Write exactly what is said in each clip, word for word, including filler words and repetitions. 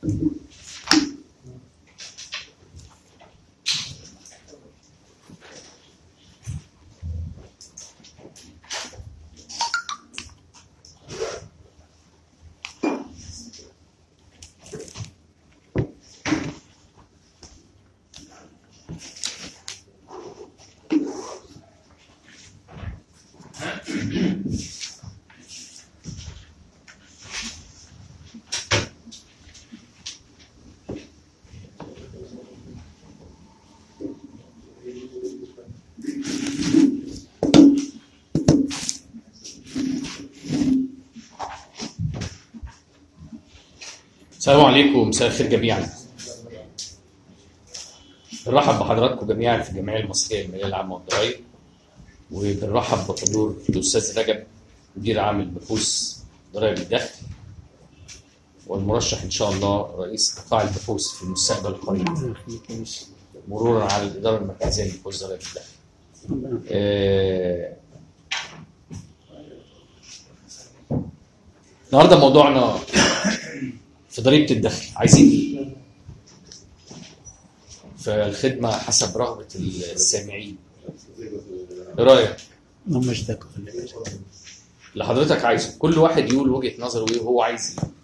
السلام عليكم، مساء الخير جميعا. بنرحب بحضراتكم جميعا في الجمعيه المصريه للماليه العامه والضرائب، وبنرحب بحضور الاستاذ رجب مدير عام البحوث ضرائب الدخل، والمرشح ان شاء الله رئيس قطاع البحوث في المستقبل القريب، مرورا على الاداره المركزيه لبحوث ضرائب الدخل. آه النهارده موضوعنا في ضريبة الدخل، عايزين ايه؟ فالخدمة حسب رغبة السامعين. ايه رأيك؟ مش داكو اللي حضرتك عايزه، كل واحد يقول وجهة نظره ايه وهو عايز ايه.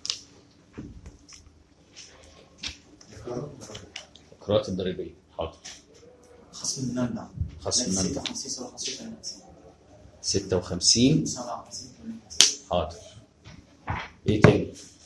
القراءات الضريبية، حاضر. خصم المنبع. خصم المنبع. ستة ستة وخمسين. حاضر. ايه تاني؟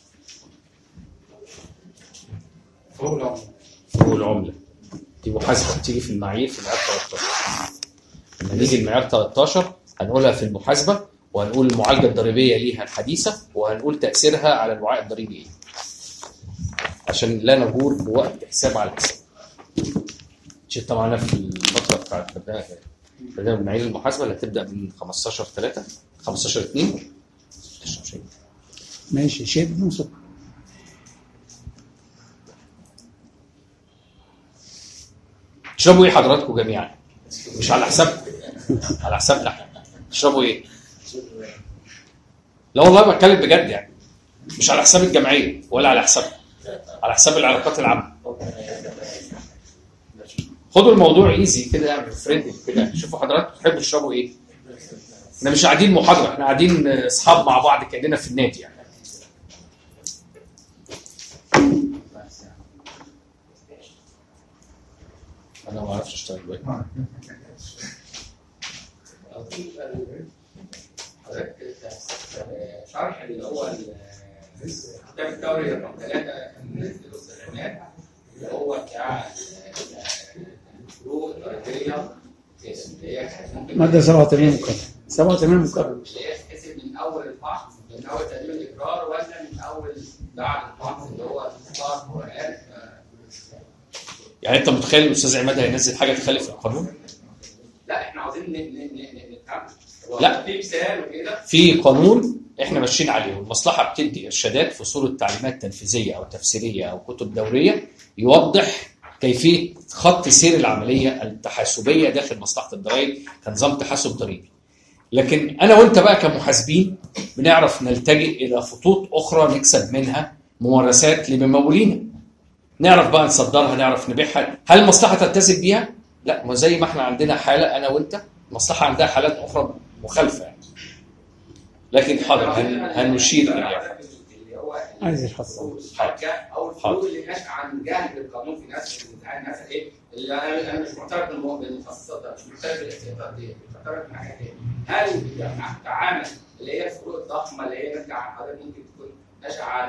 فروق العملة. فروق العملة دي محاسبة بتيجي في المعايير في المعيار ثلاثة عشر. لما نيجي المعيار ثلاثة عشر هنقولها في المحاسبة، وهنقول المعالجة الضريبية ليها الحديثة، وهنقول تأثيرها على الوعاء الضريبي ايه. عشان لا نجور بوقت حساب على الحساب. شيء طبعا في الفترة بتاعت برنامج معايير المحاسبة اللي هتبدأ من خمستاشر ثلاثة خمستاشر اتنين. ماشي شيء بنوصل. تشربوا ايه حضراتكم جميعا؟ مش على حساب على حسابنا احنا. تشربوا ايه؟ لا والله بتكلم بجد يعني. مش على حساب الجمعيه ولا على حساب على حساب العلاقات العامه. خدوا الموضوع ايزي كده، يعني فريندلي كده. شوفوا حضراتكم بتحبوا تشربوا ايه؟ احنا مش قاعدين محاضره، احنا قاعدين اصحاب مع بعض كاننا في النادي يعني. انا ما اعرفش اشتغل دلوقتي. حضرتك شرح اللي هو الكتاب الدوري رقم ثلاثة من السبعينات اللي هو بتاع الفروق الضريبية اللي هي مادة سبعة وثمانين مقرر سبعة وثمانين مقرر اللي هي تتحسب من أول الفحص، من أول تقديم الإقرار، ولا من أول بعد الفحص اللي هو الإصدار والقرآن. يعني انت متخيل الاستاذ عماد هينزل حاجه تخالف القانون؟ لا احنا عاوزين نتعامل. لا في مثال وكده، في قانون احنا ماشيين عليه، والمصلحه بتدي ارشادات في صوره تعليمات تنفيذيه او تفسيريه او كتب دوريه يوضح كيفيه خط سير العمليه التحاسبيه داخل مصلحه الضرائب كنظام تحاسب ضريبي. لكن انا وانت بقى كمحاسبين بنعرف نلتجئ الى خطوط اخرى نكسب منها ممارسات لممولينا. نعرف بقى نصدرها، نعرف نبيعها. هل المصلحه تلتزم بيها؟ لا، ما زي ما احنا عندنا حاله انا وانت، المصلحه عندها حالات اخرى مخالفه يعني. لكن حاضر هنشير اليها. اللي هو عايز يحصل او الفروق اللي ناشئه عن جهل بالقانون في ناس بتتعامل مثلا ايه اللي انا انا مش معترف بالمخصصات ده، مش معترف بالاستئثار دي، مش معترف بحاجات دي. هل تعامل اللي هي الفروق الضخمه اللي هي ناتجه عن حضرتك ممكن تكون ناشئه عن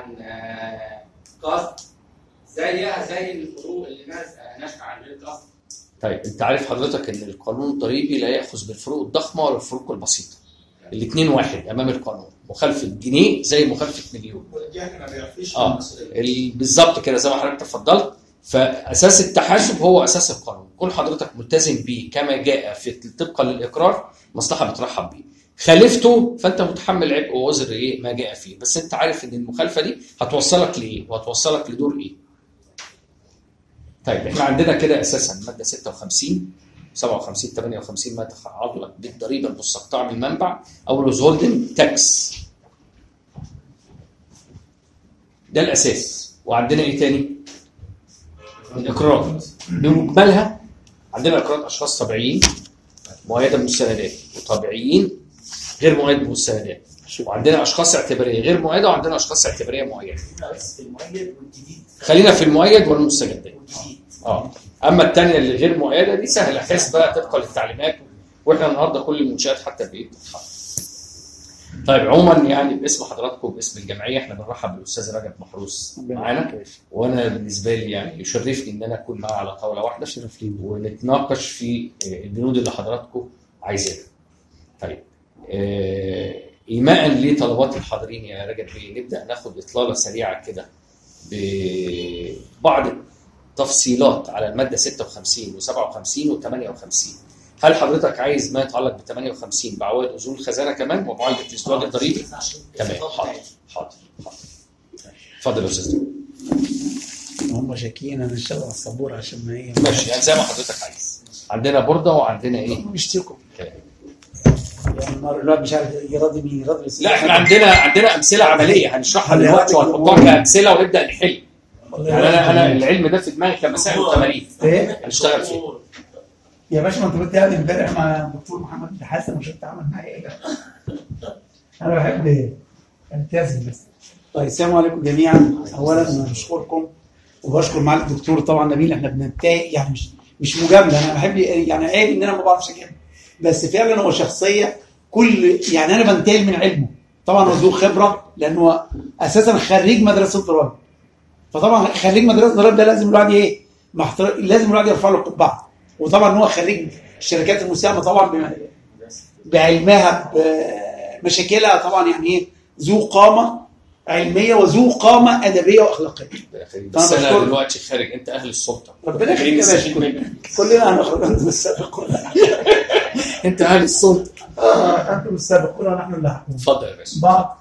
قصد زيها زي الفروق اللي ناس ناشئه عن غير قصد؟ طيب انت عارف حضرتك ان القانون الضريبي لا ياخذ بالفروق الضخمه ولا الفروق البسيطه. الاثنين واحد امام القانون، مخالفه جنيه زي مخالفه مليون. والجهل ما بيعرفش اه بالظبط كده زي ما حضرتك تفضلت. فاساس التحاسب هو اساس القانون، كون حضرتك ملتزم بيه كما جاء في طبقا للاقرار مصلحه بترحب بيه. خالفته فانت متحمل عبء ووزر ايه ما جاء فيه، بس انت عارف ان المخالفه دي هتوصلك لايه وهتوصلك لدور ايه. طيب احنا عندنا كده اساسا ماده ستة وخمسين سبعة وخمسين ثمانية وخمسين ما يتعلق بالضريبه المستقطعه من المنبع او الوزهولدن تاكس. ده الاساس، وعندنا ايه تاني؟ الاقراض. بمجملها عندنا اقراض اشخاص طبيعيين مؤيده بمستندات، وطبيعيين غير مؤيد بمستندات، وعندنا اشخاص اعتباريه غير مؤيده، وعندنا اشخاص اعتباريه مؤيده. بس في المؤيد والجديد. خلينا في المؤيد والمستجدات. اه اما الثانيه اللي غير مؤيده دي سهله حسبه طبقا للتعليمات، واحنا النهارده كل المنشات حتى بايه بتتحط. طيب عموما يعني باسم حضراتكم وباسم الجمعيه احنا بنرحب بالاستاذ رجب محروس معانا، وانا بالنسبه لي يعني يشرفني ان انا اكون معاه على طاوله واحده شرف لينا ونتناقش في البنود اللي حضراتكم عايزينها. طيب آه، ايماء لطلبات الحاضرين يا رجب بيه، نبدا ناخد اطلاله سريعه كده ببعض التفصيلات على الماده ستة وخمسين وسبعة وخمسين وثمانية وخمسين. هل حضرتك عايز ما يتعلق ب ثمانية وخمسين بعوائد اصول الخزانه كمان ومعالجه الازدواج الضريبي؟ تمام، حاضر حاضر حاضر. اتفضل يا استاذ. هم شاكين انا اشتغل على السبوره عشان ما هي ماشي، يعني زي ما حضرتك عايز. عندنا بورده وعندنا ايه؟ بيشتكوا كلام. يعني المره الواحد مش عارف يراضي مين يراضي. لا احنا عندنا عندنا امثله عمليه هنشرحها دلوقتي وهنحطها كامثله ونبدا نحل. يعني انا انا العلم ده في دماغي كمسائل وتمارين ايه هنشتغل فيه. يا باشا ما انت كنت قاعد امبارح مع الدكتور محمد حسن وشفت عمل معايا ايه. انا بحب التزم بس. طيب السلام عليكم جميعا. اولا انا بشكركم وبشكر معالي الدكتور طبعا نبيل. احنا بننتهي يعني مش مش مجامله، انا بحب يعني عيب ان انا ما بعرفش اجامل، بس فعلا هو شخصيه كل يعني انا بنتهي من علمه. طبعا هو ذو خبره لانه اساسا خريج مدرسه ضرائب، فطبعا خريج مدرسه ضرائب ده لازم الواحد ايه محتر... لازم الواحد يرفع له القبعه. وطبعا هو خريج الشركات المساهمه طبعا بم... بعلمها بمشاكلها طبعا، يعني ايه ذو قامه علميه وذو قامه ادبيه واخلاقيه. بس انا دلوقتي خارج، انت اهل السلطه ربنا يخليك يا باشا. كلنا هنخرج انتم السابقون. انت اهل السلطه. اه انتم السابقون ونحن اللاحقون. اتفضل يا باشا. بعض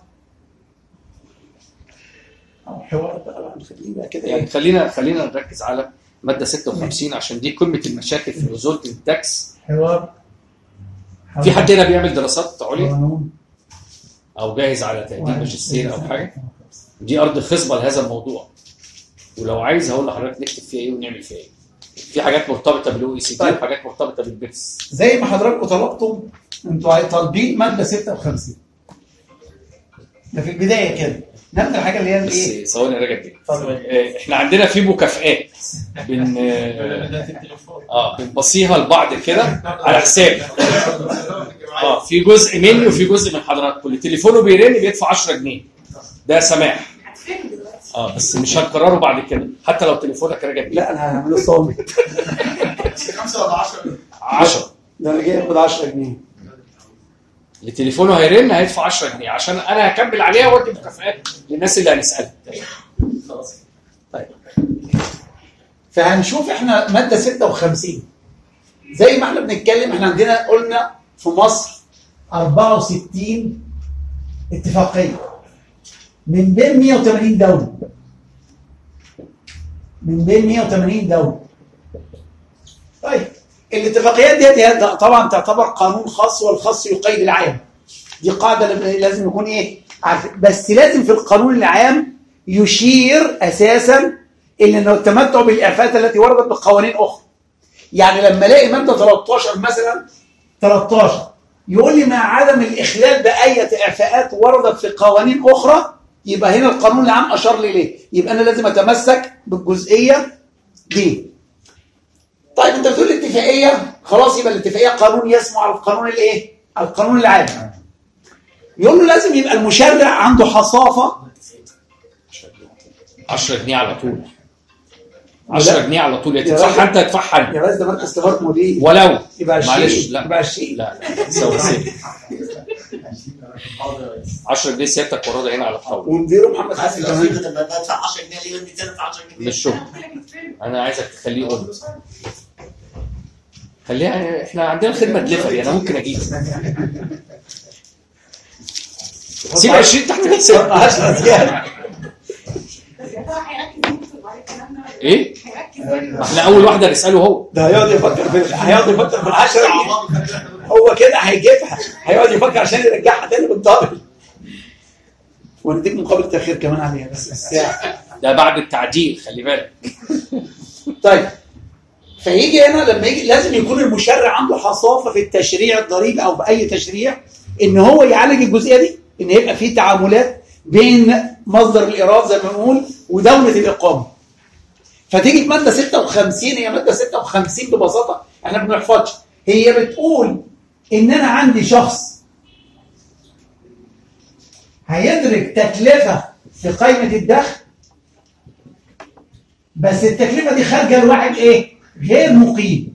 او حوار بقى خلينا كده يعني خلينا خلينا نركز على ماده ستة وخمسين عشان دي قمه المشاكل في نزول التاكس. حوار. في حد هنا بيعمل دراسات عليا قانون او جاهز على تقديم ماجستير او حاجه؟ دي ارض خصبه لهذا الموضوع، ولو عايز هقول لحضرتك نكتب فيها ايه ونعمل فيها ايه. في حاجات مرتبطه بالاو اي سي دي وحاجات مرتبطه بالبيبس. زي ما حضراتكم طلبتم، انتوا طالبين ماده ستة وخمسين ده في البدايه كده. نفس الحاجه اللي هي الايه؟ بس ثواني راجع دي. اتفضل. احنا عندنا في مكافئات بن اه بنبصيها لبعض كده على حساب. اه في جزء مني وفي جزء من حضراتكم اللي تليفونه بيرن بيدفع عشرة جنيه، ده سماح. اه بس مش هنكرره بعد كده حتى لو تليفونك راجع بيه. لا انا هعمله صامت. خمسة ولا عشرة؟ عشرة. ده انا جاي اخد عشرة جنيه. اللي تليفونه هيرن هيدفع عشرة جنيه عشان انا هكمل عليها وادي مكافآت للناس اللي هنسالها. خلاص. طيب فهنشوف احنا ماده ستة وخمسين زي ما احنا بنتكلم. احنا عندنا قلنا في مصر أربعة وستين اتفاقيه من بين مئة وثمانين دوله، من بين مئة وثمانين دوله. طيب الاتفاقيات دي طبعا تعتبر قانون خاص، والخاص يقيد العام. دي قاعده لازم يكون ايه عارف. بس لازم في القانون العام يشير اساسا ان التمتع بالاعفاءات التي وردت بقوانين اخرى. يعني لما الاقي ماده ثلاثة عشر مثلا ثلاثة عشر يقول لي مع عدم الاخلال باي اعفاءات وردت في قوانين اخرى، يبقى هنا القانون العام اشار لي ليه. يبقى انا لازم اتمسك بالجزئيه دي. طيب انت بتقول اتفاقيه، خلاص يبقى الاتفاقيه قانون يسمع على القانون الايه؟ على القانون العام. يقول له لازم يبقى المشرع عنده حصافه عشرة جنيه على طول. عشرة جنيه على طول، يا تدفعها انت تدفعها انت. يا راجل ده مركز تبارك مدير. ولو يبقى معلش لا يبقى عشرين. لا لا سوي سيب عشرة جنيه سيادتك وراضي هنا على الطاوله. ومديره محمد حسن كمان. لما بدفع عشرة جنيه ليه بدي تدفع عشرة جنيه؟ مش شغل. انا عايزك تخليه يقول خليها. احنا عندنا خدمه دليفري، انا ممكن اجيب سيب عشرين تحت الحساب. عشرة زياده. ايه؟ احنا اول واحده نساله هو. ده هيقعد يفكر في هيقعد يفكر في العشرة جنيه. هو كده هيجيبها، هيقعد يفكر عشان يرجعها تاني بالدبل. ونديك مقابل تاخير كمان عليها بس الساعه. ده بعد التعديل خلي بالك. طيب فيجي هنا لما يجي لازم يكون المشرع عنده حصافه في التشريع الضريبي او باي تشريع ان هو يعالج الجزئيه دي، ان يبقى في تعاملات بين مصدر الايراد زي ما بنقول ودوله الاقامه. فتيجي في ماده ستة وخمسين، هي ماده ستة وخمسين ببساطه احنا ما بنحفظش، هي بتقول ان انا عندي شخص هيدرك تكلفه في قائمه الدخل، بس التكلفه دي خارجه لواحد ايه؟ غير مقيم.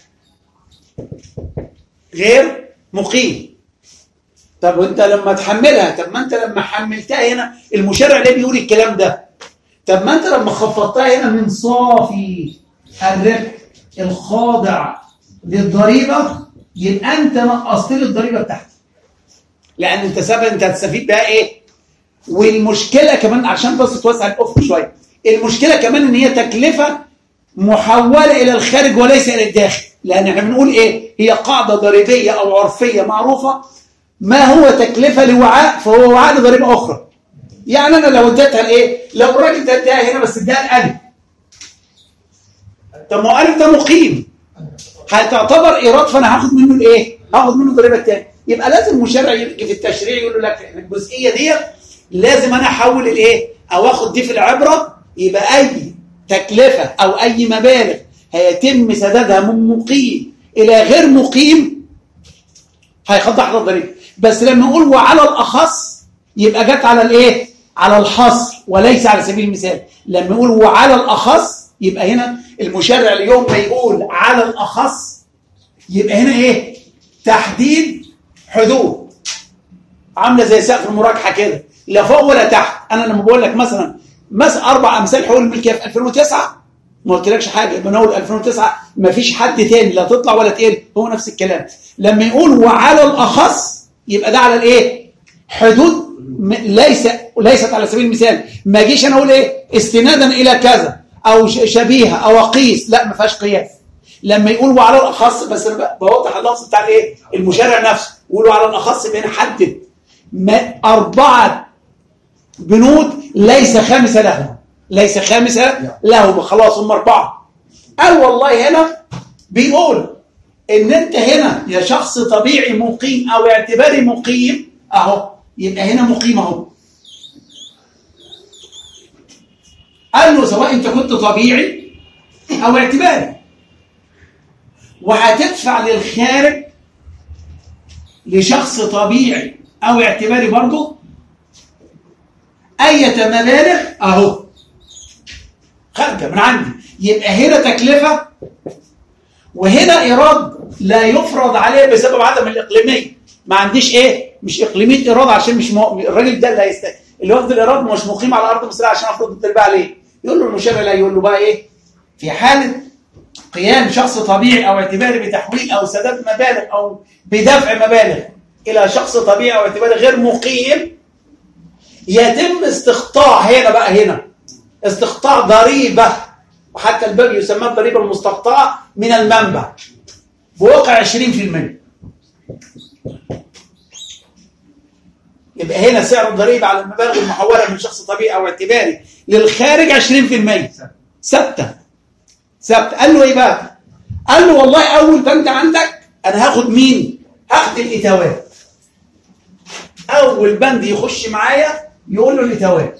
غير مقيم. طب وانت لما تحملها، طب ما انت لما حملتها هنا المشرع ليه بيقول الكلام ده؟ طب ما انت لما خفضتها هنا من صافي الربح الخاضع للضريبه يبقى انت نقصت لي الضريبه بتاعتي. لان انت سبب انت هتستفيد بقى ايه؟ والمشكله كمان عشان بس توسع الافق شويه، المشكله كمان ان هي تكلفه محوله الى الخارج وليس الى الداخل، لان احنا بنقول ايه؟ هي قاعده ضريبيه او عرفيه معروفه، ما هو تكلفه لوعاء فهو وعاء لضريبه اخرى. يعني انا لو اديتها لايه؟ لو الراجل ده اداها هنا بس اداها الالف، طب ما هو الف ده مقيم هتعتبر ايراد، فانا هاخد منه الايه؟ هاخد منه الضريبه الثانيه. يبقى لازم المشرع يجي في التشريع يقول له لك الجزئيه ديت لازم انا احول الايه؟ او اخد دي في العبره، يبقى اي تكلفه او اي مبالغ هيتم سدادها من مقيم الى غير مقيم هيخضع على الضريبه. بس لما نقول وعلى الاخص يبقى جت على الايه؟ على الحصر وليس على سبيل المثال. لما نقول وعلى الاخص يبقى هنا المشرع اليوم ما يقول على الاخص يبقى هنا ايه؟ تحديد حدود عامله زي سقف المراجحه كده، لا فوق ولا تحت. انا لما بقول لك مثلا مثلا اربع امثال حقوق الملكيه في ألفين وتسعة ما قلتلكش حاجه، يبقى نقول ألفين وتسعة ما فيش حد تاني لا تطلع ولا تقل، هو نفس الكلام. لما يقول وعلى الاخص يبقى ده على الايه؟ حدود ليس ليست على سبيل المثال. ما اجيش انا اقول ايه؟ استنادا الى كذا او شبيهه او اقيس، لا ما فيهاش قياس. لما يقول وعلى الاخص بس انا بوضح اللفظ بتاع الايه؟ المشرع نفسه، يقولوا على الاخص بنحدد اربعه بنود ليس خامسه لهم، ليس خامسه لهم، خلاص هم اربعه. قال والله هنا بيقول ان انت هنا يا شخص طبيعي مقيم او اعتباري مقيم اهو، يبقى هنا مقيم اهو. قال له سواء انت كنت طبيعي او اعتباري، وهتدفع للخارج لشخص طبيعي او اعتباري برضه اية مبالغ اهو خارجه من عندي. يبقى هنا تكلفه وهنا ايراد لا يفرض عليه بسبب عدم الاقليميه. ما عنديش ايه؟ مش اقليميه ايراد عشان مش مو... الراجل ده اللي هيست... اللي واخد الايراد مش مقيم على ارض مصريه عشان افرض الضريبه عليه. يقول له المشرع لا، يقول له بقى ايه؟ في حاله قيام شخص طبيعي او اعتباري بتحويل او سداد مبالغ او بدفع مبالغ الى شخص طبيعي او اعتباري غير مقيم، يتم استقطاع هنا بقى هنا استقطاع ضريبه، وحتى الباب يسمى الضريبه المستقطعه من المنبع بواقع عشرين بالمئة. يبقى هنا سعر الضريبه على المبالغ المحوله من شخص طبيعي او اعتباري للخارج عشرين بالمئة ثابته ثابته. قال له ايه بقى؟ قال له والله اول بند عندك انا هاخد مين؟ هاخد الاتاوات. اول بند يخش معايا يقول له الاتاوات.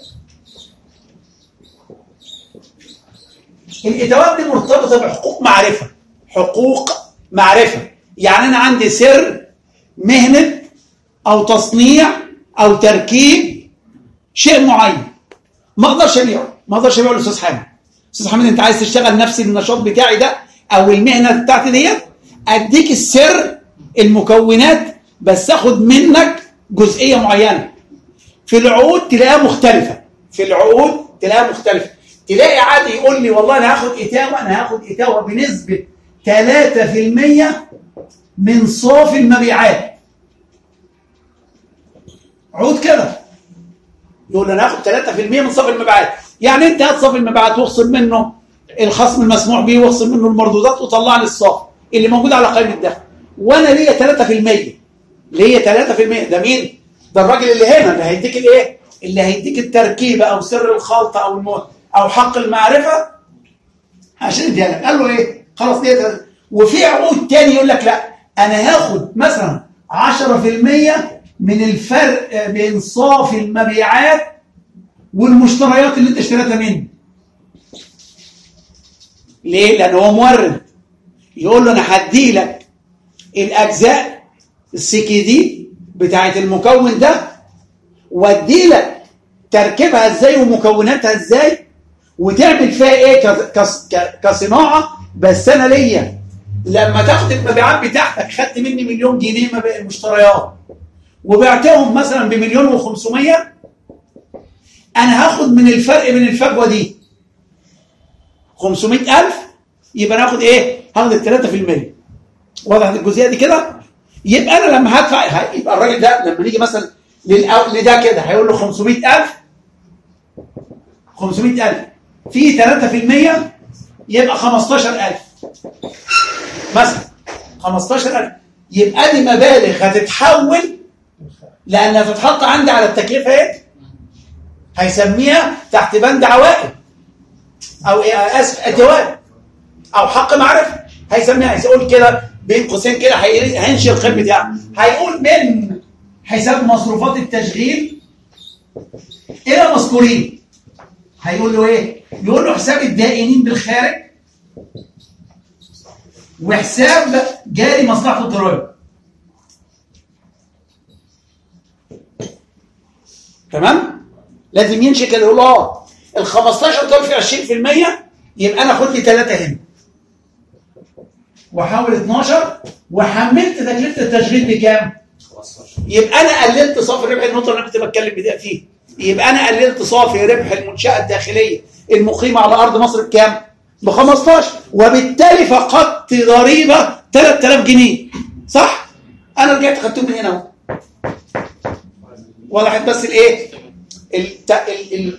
الاتاوات دي مرتبطه بحقوق معرفه، حقوق معرفه. يعني انا عندي سر مهنه او تصنيع او تركيب شيء معين، ما اقدرش ابيعه، ما اقدرش ابيعه للاستاذ حامد. استاذ حامد انت عايز تشتغل نفس النشاط بتاعي ده او المهنه بتاعتي ديت، اديك السر المكونات بس اخد منك جزئيه معينه. في العقود تلاقيها مختلفه، في العقود تلاقيها مختلفه. تلاقي عادي يقول لي والله انا هاخد اتاوه، انا هاخد اتاوه بنسبه ثلاثة بالمئة من صافي المبيعات. عقود كده يقول انا هاخد ثلاثة بالمئة من صافي المبيعات. يعني انت هات صافي المبيعات واخصم منه الخصم المسموح به واخصم منه المردودات وطلع لي الصافي اللي موجود على قائمه الدخل، وانا ليا ثلاثة بالمئة، ليا ثلاثة بالمئة. ده مين؟ ده الراجل اللي هنا اللي هيديك الايه؟ اللي هيديك التركيبه او سر الخلطه او المو... او حق المعرفه عشان اديها لك. قال له ايه؟ خلاص ديت. وفي عقود تاني يقول لك لا انا هاخد مثلا عشرة في المية من الفرق بين صافي المبيعات والمشتريات اللي انت اشتريتها مني. ليه؟ لان هو مورد، يقول له انا هدي لك الاجزاء السي دي بتاعت المكون ده، وادي لك تركيبها ازاي ومكوناتها ازاي وتعمل فيها ايه كصناعه. بس انا ليا لما تاخد المبيعات بتاعتك، خدت مني مليون جنيه مشتريات وبعتهم مثلا بمليون وخمسمية، انا هاخد من الفرق من الفجوه دي خمسمية ألف، يبقى انا هاخد ايه؟ هاخد ال ثلاثة في المية. وضحت الجزئيه دي كده؟ يبقى انا لما هدفع، يبقى الراجل ده لما نيجي مثلا لده كده هيقول له خمسمية ألف، خمسمية ألف في ثلاثة في المية يبقى خمستاشر ألف مثلا، خمستاشر ألف. يبقى دي مبالغ هتتحول لانها تتحط عندي على التكلفه ايه؟ هيسميها تحت بند عوائد او اسف ادوات او حق معرفه. هيسميها، هيقول كده بين قوسين كده، هينشئ الخدمه بتاعه، هيقول من حساب مصروفات التشغيل الى مذكورين. هيقول له ايه؟ يقول له حساب الدائنين بالخارج وحساب جاري مصلحه الضرائب. تمام؟ لازم ينشئ كده، يقول له اه ال خمستاشر دول في عشرين في المية، يبقى انا خد لي ثلاثة هنا وحاول اتناشر، وحملت تكلفه التشغيل بكام؟ يبقى انا قللت صافي ربح النقطه اللي انا كنت بتكلم بدايه فيه. يبقى انا قللت صافي ربح المنشاه الداخليه المقيمه على ارض مصر بكام؟ ب خمستاشر، وبالتالي فقدت ضريبه ثلاثة آلاف جنيه. صح؟ انا رجعت خدتهم من هنا اهو. وضحت بس الايه؟ الت... ال ال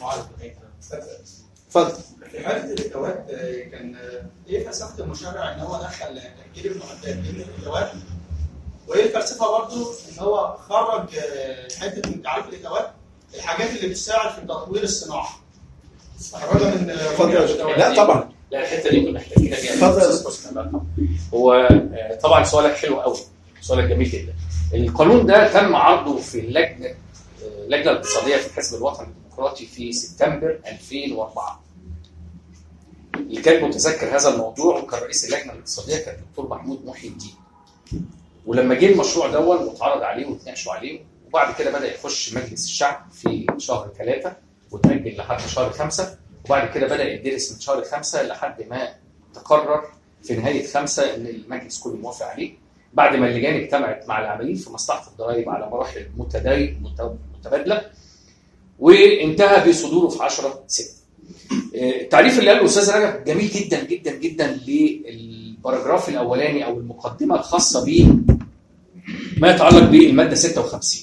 اتفضل. في حاله الادوات كان ايه فلسفه المشرع ان هو دخل تاجيل المعدات ضمن الادوات؟ وايه الفلسفه برضه ان هو خرج حته من تعريف الادوات الحاجات اللي بتساعد في تطوير الصناعه؟ خرجها من لا طبعا. لا الحته دي كنا محتاجين فيها. اتفضل. هو طبعا سؤالك حلو قوي، سؤالك جميل جدا. القانون ده تم عرضه في اللجنه اللجنه الاقتصاديه في الحزب الوطني الديمقراطي في سبتمبر ألفين وأربعة. اللي كان متذكر هذا الموضوع وكان رئيس اللجنه الاقتصاديه كان الدكتور محمود محي الدين. ولما جه المشروع دون واتعرض عليه واتناقشوا عليه، وبعد كده بدا يخش مجلس الشعب في شهر ثلاثة وتأجل لحد شهر خمسة، وبعد كده بدا يدرس من شهر خمسة لحد ما تقرر في نهايه خمسة ان المجلس كله موافق عليه، بعد ما اللجان اجتمعت مع العاملين في مصلحه الضرائب على مراحل متبادله، وانتهى بصدوره في عشرة ستة. التعريف اللي قاله الاستاذ رجب جميل جدا جدا جدا للباراجراف الاولاني او المقدمه الخاصه به ما يتعلق بالماده ستة وخمسين.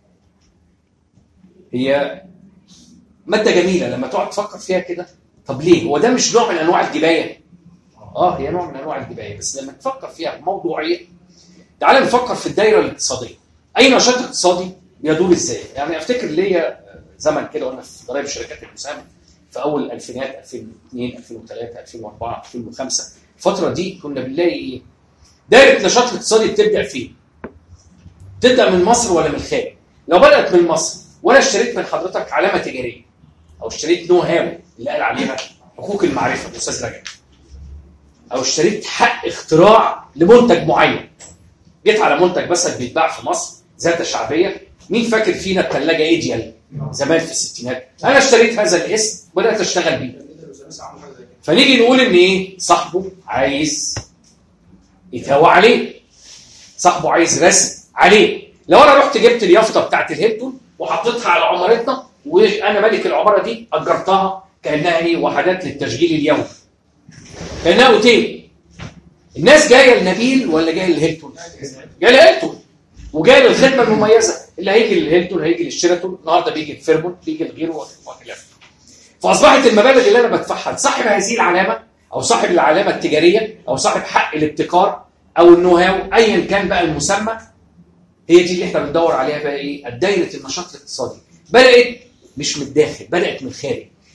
هي ماده جميله لما تقعد تفكر فيها كده. طب ليه؟ هو ده مش نوع من انواع الجبايه؟ اه هي نوع من انواع الجبايه، بس لما تفكر فيها بموضوعيه. تعال نفكر في الدايره الاقتصاديه. اي نشاط اقتصادي بيدور ازاي؟ يعني افتكر ليا زمن كده وانا في ضرائب الشركات المساهمه في اول الالفينات ألفين واثنين ألفين وثلاثة ألفين وأربعة ألفين وخمسة، الفتره دي كنا بنلاقي ايه؟ دايره النشاط الاقتصادي بتبدا فين؟ تبدا من مصر ولا من الخارج؟ لو بدات من مصر وانا اشتريت من حضرتك علامه تجاريه او اشتريت نو هاو اللي قال عليها حقوق المعرفه الاستاذ رجب، او اشتريت حق اختراع لمنتج معين، جيت على منتج بس بيتباع في مصر ذات شعبيه. مين فاكر فينا الثلاجه ايديال زمان في الستينات؟ انا اشتريت هذا الاسم وبدات اشتغل بيه. فنيجي نقول ان ايه؟ صاحبه عايز يتهوى عليه، صاحبه عايز رسم عليه. لو انا رحت جبت اليافطه بتاعت الهيلتون وحطيتها على عمارتنا وانا مالك العماره دي، اجرتها كانها ايه؟ وحدات للتشغيل اليومي، كانها اوتيل. الناس جايه لنبيل ولا جايه للهيلتون؟ جايه للهيلتون وجايه للخدمه المميزه. اللي هيجي للهيلتون هيجي للشيراتون، النهارده بيجي لفيرمونت، بيجي لغيره وخلافه. فاصبحت المبالغ اللي انا بدفعها لصاحب هذه العلامه او صاحب العلامه التجاريه او صاحب حق الابتكار او النو هاو ايا كان بقى المسمى، هي دي اللي احنا بندور عليها بقى ايه؟ دايره النشاط الاقتصادي. بدات مش من الداخل، بدات من الخارج.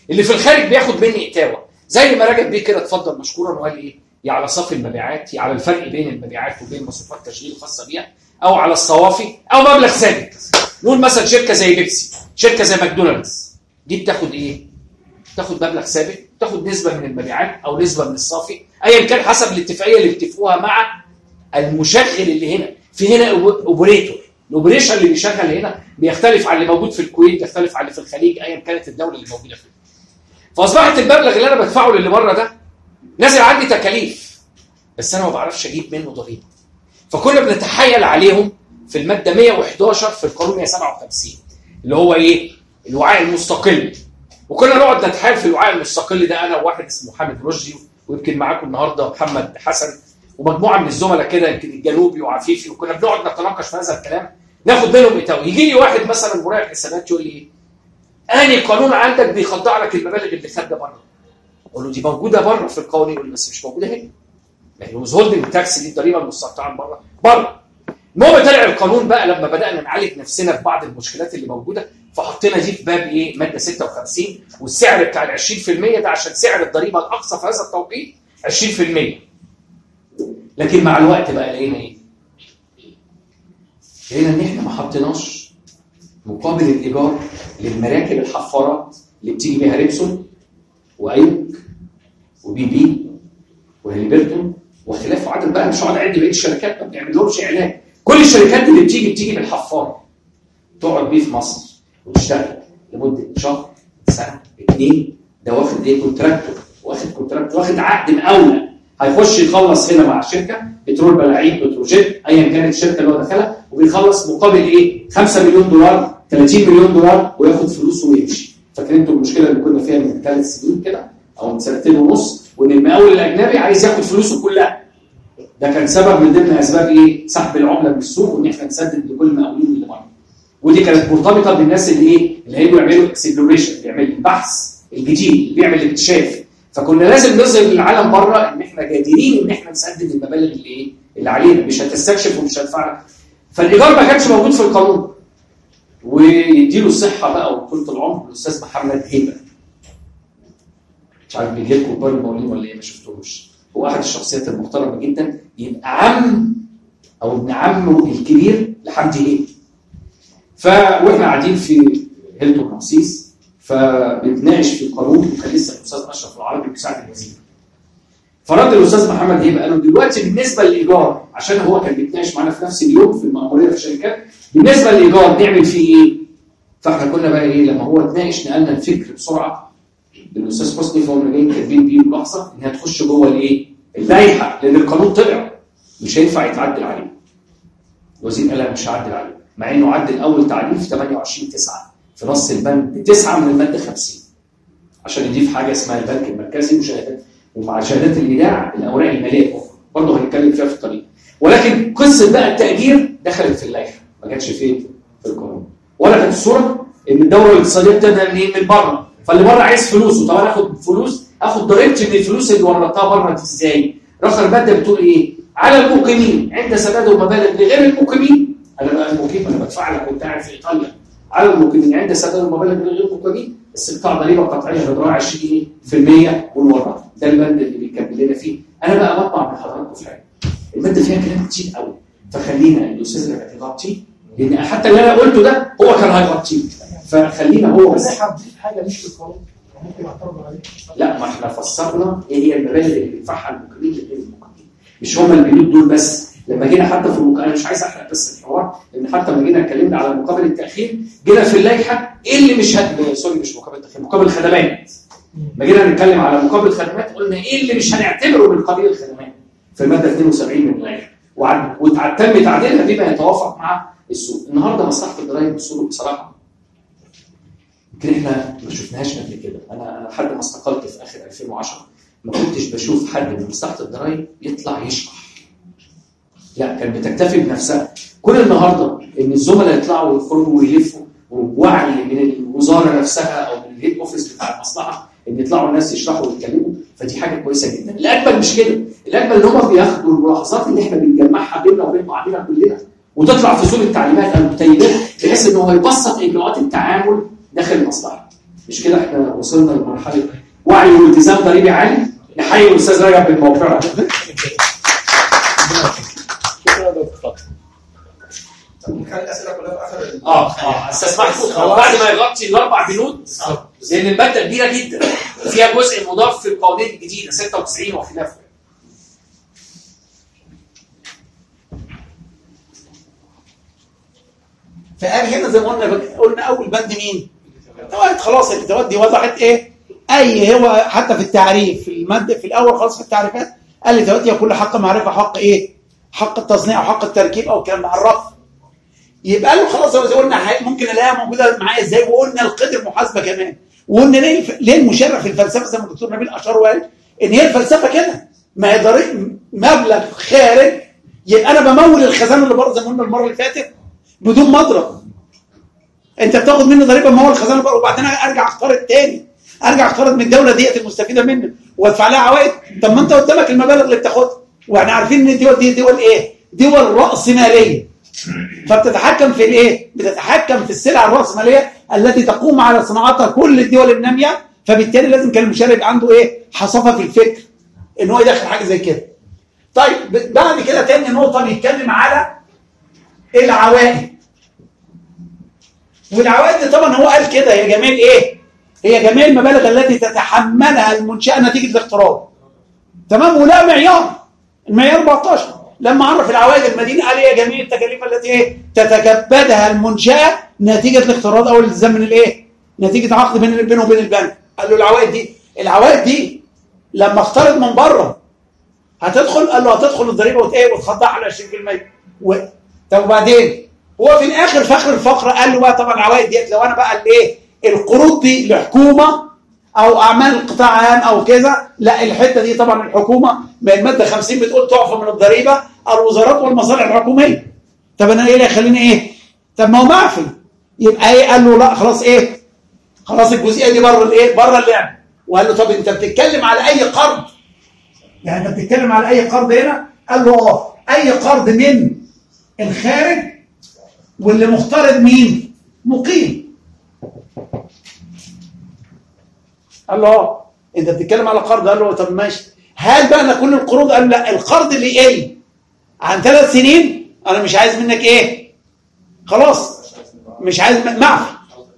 اللي في الخارج بياخد مني اتاوه، زي ما رجب بيه كده اتفضل مشكورا وقال ايه؟ يا على صافي المبيعات، يا على الفرق بين المبيعات وبين مصروفات التشغيل الخاصه بيها، او على الصوافي، او مبلغ ثابت. نقول مثلا شركه زي بيبسي، شركه زي ماكدونالدز، دي بتاخد ايه؟ بتاخد مبلغ ثابت، بتاخد نسبه من المبيعات او نسبه من الصافي، ايا كان حسب الاتفاقيه اللي بيتفقوها مع المشغل اللي هنا. في هنا اوبريتور، الاوبريشن اللي بيشغل هنا بيختلف عن اللي موجود في الكويت، بيختلف عن اللي في الخليج، ايا كانت الدوله اللي موجوده فيها. فاصبحت المبلغ اللي انا بدفعه للي بره ده نازل عندي تكاليف، بس انا ما بعرفش اجيب منه ضريبه. فكنا بنتحايل عليهم في الماده مية وحداشر في القانون مية وسبعة وخمسين اللي هو ايه؟ الوعاء المستقل. وكنا نقعد نتحايل في الوعاء المستقل ده، انا وواحد اسمه محمد رشدي، ويمكن معاكم النهارده محمد حسن ومجموعه من الزملاء كده، يمكن الجنوبي وعفيفي، وكنا بنقعد نتناقش في هذا الكلام، ناخد منهم اتاوه. يجي لي واحد مثلا مراقب حسابات يقول لي ايه؟ انهي قانون عندك بيخضع لك المبالغ اللي خارجه بره؟ اقول له دي موجوده بره في القوانين. يقول لي بس مش موجوده هنا. يعني الوز هولدنج تاكس دي الضريبه المستقطعه بره بره. المهم طلع القانون بقى لما بدانا نعالج نفسنا في بعض المشكلات اللي موجوده، فحطينا دي في باب ايه؟ ماده ستة وخمسين، والسعر بتاع ال عشرين في المية ده عشان سعر الضريبه الاقصى في هذا التوقيت عشرين في المية. لكن مع الوقت بقى لقينا ايه؟ لقينا ان احنا ما حطيناش مقابل الايجار للمراكب الحفارات اللي بتيجي بيها ريبسون وايوك وبي بي وهيلبرتون وخلافه. عدد بقى مش هقعد اعد بقيه الشركات، ما بنعملهمش اعلان. كل الشركات اللي بتيجي بتيجي بالحفاره، تقعد بيه في مصر وتشتغل لمده شهر، سنه، اثنين. ده واخد ايه؟ كونتراكتور، واخد كونتراكتور، واخد عقد مقاوله، هيخش يخلص هنا مع شركه بترول بلاعيد بتروجيت ايا كانت الشركه اللي هو دخلها، وبيخلص مقابل ايه؟ خمسة مليون دولار، ثلاثين مليون دولار، وياخد فلوسه ويمشي. فاكرين انتوا المشكله اللي كنا فيها من ثلاث سنين كده او من سنتين ونص، وان المقاول الاجنبي عايز ياخد فلوسه كلها. ده كان سبب من ضمن اسباب ايه؟ سحب العمله من السوق، وان احنا نسدد لكل المقاولين اللي بره. ودي كانت مرتبطه بالناس اللي ايه؟ اللي هيجوا يعملوا اكسبلوريشن، بيعمل البحث الجديد، اللي بيعمل الاكتشاف. فكنا لازم نظهر للعالم بره ان احنا جادرين ان احنا نسدد المبالغ اللي ايه؟ اللي علينا، مش هتستكشف ومش هتدفع. فالايجار ما كانش موجود في القانون. ويديله الصحه بقى وطولة العمر الاستاذ محمد هيبه. مش عارف بيجي لكم كبار المقاولين ولا ايه؟ ما شفتوش. هو احد الشخصيات المحترمه جدا، يبقى عم او ابن عمه الكبير لحمدي هيبه. ف واحنا قاعدين في هيلتون رمسيس فبنتناقش في القانون، وكان لسه الاستاذ اشرف العربي مساعد الوزير. فرد الاستاذ محمد هيبه قال له دلوقتي بالنسبه للايجار، عشان هو كان بيتناقش معانا في نفس اليوم في المأموريه في الشركات، بالنسبه للايجار نعمل فيه ايه؟ فاحنا كنا بقى ايه؟ لما هو اتناقش نقلنا الفكر بسرعه للاستاذ حسني، فهم جايين كاتبين بيه ملاحظه انها تخش جوه الايه؟ اللائحه، لان القانون طلع مش هينفع يتعدل عليه. الوزير قال مش هعدل عليه، مع انه عدل اول تعديل في ثمانية وعشرين تسعة في نص البند تسعة من الماده خمسين عشان يضيف حاجه اسمها البنك المركزي وشهادات، ومع شهادات الايداع الاوراق الماليه الاخرى برضه هنتكلم فيها في الطريق. ولكن قصه بقى التاجير دخلت في اللائحه، ما جاتش فين؟ في القانون. ولا كانت الصوره ان الدوره الاقتصاديه بتبدا منين؟ من بره. فاللي بره عايز فلوسه، طب انا اخد فلوس، اخد ضريبتي من الفلوس اللي وردتها بره دي ازاي؟ رقم الماده بتقول ايه؟ على المقيمين عند سداد المبالغ لغير المقيمين. انا بقى المقيم انا بدفع لك وانت قاعد في ايطاليا. على المقيمين عند سداد المبالغ لغير المقيمين استقطاع ضريبه قطعيه بضراعه عشرين في المية والورق. ده البند اللي بيكمل لنا فيه. انا بقى بطمع من حضراتكم في حاجه. الماده فيها كلام كتير قوي، فخلينا الاستاذ رفعت يغطيه، لان حتى اللي انا قلته ده هو كان هيغطيه، فخلينا هو بس. بس هتضيف حاجه مش في القانون ممكن اعترض عليها. لا، ما احنا فسرنا ايه هي المبالغ اللي بيدفعها المقيمين لغير المقيمين، مش هم البنود دول بس. لما جينا حتى في المك... انا مش عايز احرق بس الحوار، لان حتى لما جينا اتكلمنا على مقابل التاخير، جينا في اللائحه ايه اللي مش هد... سوري مش مقابل التاخير، مقابل الخدمات. لما جينا نتكلم على مقابل الخدمات قلنا ايه اللي مش هنعتبره من قبيل الخدمات في الماده اثنين وسبعين من اللائحه، وعد... وتم تعديلها بما يتوافق مع السوق. النهارده مصلحه الضرائب والسوق بصراحه يمكن احنا ما شفناهاش قبل كده. انا لحد ما استقلت في اخر ألفين وعشرة ما كنتش بشوف حد من مصلحه الضرائب يطلع يشرح. لا، كانت بتكتفي بنفسها. كل النهارده ان الزملاء يطلعوا ويخرجوا ويلفوا، ووعي من الوزاره نفسها او من الهيد اوفيس بتاع المصلحه ان يطلعوا الناس يشرحوا ويتكلموا، فدي حاجه كويسه جدا. الاجمل مش كده، الاجمل ان هم بياخدوا الملاحظات اللي احنا بنجمعها بيننا وبين بعضنا كلنا وتطلع في صوره التعليمات المتيمه، بحيث ان هو يبسط اجراءات التعامل داخل المصلحه. مش كده احنا وصلنا لمرحله وعي والتزام ضريبي عالي. نحيي الاستاذ رجب بالموقع. نخلي الاسئله كلها في اخر اه اه استاذ محمود بعد ما يغطي الاربع بنود، لان الماده كبيره جدا فيها جزء مضاف في القوانين الجديده ستة وتسعين وخلافه. فقال هنا زي ما قلنا قلنا اول بند مين؟ التواد. خلاص التواد دي وضحت ايه؟ اي هو حتى في التعريف في الماده في الاول خالص في التعريفات قال لي التواد هي كل حق معرفه، حق ايه؟ حق التصنيع وحق التركيب او الكلام ده عرفه. يبقى قال له خلاص زي ما قلنا ممكن الاقيها موجوده معايا ازاي، وقلنا القدر محاسبه كمان، وقلنا ليه الف... ليه المشرع في الفلسفه زي ما الدكتور نبيل اشار وقال ان هي الفلسفه كده، ما هي ضريب مبلغ خارج يبقى انا بمول الخزانه اللي بره زي ما قلنا المره اللي فاتت بدون مضرب. انت بتاخد مني ضريبه مول الخزانه بره وبعدين ارجع اقترض تاني، ارجع اقترض من الدوله ديت المستفيده مني وادفع لها عوائد. طب ما انت قدامك المبالغ اللي بتاخدها، واحنا عارفين ان الدول دي دول ايه؟ دول راسماليه، فبتتحكم في الايه؟ بتتحكم في السلع الراسماليه التي تقوم على صناعتها كل الدول الناميه، فبالتالي لازم كان المشرع يبقى عنده ايه؟ حصافه في الفكر ان هو يدخل حاجه زي كده. طيب بعد كده تاني نقطه بيتكلم على العوائد. والعوائد دي طبعا هو قال كده هي جميع ايه؟ هي جميع المبالغ التي تتحملها المنشاه نتيجه الاقتراض. تمام؟ ولا معيار، المعيار أربعتاشر لما عرف العوائد المدينه قال هي جميع التكاليف التي ايه؟ تتكبدها المنشاه نتيجه الاقتراض او الالتزام من الايه؟ نتيجه عقد بين بينه وبين البنك. قال له العوائد دي العوائد دي لما اقترض من بره هتدخل، قال له هتدخل الضريبه وتايه وتخضعها على عشرين في المية. و... طب وبعدين هو في الاخر في اخر الفقره قال له بقى طبعا العوائد ديت لو انا بقى الايه؟ القروض دي لحكومه او اعمال قطاع عام او كذا، لا الحته دي طبعا الحكومه ما الماده خمسين بتقول تعفى من الضريبه الوزارات والمصالح الحكوميه. طب انا ايه اللي يخليني ايه؟ طب ما هو معفي. يبقى ايه؟ قال له لا خلاص ايه؟ خلاص الجزئيه دي بره الايه؟ بره اللعب. وقال له طب انت بتتكلم على اي قرض؟ يعني انت بتتكلم على اي قرض هنا؟ قال له اه اي قرض من الخارج واللي مقترض مين؟ مقيم. قال له اه انت بتتكلم على قرض. قال له طب ماشي، هل بقى انا كل القروض؟ قال له لا القرض اللي يقل عن ثلاث سنين انا مش عايز منك ايه؟ خلاص مش عايز معفي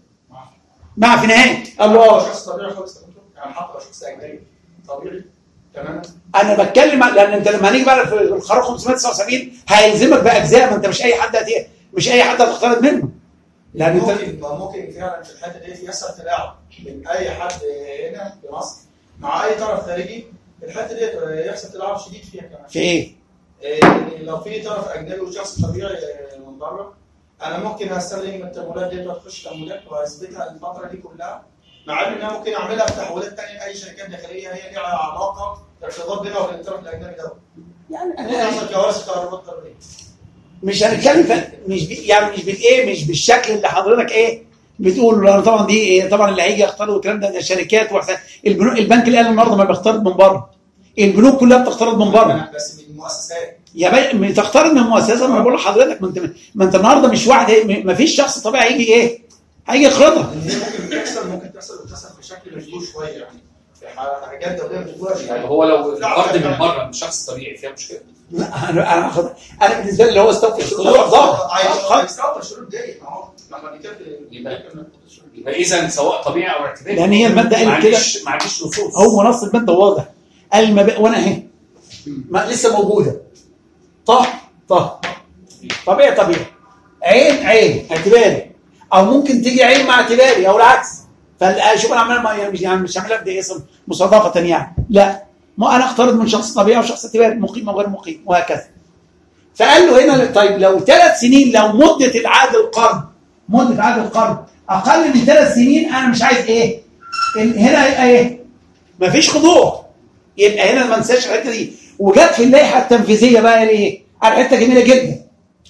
معفي نهائي. قال له اه شخص طبيعي خالص يعني حتى شخص اجنبي طبيعي تمام. انا بتكلم لان انت لما هنيجي بقى في القرار خمسمائة وتسعة وسبعين هيلزمك باجزاء، ما انت مش اي حد هتيه. مش اي حد هتقترض منه. لان ممكن انت ممكن فعلا في الحته دي يحصل تلاعب من اي حد هنا في مصر مع اي طرف خارجي. الحته دي يحصل تلاعب شديد فيها كمان. في ايه؟ إيه لو في طرف اجنبي وشخص طبيعي من بره، انا ممكن استخدم التمويلات دي وتخش تمويلات واثبتها الفتره دي كلها، مع ان انا ممكن اعملها في تحويلات ثانيه لاي شركات داخليه هي ليها علاقه ارتباط بينها وبين الطرف الاجنبي ده. يعني بتحصل كوارث تهربات قانونيه. مش هنتكلم في مش بي يعني مش بالايه مش بالشكل اللي حضرتك ايه بتقول. لان طبعا دي إيه طبعا اللي هيجي يقترض والكلام ده ده شركات وحسن. البنوك البنك اللي قال النهارده ما بيقترض من بره، البنوك كلها بتقترض من بره بس من المؤسسات يا بي تقترض من مؤسسه. ما بقول لحضرتك ما انت ما انت النهارده مش واحد، ما فيش شخص طبيعي هيجي ايه هيجي يقرضها. هي ممكن تحصل ممكن تحصل وتحصل بشكل مشبوه شويه يعني في حاجات دوليه مشبوهه يعني يعني. هو لو القرض من بره من شخص طبيعي فيها مشكله. لا انا انا هاخد انا بالنسبه لي اللي هو استوفى الشروط هيستوفى الشروط دي اهو لما يبقى يبقى اذا سواء طبيعي او اعتباري لان هي الماده قالت كده. ما عنديش نصوص. هو نص الماده واضح قال ما بق... وانا اهي ما لسه موجوده. طه طه طبيعي طبيعي عين عين اعتباري، او ممكن تيجي عين مع اعتباري او العكس. فشوف انا عمال مش يعني مش هعملها بدي اسم مصادفه يعني، لا ما انا اقترض من شخص طبيعي وشخص اعتباري مقيم او غير مقيم وهكذا. فقال له هنا طيب لو ثلاث سنين، لو مده العقد القرض مده عقد القرض اقل من ثلاث سنين انا مش عايز ايه؟ هنا هيبقى ايه؟ مفيش خضوع. يبقى هنا ما ننساش الحته دي. وجت في اللائحه التنفيذيه بقى ايه؟ على حته جميله جدا.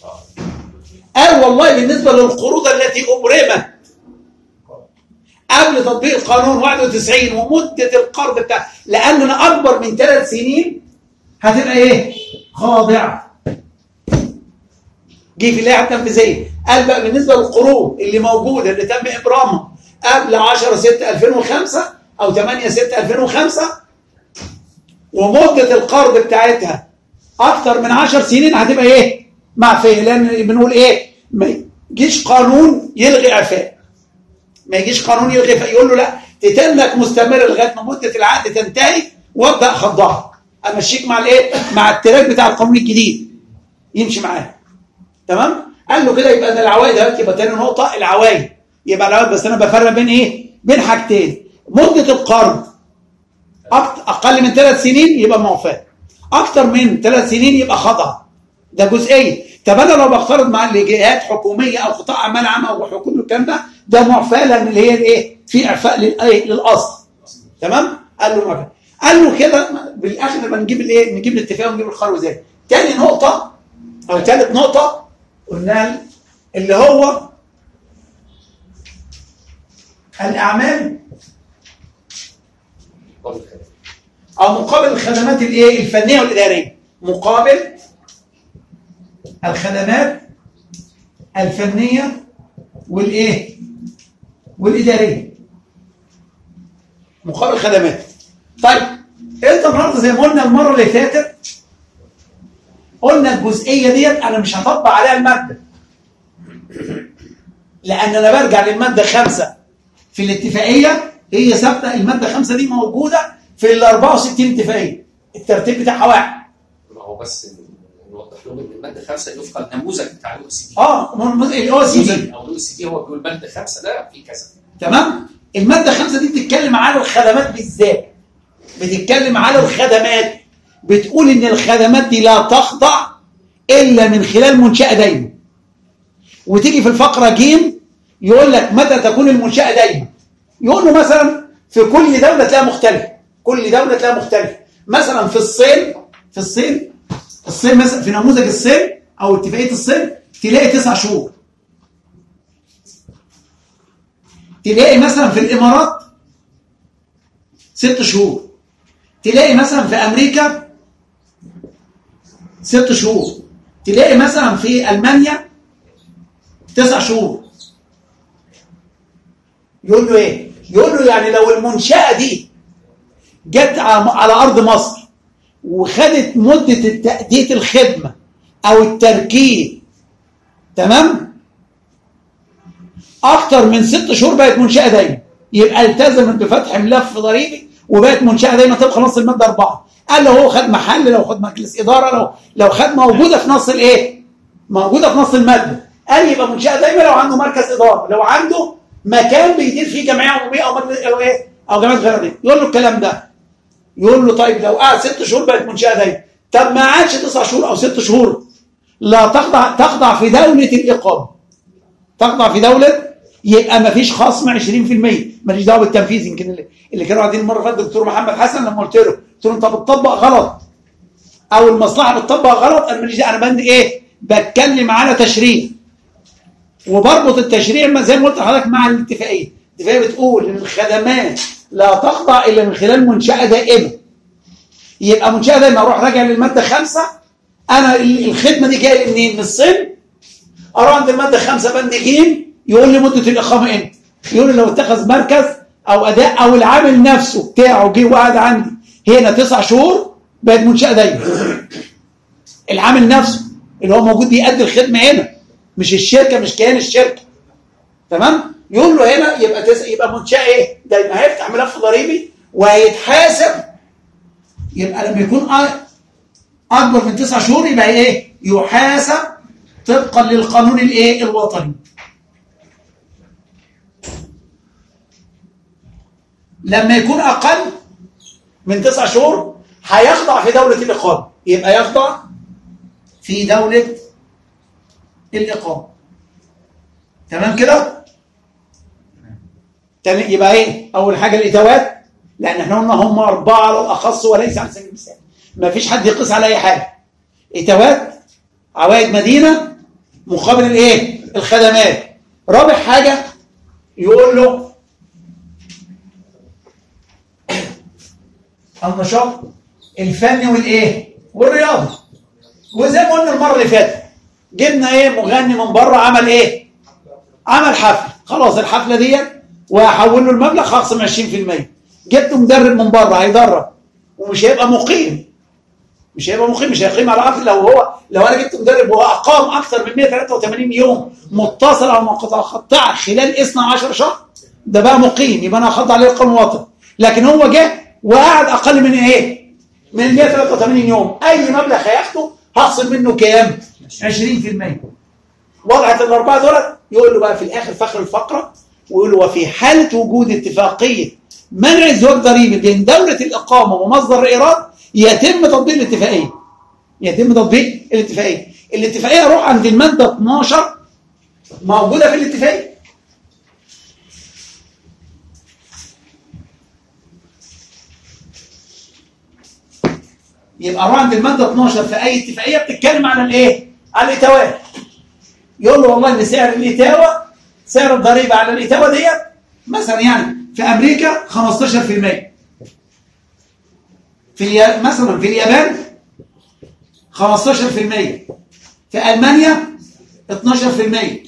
قال والله بالنسبه للقروض التي ابرمت قبل تطبيق القانون واحد وتسعين ومده القرض بتاع لاننا اكبر من ثلاث سنين هتبقى ايه؟ خاضعه. جه في اللائحه التنفيذيه قال بقى بالنسبه للقروض اللي موجوده اللي تم ابرامها قبل عشرة ستة ألفين وخمسة او ثمانية ستة ألفين وخمسة ومده القرض بتاعتها اكتر من عشر سنين هتبقى ايه؟ معفيه. لان بنقول ايه؟ ما يجيش قانون يلغي اعفاء، ما يجيش قانون يلغي يقول له لا تتنك مستمر لغايه ما مده العقد تنتهي وابدا خضعك امشيك مع الايه؟ مع التراك بتاع القانون الجديد يمشي معاه. تمام؟ قال له كده. يبقى ان العوائد دلوقتي يبقى تاني نقطه العوائد. يبقى العوائد بس انا بفرق بين ايه؟ بين حاجتين. مده القرض اقل من ثلاث سنين يبقى معفاه، اكتر من ثلاث سنين يبقى خضع. ده جزئيه. طب انا لو بقترض مع جهات حكوميه او قطاع اعمال عام او حكومي الكلام ده ده معفاه، لان اللي هي الايه؟ في اعفاء للايه؟ للاصل. تمام؟ قال له معفاه. قال له كده بالاخر لما نجيب الايه؟ نجيب الاتفاق ونجيب الخير وزي. تاني نقطه او ثالث نقطه قلنا اللي هو الاعمال او مقابل الخدمات الايه؟ الفنيه والاداريه. مقابل الخدمات الفنيه والايه؟ والاداريه. مقابل الخدمات. طيب انت النهارده زي ما قلنا المره اللي فاتت قلنا الجزئيه ديت انا مش هطبق عليها الماده، لان انا برجع للماده خمسة في الاتفاقيه. هي ثابته الماده خمسة دي موجوده في ال أربعة وستين اتفاقيه، الترتيب بتاعها واحد. ما هو بس نوضح لهم ان الماده خمسة يفقد النموذج بتاع الاو سي دي. اه الاو سي دي او الاو سي دي هو بيقول الماده خمسة ده في كذا. تمام؟ الماده خمسة دي بتتكلم على الخدمات بالذات، بتتكلم على الخدمات، بتقول ان الخدمات دي لا تخضع الا من خلال منشاه دايمه. وتيجي في الفقره جيم يقول لك متى تكون المنشاه دايمه. يقول له مثلا في كل دوله تلاقيها مختلفه، كل دوله تلاقيها مختلفه. مثلا في الصين في الصين الصين مثلا في نموذج الصين او اتفاقيه الصين تلاقي تسع شهور. تلاقي مثلا في الامارات ست شهور. تلاقي مثلا في امريكا ست شهور. تلاقي مثلا في المانيا تسع شهور. يقول له ايه؟ يقول له يعني لو المنشأة دي جت على ارض مصر وخدت مدة تأدية الخدمة او التركيب تمام اكتر من ست شهور بقت منشأة دايمة، يبقى التزمت بفتح ملف ضريبي وبقت منشأة دايمة طبقا نص المادة أربعة. قال له هو خد محل، لو خد مجلس إدارة، لو لو خد موجودة في نص الايه؟ موجودة في نص المادة. قال يبقى منشأة دايمة لو عنده مركز إدارة، لو عنده مكان بيدير فيه جمعية عمومية او مجلس او ايه؟ او جمعية غير. يقول له الكلام ده. يقول له طيب لو قعد ست شهور بقت منشأة دايمة. طب ما قعدش تسع شهور او ست شهور لا تخضع تخضع في دولة الإقامة. تخضع في دولة يبقى ما فيش خصم عشرين في المية، ماليش دعوه بالتنفيذ. يمكن اللي, اللي كانوا قاعدين المره اللي فاتت الدكتور محمد حسن لما قلت له قلت له انت بتطبق غلط او المصلحه بتطبق غلط. انا ماليش دعوه، انا بند ايه؟ بتكلم على تشريع وبربط التشريع زي ما قلت لحضرتك مع الاتفاقيه. الاتفاقيه بتقول ان الخدمات لا تخضع الا من خلال منشاه دائمه. يبقى منشاه دائمه اروح راجع للماده خمسة. انا الخدمه دي جايه منين؟ من الصين. اروح عند الماده خمسة بند ج يقول لي مده الاقامه امتى؟ يقول لي لو اتخذ مركز او اداء او العامل نفسه بتاعه جه وقعد عندي هنا تسع شهور بقت منشاه دايمه. العامل نفسه اللي هو موجود بيأدي الخدمه هنا، مش الشركه، مش كيان الشركه. تمام؟ يقول له هنا يبقى تس... يبقى منشاه ايه؟ دايما هيفتح ملف ضريبي وهيتحاسب. يبقى لما يكون اكبر من تسع شهور يبقى ايه؟ يحاسب طبقا للقانون الايه؟ الوطني. لما يكون اقل من تسع شهور هيخضع في دولة الإقامة. يبقى يخضع في دولة الإقامة. تمام كده؟ يبقى ايه؟ أول حاجة الإتاوات، لأن احنا قلنا هم أربعة على الأخص وليس على سبيل المثال. ما فيش حد يقيس على أي حاجة. إتاوات، عوائد مدينة، مقابل الإيه؟ الخدمات. رابع حاجة يقول له النشاط الفني والايه؟ والرياضي. وزي ما قلنا المره اللي فاتت جبنا ايه؟ مغني من بره عمل ايه؟ عمل حفله. خلاص الحفله دي وهحول له المبلغ هخصم عشرين في المية. جبت مدرب من بره هيدرب ومش هيبقى مقيم، مش هيبقى مقيم، مش هيقيم على عقد. لو هو لو انا جبت مدرب وهو اقام اكثر من مئة وثلاثة وثمانين يوم متصل او منقطعه خلال اثني عشر شهر، ده بقى مقيم، يبقى انا هخضع عليه القانون الوطني. لكن هو جه وقعد اقل من ايه؟ من مئة وثلاثة وثمانين يوم، اي مبلغ هياخده هخصم منه كام؟ عشرين في المية. وضعت الاربعه دول. يقول له بقى في الاخر فخر الفقره، ويقول له وفي حاله وجود اتفاقيه منع الزواج ضريبي بين دوله الاقامه ومصدر الايراد يتم تطبيق الاتفاقيه. يتم تطبيق الاتفاقيه. الاتفاقيه روح عند الماده اثناشر موجوده في الاتفاقيه. يبقى روح عند الماده اثناشر في اي اتفاقيه بتتكلم على الايه؟ على الاتاوه. يقول له والله ان سعر الاتاوه، سعر الضريبه على الاتاوه ديت مثلا يعني في امريكا خمستاشر في المية، في اليا... مثلا في اليابان خمستاشر في المية، في المانيا اتناشر في المية.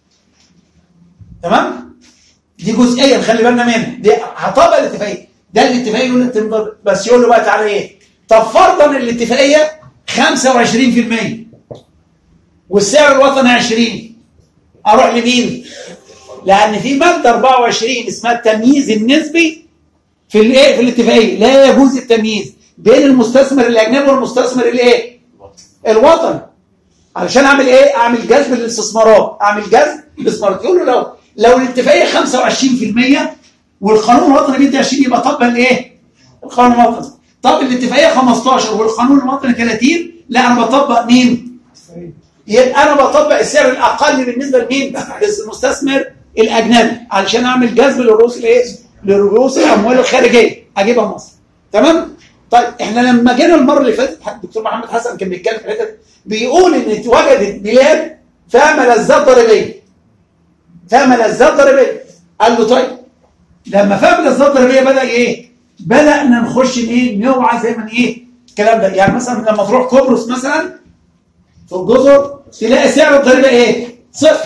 تمام؟ دي جزئيه نخلي بالنا منها، دي هطبق الاتفاقيه. ده الاتفاقيه يقول بس يقول له بقى تعالى ايه؟ طب فرضا الاتفاقيه خمسة وعشرين في المية والسعر الوطني عشرين، اروح لمين؟ لان في ماده أربعة وعشرين اسمها التمييز النسبي في الايه؟ في الاتفاقيه. لا يجوز التمييز بين المستثمر الاجنبي والمستثمر الايه؟ الوطني. علشان اعمل ايه؟ اعمل جذب للاستثمارات، اعمل جذب للاستثمارات. يقول له لو لو الاتفاقيه خمسة وعشرين في المية والقانون الوطني بيدي عشرين يبقى طبق الايه؟ القانون الوطني. طب الاتفاقيه خمستاشر والقانون الوطني ثلاثين، لا انا بطبق مين؟ يبقى انا بطبق السعر الاقل بالنسبه لمين؟ للمستثمر الاجنبي، علشان اعمل جذب للرؤوس الايه؟ للرؤوس الاموال الخارجيه اجيبها مصر. تمام؟ طيب احنا لما جينا المره اللي فاتت الدكتور محمد حسن كان بيتكلم في الحته، بيقول ان اتوجدت بلاد فيها ملذات ضريبيه. فيها ملذات ضريبيه. قال له طيب لما فيها ملذات ضريبيه بدا ايه؟ بدانا نخش ايه؟ نوعى زي ما ايه؟ الكلام ده. يعني مثلا لما تروح قبرص مثلا في الجزر تلاقي سعر الضريبه ايه؟ صفر.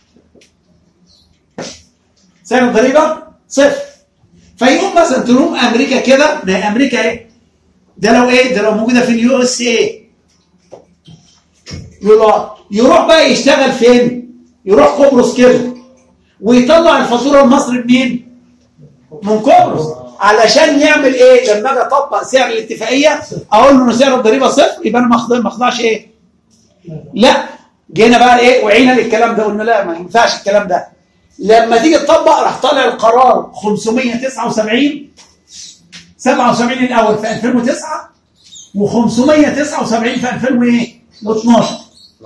سعر الضريبه صفر. فيقوم مثلا تروم امريكا كده، ده امريكا ايه؟ ده لو ايه؟ ده لو موجوده في اليو اس اي. يروح بقى يشتغل فين؟ يروح قبرص كده ويطلع الفاتوره لمصر منين؟ من قبرص. علشان يعمل ايه؟ لما اجي اطبق سعر الاتفاقيه اقول له ان سعر الضريبه صفر، يبقى انا ما اخضعش ايه؟ لا. جينا بقى ايه؟ وعينا للكلام ده، قلنا لا ما ينفعش الكلام ده. لما تيجي تطبق راح طالع القرار خمسمية وتسعة وسبعين سبعة وسبعين الاول في ألفين وتسعة وخمسمية وتسعة وسبعين في ألفين واثناشر.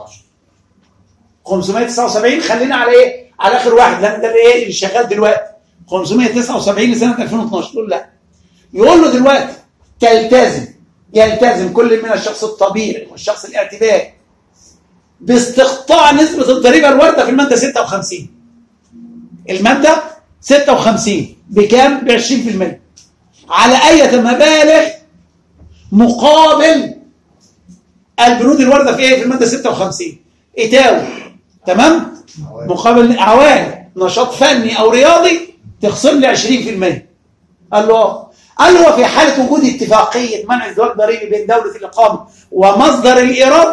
خمسمية وتسعة وسبعين خلينا على ايه؟ على اخر واحد لان ده ايه اللي شغال دلوقتي. خمسمية وتسعة وسبعين لسنه ألفين واثناشر. يقول لا. يقول له دلوقتي تلتزم يلتزم كل من الشخص الطبيعي والشخص الاعتباري باستقطاع نسبه الضريبه الوارده في الماده ستة وخمسين. الماده ستة وخمسين بكام؟ ب عشرين في المية على اي مبالغ مقابل البنود الوارده في ايه؟ في الماده ستة وخمسين. اتاوي. تمام؟ مقابل عوائد نشاط فني او رياضي تخصم لي عشرين في المية. قال له قال له في حاله وجود اتفاقيه منع الزواج ضريبي بين دوله الاقامه ومصدر الايراد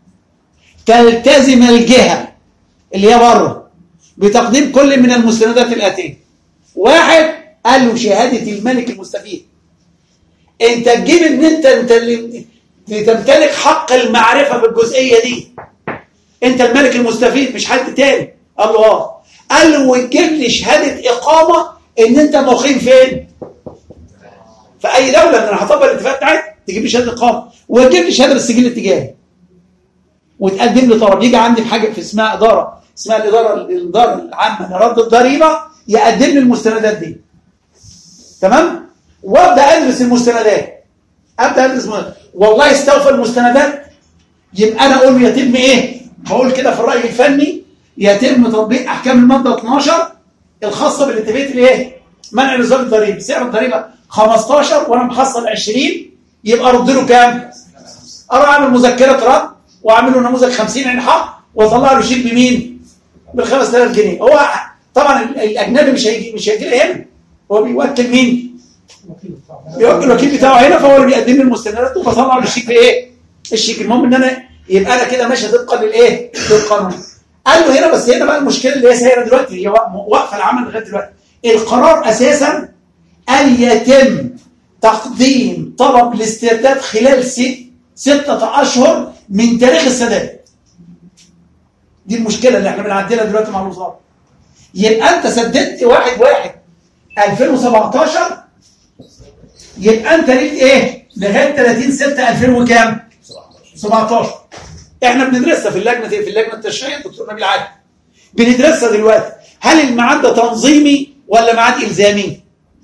تلتزم الجهه اللي هي بره بتقديم كل من المستندات الاتيه. واحد قال له شهاده الملك المستفيد. انت تجيب ان انت انت اللي تمتلك حق المعرفه بالجزئيه دي. انت الملك المستفيد مش حد تاني. قال له اه. قال له وتجيب لي شهاده اقامه ان انت مقيم فين؟ في اي دوله. ان انا هطبق الاتفاق بتاعتي تجيب لي شهاده اقامه وتجيب لي شهاده السجل التجاري وتقدم لي طلب. يجي عندي في حاجه في اسمها اداره اسمها الاداره الاداره العامه لرد الضريبه يقدم لي المستندات دي. تمام؟ وابدا ادرس المستندات. ابدا ادرس المستندات. والله استوفى المستندات يبقى انا اقول يتم ايه؟ بقول كده في الراي الفني يتم تطبيق احكام الماده اثناشر الخاصه بالاتفاقيه الايه؟ منع الزواج الضريبي. سعر الضريبه خمستاشر وانا محصل عشرين، يبقى ارد له كام؟ اروح اعمل مذكره رد واعمل له نموذج خمسين عين حق واطلع له شيك بمين؟ بال خمسة آلاف جنيه. هو طبعا الاجنبي مش هيجي مش هيجي لي هنا، هو بيوكل مين؟ الوكيل بتاعه. بيوكل الوكيل بتاعه هنا، فهو اللي بيقدم لي المستندات وبطلع له الشيك بايه؟ الشيك. المهم ان انا يبقى انا كده ماشي طبقا للايه؟ للقانون. قال له هنا بس هنا بقى المشكله اللي هي سايره دلوقتي، هي واقفه العمل لغايه دلوقتي. القرار اساسا ان يتم تقديم طلب الاسترداد خلال ست ستة اشهر من تاريخ السداد. دي المشكله اللي احنا بنعدلها دلوقتي مع الوزاره. يبقى انت سددت واحد واحد ألفين وسبعتاشر، يبقى انت ليك ايه لغايه ثلاثين ستة ألفين وكام؟ سبعتاشر. احنا بندرسها في اللجنه في اللجنه التشريعيه الدكتور نبيل عادل. بندرسها دلوقتي، هل الميعاد ده تنظيمي ولا ميعاد الزامي؟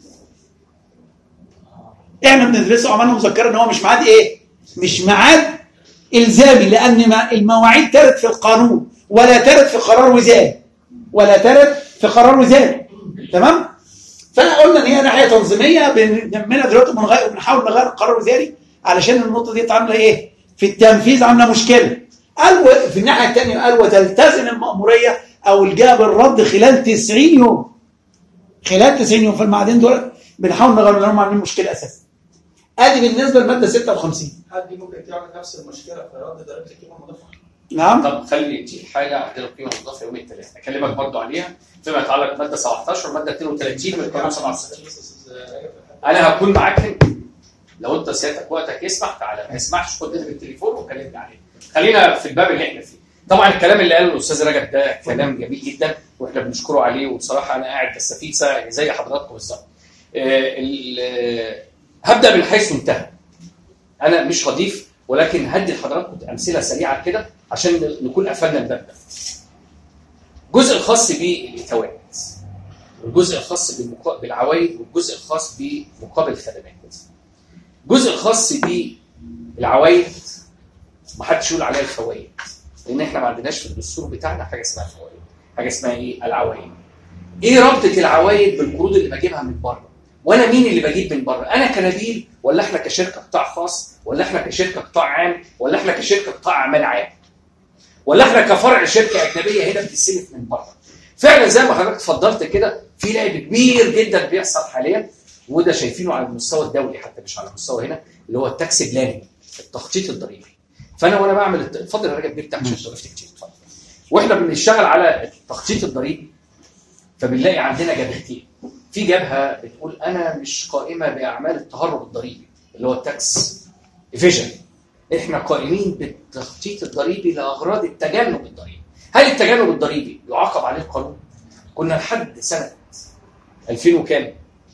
احنا بندرسه وعملنا مذكره ان هو مش ميعاد ايه؟ مش ميعاد الزامي، لان المواعيد ترد في القانون ولا ترد في قرار وزاري، ولا ترد في قرار وزاري. تمام؟ فقلنا ان هي ناحيه تنظيميه بنعملها دلوقتي وبنغير وبنحاول نغير القرار الوزاري علشان النقطه دي عامله ايه؟ في التنفيذ عامله مشكله. قال في الناحيه الثانيه قال وتلتزم المأموريه او الجهه بالرد خلال تسعين يوم. خلال تسعين يوم. فالمعادين دول بنحاول نغير لهم عاملين مشكله اساسا. ادي بالنسبه للماده ستة وخمسين. هل دي ممكن تعمل نفس المشكله في رد ضريبه القيمه المضافه؟ نعم. طب خلي دي حاجه عندنا القيمه المضافه يوم الثلاث، اكلمك برضو عليها فيما يتعلق بماده سبعتاشر وماده اثنين وثلاثين من القانون سبعة وستين. انا هكون معاك هنا لو انت سيادتك وقتك يسمح. تعالى ما يسمحش خد ايدك التليفون وكلمني عليه. خلينا في الباب اللي احنا فيه. طبعا الكلام اللي قاله الاستاذ رجب ده كلام جميل جدا واحنا بنشكره عليه، وبصراحه انا قاعد بستفيد زي حضراتكم بالظبط. هبدا من حيث انتهى. انا مش هضيف ولكن هدي لحضراتكم امثله سريعه كده عشان نكون قفلنا الباب ده. الجزء الخاص بالاتوات، والجزء الخاص بالعوائد، والجزء الخاص بمقابل الخدمات. الجزء الخاص بالعوائد ما حدش يقول عليها الفوائد، لان احنا ما عندناش في الدستور بتاعنا حاجه اسمها فوائد، حاجه اسمها ايه؟ العوائد. ايه رابطه العوائد بالقروض اللي بجيبها من بره؟ وانا مين اللي بجيب من بره؟ انا كنبيل ولا احنا كشركه قطاع خاص ولا احنا كشركه قطاع عام ولا احنا كشركه قطاع اعمال عام ولا احنا كفرع شركه اجنبيه هنا بتستلف من بره؟ فعلا زي ما حضرتك اتفضلت كده في لعب كبير جدا بيحصل حاليا، وده شايفينه على المستوى الدولي حتى مش على المستوى هنا، اللي هو التاكس بلاننج، التخطيط الضريبي. فانا وانا بعمل اتفضل يا راجل بتاعك عشان وقفت كتير. اتفضل. واحنا بنشتغل على التخطيط الضريبي فبنلاقي عندنا جبهتين. في جبهه بتقول انا مش قائمه باعمال التهرب الضريبي اللي هو التاكس ايفيجن، احنا قائمين بالتخطيط الضريبي لاغراض التجنب الضريبي. هل التجنب الضريبي يعاقب عليه القانون؟ كنا لحد سنه ألفين وكام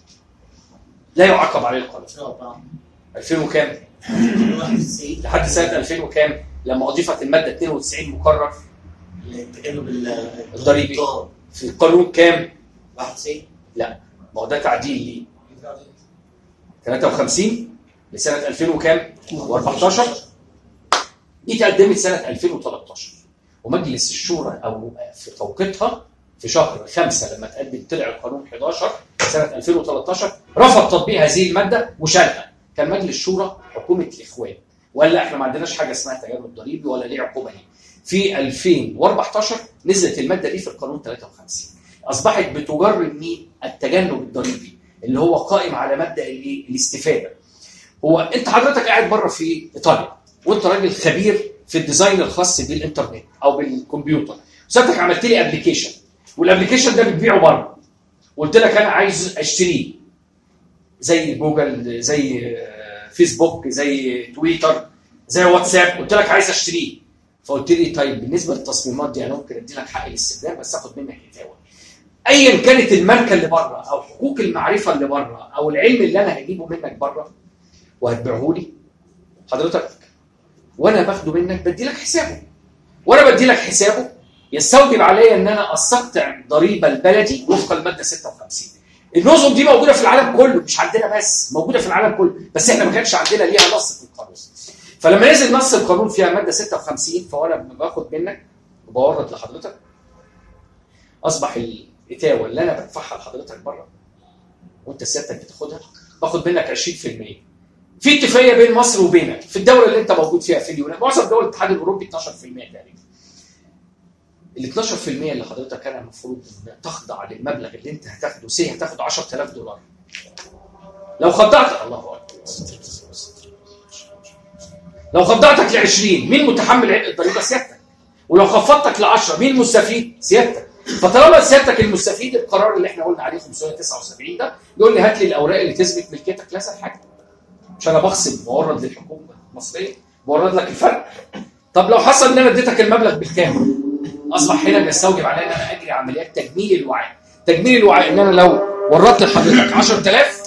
لا يعاقب عليه القانون. ألفين وكام؟ لحد سنه ألفين وكام لما اضيفت الماده اثنين وتسعين مقرر التجنب الضريبي في القانون كام؟ واحد وتسعين. لا ما هو ده تعديل ليه؟ ثلاثة وخمسين لسنه ألفين وكام؟ وأربعتاشر. دي تقدمت سنه ألفين وثلاثة عشر ومجلس الشورى او في توقيتها في شهر خمسة لما تقدم طلع القانون أحد عشر سنه ألفين وثلاثة عشر رفض تطبيق هذه الماده وشالها. كان مجلس الشورى حكومه الاخوان ولا احنا ما عندناش حاجه اسمها تجنب ضريبي ولا ليه عقوبه ليه. في ألفين وأربعتاشر نزلت الماده دي في القانون ثلاثة وخمسين اصبحت بتجرم مين؟ التجنب الضريبي اللي هو قائم على مبدا الاستفاده. هو انت حضرتك قاعد بره في ايطاليا وانت راجل خبير في الديزاين الخاص بالانترنت او بالكمبيوتر، ساعتك عملت لي ابلكيشن والابلكيشن ده بتبيعه بره، قلت لك انا عايز اشتريه زي جوجل زي فيسبوك زي تويتر زي واتساب، قلت لك عايز اشتريه، فقلت لي طيب بالنسبه للتصميمات دي انا ممكن ادي لك حق الاستخدام بس اخد منك عتاوه. ايا كانت الماركه اللي بره او حقوق المعرفه اللي بره او العلم اللي انا هجيبه منك بره وهتبيعه لي حضرتك وانا باخده منك بدي لك حسابه، وانا بدي لك حسابه يستوجب عليا ان انا استقطع ضريبه البلدي وفق الماده ستة وخمسين. النظم دي موجوده في العالم كله مش عندنا بس، موجوده في العالم كله بس احنا ما كانش عندنا ليها نص في القانون. فلما نزل نص القانون فيها ماده ستة وخمسين فانا باخد منك وبورد لحضرتك اصبح الاتاوه اللي انا بدفعها لحضرتك بره وانت سيادتك بتاخدها باخد منك عشرين في المية. في اتفاقيه بين مصر وبينك في الدوله اللي انت موجود فيها في اليونان، معظم دول الاتحاد الاوروبي اتناشر في المية تقريبا. ال اتناشر في المية اللي حضرتك كان المفروض تخضع للمبلغ اللي انت هتاخده، سي هتاخد عشرة آلاف دولار. لو خضعت الله اكبر، لو خضعتك ل عشرين مين متحمل عبء الضريبه؟ سيادتك. ولو خفضتك ل عشرة مين المستفيد؟ سيادتك. فطالما سيادتك المستفيد، القرار اللي احنا قلنا عليه خمسمية وتسعة وسبعين ده يقول لي هات لي الاوراق اللي تثبت ملكيتك لهذا الحاجه. مش انا بخصم بورد للحكومه المصريه، بورد لك الفرق. طب لو حصل ان انا اديتك المبلغ بالكامل، اصبح هنا بيستوجب عليا ان انا اجري عمليات تجميل الوعاء. تجميل الوعاء ان انا لو وردت لحضرتك عشرة آلاف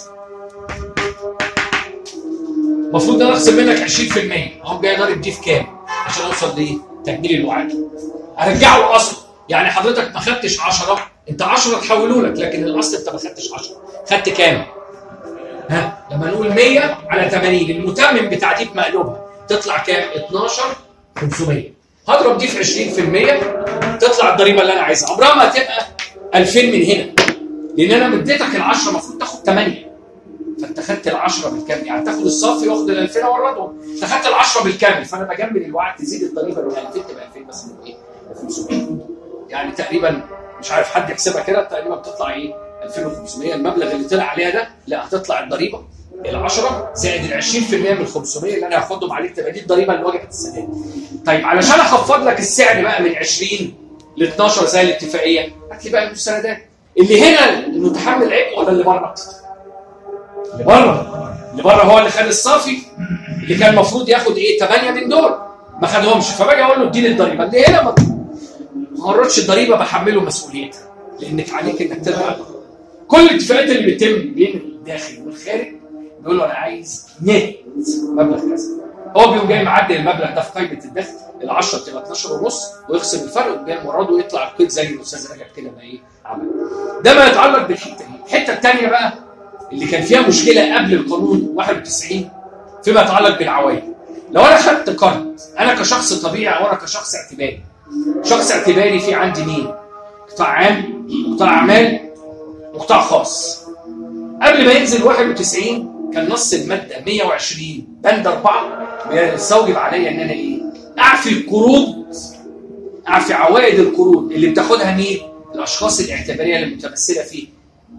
المفروض ان انا اخصم منك عشرين في المية، اقوم جاي ضارب دي في كام عشان اوصل لتجميل الوعاء؟ ارجعه لاصله. يعني حضرتك ما خدتش عشرة، انت عشرة تحولوا لك، لكن الاصل انت ما خدتش عشرة. خدت كام؟ ها لما نقول مية على ثمانين المتمم بتاع دي مقلوبها تطلع كام؟ اتناشر خمسمية. هضرب دي في عشرين في المية تطلع الضريبه اللي انا عايزها. عمرها ما هتبقى ألفين من هنا، لان انا مديتك ال عشرة المفروض تاخد ثمانية، فانت خدت ال عشرة بالكامل. يعني تاخد الصافي واخد ال ألفين اوردهم، انت خدت ال عشرة بالكامل، فانا بجمل الوعد تزيد الضريبه من ألفين تبقى ألفين بس من ايه؟ خمسمية. يعني تقريبا مش عارف حد يحسبها كده، تقريبا بتطلع ايه؟ ألفين وخمسمية. المبلغ اللي طلع عليها ده لا، هتطلع الضريبه ال عشرة زائد ال عشرين في المية من خمسمية اللي انا هاخدهم عليك، تبقى دي الضريبه اللي وجبت السنه دي. طيب علشان اخفض لك السعر بقى من عشرين ل اتناشر زي الاتفاقيه، هات لي بقى المستندات. اللي هنا المتحمل عبء ولا اللي بره؟ اللي بره. اللي بره هو اللي خد الصافي، اللي كان المفروض ياخد ايه؟ ثمانية من دول ما خدهمش، فباجي اقول له اديني الضريبه. اللي هنا ما مرتش الضريبه بحمله مسؤوليتها، لانك عليك انك تدفع. كل الاتفاقات اللي بتتم بين الداخل والخارج بيقول له انا عايز نت مبلغ كذا، هو بيقوم جاي معدل المبلغ ده في قائمه الدخل، ال عشرة بتبقى اتناشر ونص ويخصم الفرق ويقوم جاي مورده ويطلع القيد زي الاستاذ رجب كده ما ايه عمل. ده ما يتعلق بالحته دي. الحته الثانيه بقى اللي كان فيها مشكله قبل القانون واحد وتسعين فيما يتعلق بالعوائد. لو انا خدت قرض انا كشخص طبيعي او انا كشخص اعتباري، شخص اعتباري في عندي مين؟ قطاع عام، قطاع اعمال، وقطاع خاص. قبل ما ينزل واحد وتسعين كان نص الماده مية وعشرين بند أربعة بيستوجب عليا ان انا ايه؟ اعفي القروض، اعفي عوائد القروض اللي بتاخدها مين؟ الاشخاص الاعتباريه اللي متمثله في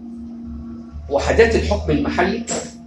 وحدات الحكم المحلي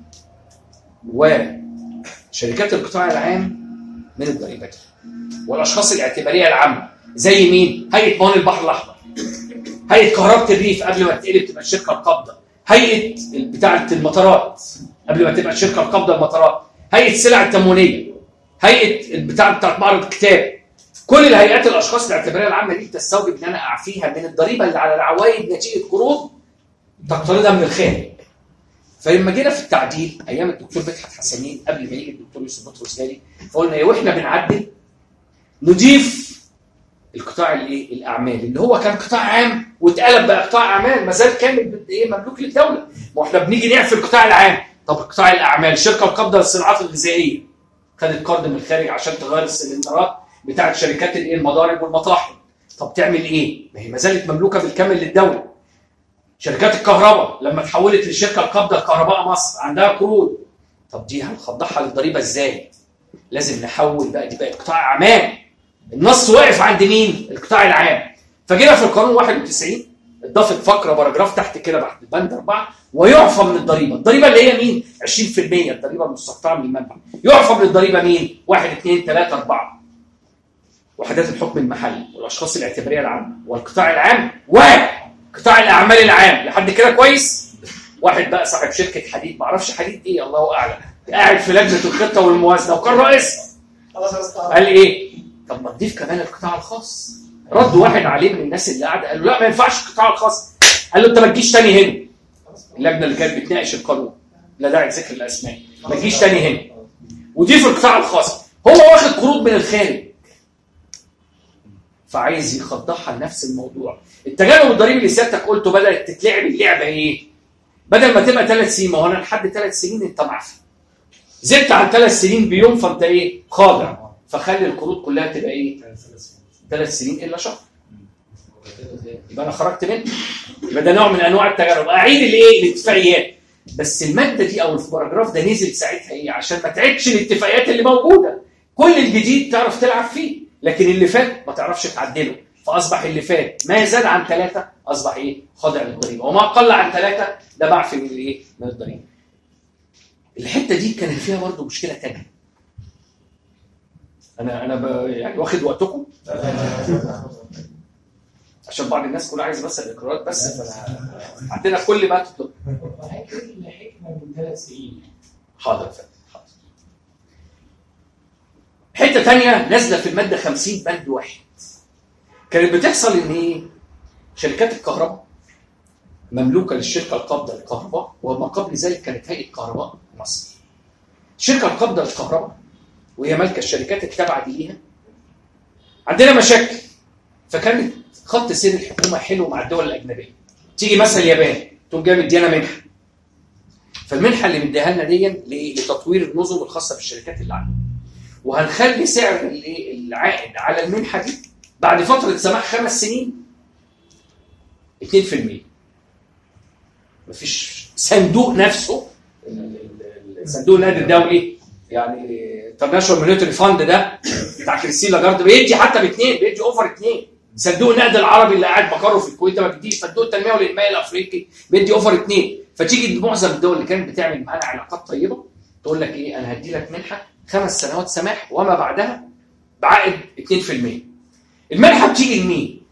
وشركات القطاع العام من الضريبات، والاشخاص الاعتباريه العامه زي مين؟ هيئه موانئ البحر الاحمر، هيئه كهرباء الريف قبل ما تقلب تبقى الشركه القابضه، هيئه بتاعه المطارات قبل ما تبقى الشركه القابضه المطارات، هيئه السلع التموينيه، هيئه البتاع بتاعه معرض الكتاب. كل الهيئات الاشخاص الاعتباريه العامه دي تستوجب ان انا اعفيها من الضريبه اللي على العوائد نتيجه قروض تقترضها من الخارج. فلما جينا في التعديل ايام الدكتور مدحت حسنين قبل ما يجي الدكتور يوسف بطرس جالي، فقلنا ايه واحنا بنعدل نضيف القطاع الايه؟ الاعمال اللي هو كان قطاع عام واتقلب بقى قطاع اعمال، ما زال كامل ايه؟ مملوك للدوله. ما احنا بنيجي نعفي القطاع العام. طب قطاع الاعمال، الشركه القابضه للصناعات الغذائيه خدت قرض من الخارج عشان تغير السلندرات بتاعت شركات الايه؟ المضارب والمطاحن. طب تعمل ايه؟ ما هي ما زالت مملوكه بالكامل للدوله. شركات الكهرباء لما تحولت للشركه القابضه لكهرباء مصر عندها قروض، طب دي هنخضعها للضريبه ازاي؟ لازم نحول بقى، دي بقت قطاع اعمال. النص واقف عند مين؟ القطاع العام. فجينا في القانون واحد وتسعين اضافت فقره باراجراف تحت كده بعد بند أربعة، ويعفى من الضريبه. الضريبه اللي هي مين؟ عشرين في المية الضريبه المستقطعه من المنبع. يعفى من الضريبه مين؟ واحد اثنين ثلاثة أربعة وحدات الحكم المحلي والاشخاص الاعتباريه العامه والقطاع العام وقطاع الاعمال العام. لحد كده كويس؟ واحد بقى صاحب شركه حديد، ما اعرفش حديد ايه الله اعلم، قاعد في لجنه الخطه والموازنه وكان رئيس، قال ايه؟ طب ما تضيف كمان القطاع الخاص. رد واحد عليه من الناس اللي قاعده قال له لا ما ينفعش القطاع الخاص. قال له انت ما تجيش تاني هنا. اللجنه اللي كانت بتناقش القانون، لا داعي لذكر الاسماء، ما تجيش تاني هنا وضيف القطاع الخاص. هو واخد قروض من الخارج فعايز يخضعها لنفس الموضوع. التجانب الضريبي اللي سيادتك قلته بدات تتلعب اللعبه ايه؟ بدل ما تبقى ثلاث سنين، ما هو انا لحد ثلاث سنين انت معفي، زدت عن ثلاث سنين بيوم فانت ايه؟ خاضع. فخلي القروض كلها تبقى ايه؟ ثلاث سنين الا شهر. يبقى انا خرجت منه. يبقى ده نوع من انواع التجارب. اعيد الايه؟ الاتفاقيات. بس الماده دي او الباراجراف ده نزل ساعتها ايه؟ عشان ما تعيدش الاتفاقيات اللي موجوده. كل الجديد تعرف تلعب فيه، لكن اللي فات ما تعرفش تعدله، فاصبح اللي فات ما زاد عن ثلاثه اصبح ايه؟ خاضع للضريبه، وما قل عن ثلاثه ده معفي من الايه؟ من الضريبه. الحته دي كانت فيها برضه مشكله ثانيه. انا انا ب... يعني واخد وقتكم عشان بعض الناس كلها عايزه بس الاقرارات بس، فانا عندنا كل ما تطلب. هيكون حكمه من ثلاث سنين. حاضر يا فندم، حاضر. حته ثانيه نازله في الماده خمسين بند واحد، كانت بتحصل ان ايه؟ شركات الكهرباء مملوكه للشركه القابضه للكهرباء، وما قبل ذلك كانت هيئه كهرباء مصر. الشركه القابضه للكهرباء وهي مالكه الشركات التابعه دي ليها، عندنا مشاكل، فكانت خط سير الحكومه حلو مع الدول الاجنبيه. تيجي مثلا اليابان تقوم جايه مديانا منحه، فالمنحه اللي مديها لنا دي لتطوير النظم الخاصه بالشركات اللي عندنا، وهنخلي سعر العائد على المنحه دي بعد فتره سماح خمس سنين اثنين بالمئة. مفيش صندوق نفسه، صندوق النقد الدولي يعني انترناشونال مونيتري فاند ده بتاع كريستين لاجارد بيدي حتى باثنين، بيدي اوفر اثنين. صندوق النقد العربي اللي قاعد مقره في الكويت ما بيديش، صندوق التنميه والانماء الافريقي بيدي اوفر اثنين. فتيجي معظم الدول اللي كانت بتعمل معانا علاقات طيبه تقول لك ايه؟ انا هدي لك منحه خمس سنوات سماح وما بعدها بعائد اثنين بالمئة. المنحه بتيجي لمين؟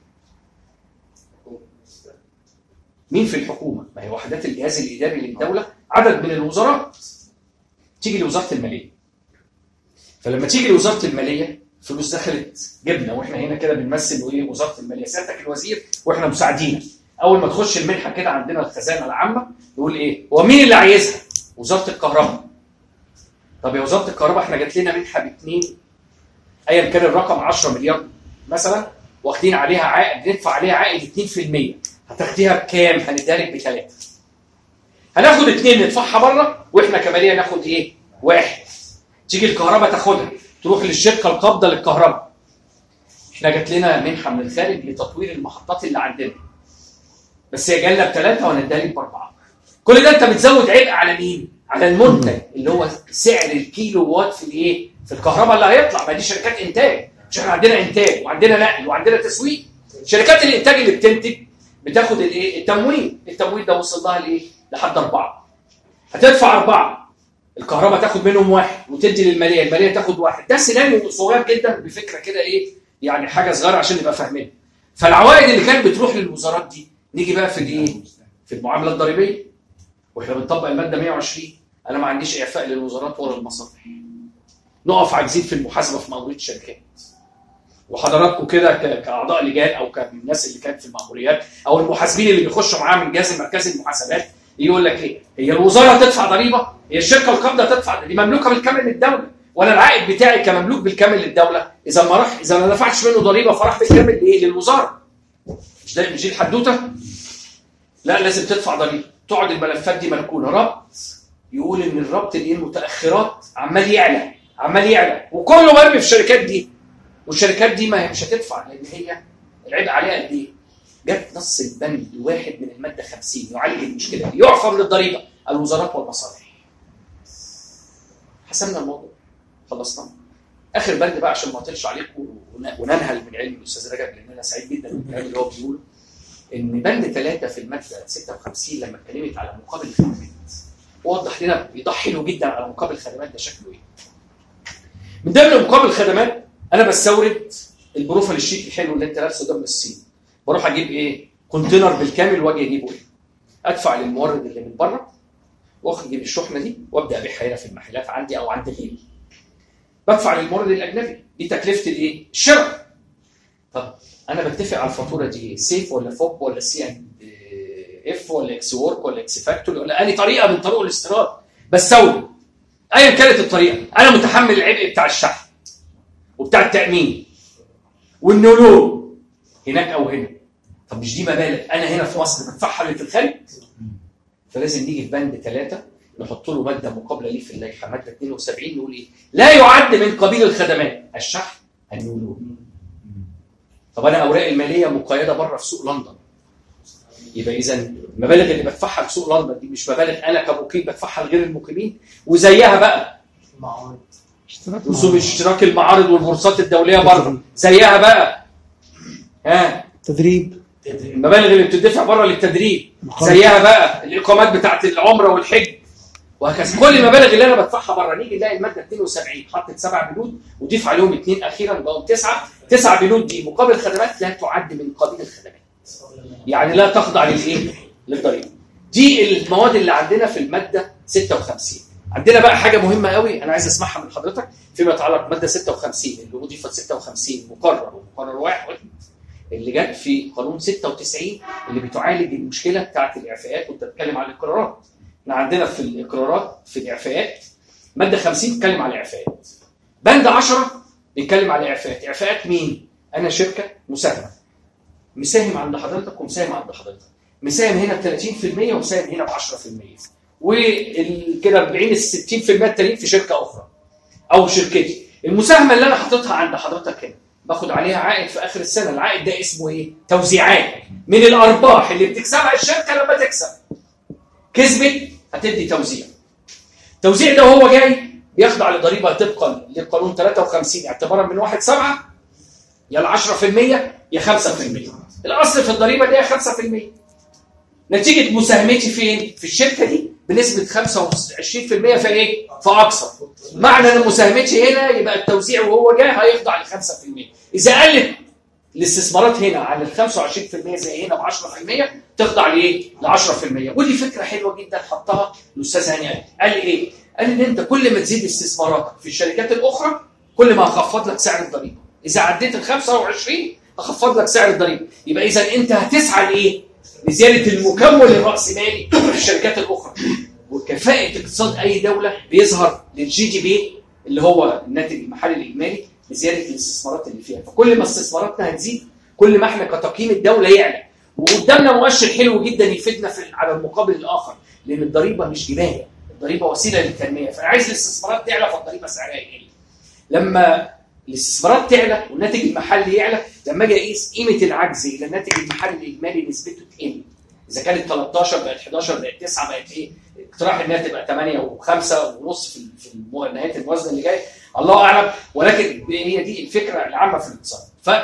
مين في الحكومه؟ ما هي وحدات الجهاز الاداري للدوله، عدد من الوزارات. تيجي لوزاره الماليه. فلما تيجي لوزاره الماليه فلوس دخلت جبنا، واحنا هنا كده بنمثل وايه؟ وزاره الماليه، سيادتك الوزير واحنا مساعدين. اول ما تخش المنحه كده عندنا الخزانه العامه يقول ايه؟ هو مين اللي عايزها؟ وزاره الكهرباء. طب يا وزاره الكهرباء احنا جات لنا منحه باثنين ايا كان الرقم عشرة مليار مثلا، واخدين عليها عائد، ندفع عليها عائد اثنين بالمئة. هتاخديها بكام؟ هنديها لك بثلاثه. هناخد اثنين ندفعها بره، واحنا كماليه ناخد ايه؟ واحد. تيجي الكهرباء تاخدها تروح للشركه القابضه للكهرباء. احنا جات لنا منحه من الخارج لتطوير المحطات اللي عندنا، بس هي جالنا بثلاثه وهنديها لك باربعه. كل ده انت بتزود عبء على مين؟ على المنتج اللي هو سعر الكيلو وات في الايه؟ في الكهرباء اللي هيطلع. ما دي شركات انتاج، مش احنا عندنا انتاج وعندنا نقل وعندنا تسويق. شركات الانتاج اللي بتنتج بتاخد الايه؟ التمويل. التمويل ده وصل لها لايه؟ لحد اربعه. هتدفع اربعه، الكهرباء تاخد منهم واحد وتدي للماليه، الماليه تاخد واحد. ده سيناريو صغير جدا بفكره كده ايه؟ يعني حاجه صغيره عشان نبقى فاهمين. فالعوائد اللي كانت بتروح للوزارات دي، نيجي بقى في الايه؟ في المعامله الضريبيه. واحنا بنطبق الماده مئة وعشرين، انا ما عنديش اعفاء للوزارات ولا المصالح. نقف عاجزين في المحاسبه في مأمورية الشركات. وحضراتكم كده كاعضاء لجان او كالناس اللي كانت في المأموريات او المحاسبين اللي بيخشوا معاها من الجهاز المركزي للمحاسبات، يقول لك ايه؟ هي الوزاره تدفع ضريبه؟ هي الشركه القابضه تدفع؟ دي مملوكه بالكامل للدوله، وانا العائد بتاعي كمملوك بالكامل للدوله، اذا ما راح اذا ما دفعتش منه ضريبه فراح بالكامل لايه؟ للوزاره. مش ده مش دي الحدوته؟ لا، لازم تدفع ضريبه. تقعد الملفات دي مركونه ربط، يقول ان الربط الايه؟ المتاخرات عمال يعلى عمال يعلى، وكله مرمي في الشركات دي، والشركات دي ما مش هتدفع لان هي العبء عليها قد ايه؟ جت نص البند واحد من الماده خمسين يعالج المشكله دي، يعفى من الضريبه الوزارات والمصالح. حسمنا الموضوع، خلصنا. اخر بند بقى عشان ما اطلش عليكم وننهل من علم الاستاذ رجب، لان انا سعيد جدا بالكلام اللي هو بيقوله. ان بند ثلاثه في الماده ستة وخمسين لما اتكلمت على مقابل الخدمات، وضح لنا بيضحي حلو جدا على مقابل الخدمات ده شكله ايه. من ضمن مقابل الخدمات انا بستورد البروفيل الشيك الحلو اللي انت لابسه ده من الصين، بروح اجيب ايه؟ كونتينر بالكامل واجي اجيبه ايه؟ ادفع للمورد اللي من بره واخد اجيب الشحنه دي وابدا ابيعها هنا في المحلات عندي او عند غيري. بدفع للمورد الاجنبي، دي تكلفه الايه؟ الشراء. طب انا بتفق على الفاتوره دي سيف ولا فوب ولا سي ان اف ولا اكس وورك ولا اكس فاكتوري ولا اي طريقه من طرق الاستيراد بستورد، ايا كانت الطريقه، انا متحمل العبء بتاع الشحن وبتاع التامين والنولو هناك او هنا. طب مش دي مبالغ انا هنا في مصر بدفعها اللي في الخارج؟ فلازم نيجي في بند ثلاثه نحط له ماده مقابله ليه في اللائحه، ماده اثنين وسبعين، نقول ايه؟ لا يعد من قبيل الخدمات الشحن النولو. طب انا اوراق الماليه مقيده بره في سوق لندن، يبقى اذا المبالغ اللي بدفعها في سوق لندن دي مش مبالغ انا كمقيم بدفعها لغير المقيمين. وزيها بقى رسوم اشتراك المعارض والبورصات الدوليه بره، زيها بقى ها تدريب. المبالغ اللي بتدفع بره للتدريب زيها بقى الاقامات بتاعت العمره والحج وهكذا. كل المبالغ اللي انا بدفعها بره نيجي نلاقي الماده اثنين وسبعين حطت سبع بنود وضيف عليهم اثنين اخيرا بقوا تسعه. تسع بنود دي مقابل خدمات لا تعد من قبيل الخدمات، يعني لا تخضع للايه؟ للضريبه. دي المواد اللي عندنا في الماده ستة وخمسين. عندنا بقى حاجه مهمه قوي انا عايز اسمعها من حضرتك فيما يتعلق بماده ستة وخمسين اللي اضيفت ستة وخمسين مقرر ومقرر واحد اللي جت في قانون ستة وتسعين اللي بتعالج المشكله بتاعت الاعفاءات وانت بتتكلم عن الاقرارات. احنا عندنا في الاقرارات في الاعفاءات ماده خمسين بتتكلم على الاعفاءات. بند عشرة بيتكلم على الاعفاءات. اعفاءات مين؟ انا شركه مساهمه مساهم عند حضرتك ومساهم عند حضرتك، مساهم هنا ب ثلاثين بالمئة ومساهم هنا ب عشرة بالمئة، وكده أربعين ستين بالمئة التانيين في شركه اخرى او شركتي. المساهمه اللي انا حاططها عند حضرتك هنا باخد عليها عائد في اخر السنه. العائد ده اسمه ايه؟ توزيعات من الارباح اللي بتكسبها الشركه. لما تكسب كسبت هتدي توزيع. التوزيع ده وهو جاي بيخضع لضريبه طبقا للقانون ثلاثة وخمسين اعتبارا من واحد سبعة يا ال عشرة بالمئة يا خمسة بالمئة. الاصل في الضريبه دي هي خمسة بالمئة. نتيجه مساهمتي فين؟ في الشركه دي بنسبه خمسة وعشرين بالمئة في ايه؟ في اكثر. معنى ان مساهمتي هنا يبقى التوزيع وهو جاي هيخضع ل خمسة بالمئة. اذا قلت الاستثمارات هنا عن ال خمسة وعشرين بالمئة زي هنا ب عشرة بالمئة تخضع لايه؟ ل عشرة بالمئة. ودي فكره حلوه جدا حطها الاستاذ هاني. قال قال لي ايه؟ قال ان انت كل ما تزيد استثماراتك في الشركات الاخرى كل ما هخفض لك سعر الضريبه. اذا عديت ال خمسة وعشرين هخفض لك سعر الضريبه. يبقى اذا انت هتسعى لايه؟ لزياده المكون الراسمالي في الشركات الاخرى. وكفاءه اقتصاد اي دوله بيظهر للجي دي بي اللي هو الناتج المحلي الاجمالي بزياده الاستثمارات اللي فيها. فكل ما استثماراتنا هتزيد كل ما احنا كتقييم الدوله يعلى. وقدامنا مؤشر حلو جدا يفيدنا في على المقابل الاخر، لان الضريبه مش جبايه، الضريبه وسيله للتنميه. فانا عايز الاستثمارات تعلى فالضريبه سعرها يقل. لما الاستثمارات تعلى والناتج المحلي يعلى، لما اجي اقيس قيمه العجز الى الناتج المحلي الاجمالي نسبته تقل. اذا كانت ثلاثة عشر بقت احد عشر بقت تسعة بقت ايه؟ اقتراح انها تبقى ثمانية وخمسة ونص في في نهايه الموازنه اللي جاي الله اعلم، ولكن هي دي الفكره العامه في الاقتصاد.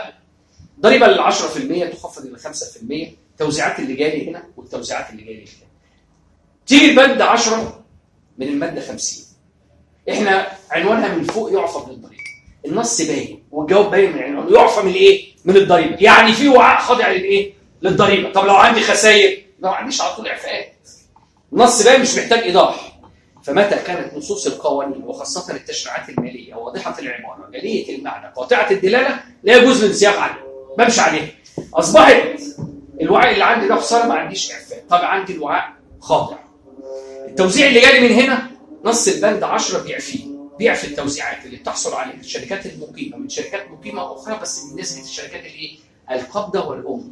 فضريبه ال عشرة بالمئة تخفض الى خمسة بالمئة، التوزيعات اللي جايه هنا والتوزيعات اللي جايه هنا. تيجي البند عشرة من الماده خمسين. احنا عنوانها من فوق يعفى من الضريبه. النص باين والجواب باين من العنوان. يعفى من الايه؟ من الضريبه. يعني في وعاء خاضع للايه؟ للضريبه. طب لو عندي خسائر ما عنديش على طول اعفاءات. النص باين مش محتاج ايضاح. فمتى كانت نصوص القوانين وخاصه التشريعات الماليه واضحه العباره جليه المعنى قاطعه الدلاله لا يجوز الانسياق عنها. بمشي عليها. اصبحت الوعاء اللي عندي ده خساره ما عنديش اعفاء. طب عندي الوعاء خاضع. التوزيع اللي جالي من هنا نص البند عشرة بيعفيه. بيعفي التوزيعات اللي بتحصل عليها الشركات المقيمه من شركات مقيمه اخرى بس من نسبه الشركات الايه؟ القابضه والام.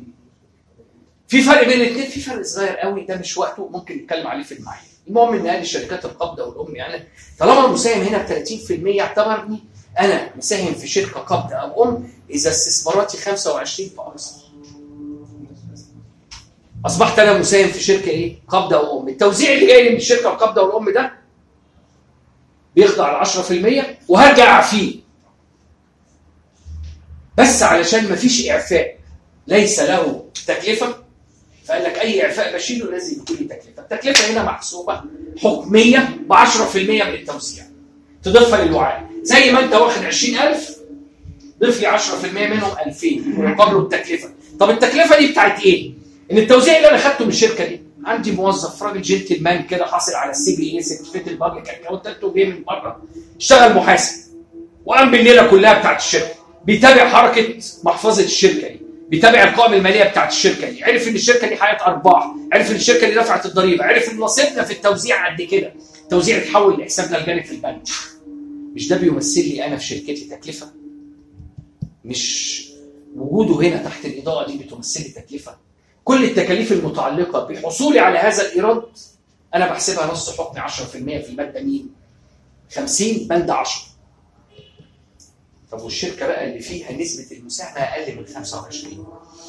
في فرق بين الاثنين، في فرق صغير قوي ده مش وقته ممكن نتكلم عليه في المعايير. المهم ان هذه الشركات القابضه والام يعني طالما المساهم هنا ب ثلاثين بالمئة يعتبرني انا مساهم في شركه قابضه او ام اذا استثماراتي خمسة وعشرين فاكثر. اصبحت انا مساهم في شركه ايه؟ قابضه او ام. التوزيع اللي جاي من الشركه القابضه والام ده بيخضع ل عشرة بالمئة وهرجع اعفيه. بس علشان ما فيش اعفاء ليس له تكلفه فقال لك اي اعفاء بشيله لازم يكون له تكلفه. التكلفه هنا محسوبه حكميه ب عشرة بالمئة من التوزيع تضيفها للوعاء. زي ما انت واخد عشرين ألف ضيف لي عشرة بالمئة منهم ألفين ويقابلوا التكلفه. طب التكلفه دي بتاعت ايه؟ ان التوزيع اللي انا خدته من الشركه دي عندي موظف راجل جنتلمان كده حاصل على السي بي اي سيرتيفيكت البابليك اكاونتنت وجاي من بره اشتغل محاسب وقام بالليله كلها بتاعت الشركه بيتابع حركه محفظه الشركه دي، بيتابع القوائم الماليه بتاعت الشركه دي، عرف ان الشركه دي حققت ارباح، عرف ان الشركه دي دفعت الضريبه، عرف ان نصيبنا في التوزيع قد كده، التوزيع اتحول لحسابنا الجاري في البنك. مش ده بيمثل لي انا في شركتي تكلفه؟ مش وجوده هنا تحت الاضاءه دي بتمثل لي تكلفه؟ كل التكاليف المتعلقه بحصولي على هذا الايراد انا بحسبها نص حكم عشرة بالمئة في الماده مين؟ خمسين بند عشرة. طب والشركه بقى اللي فيها نسبه المساهمه اقل من خمسة وعشرين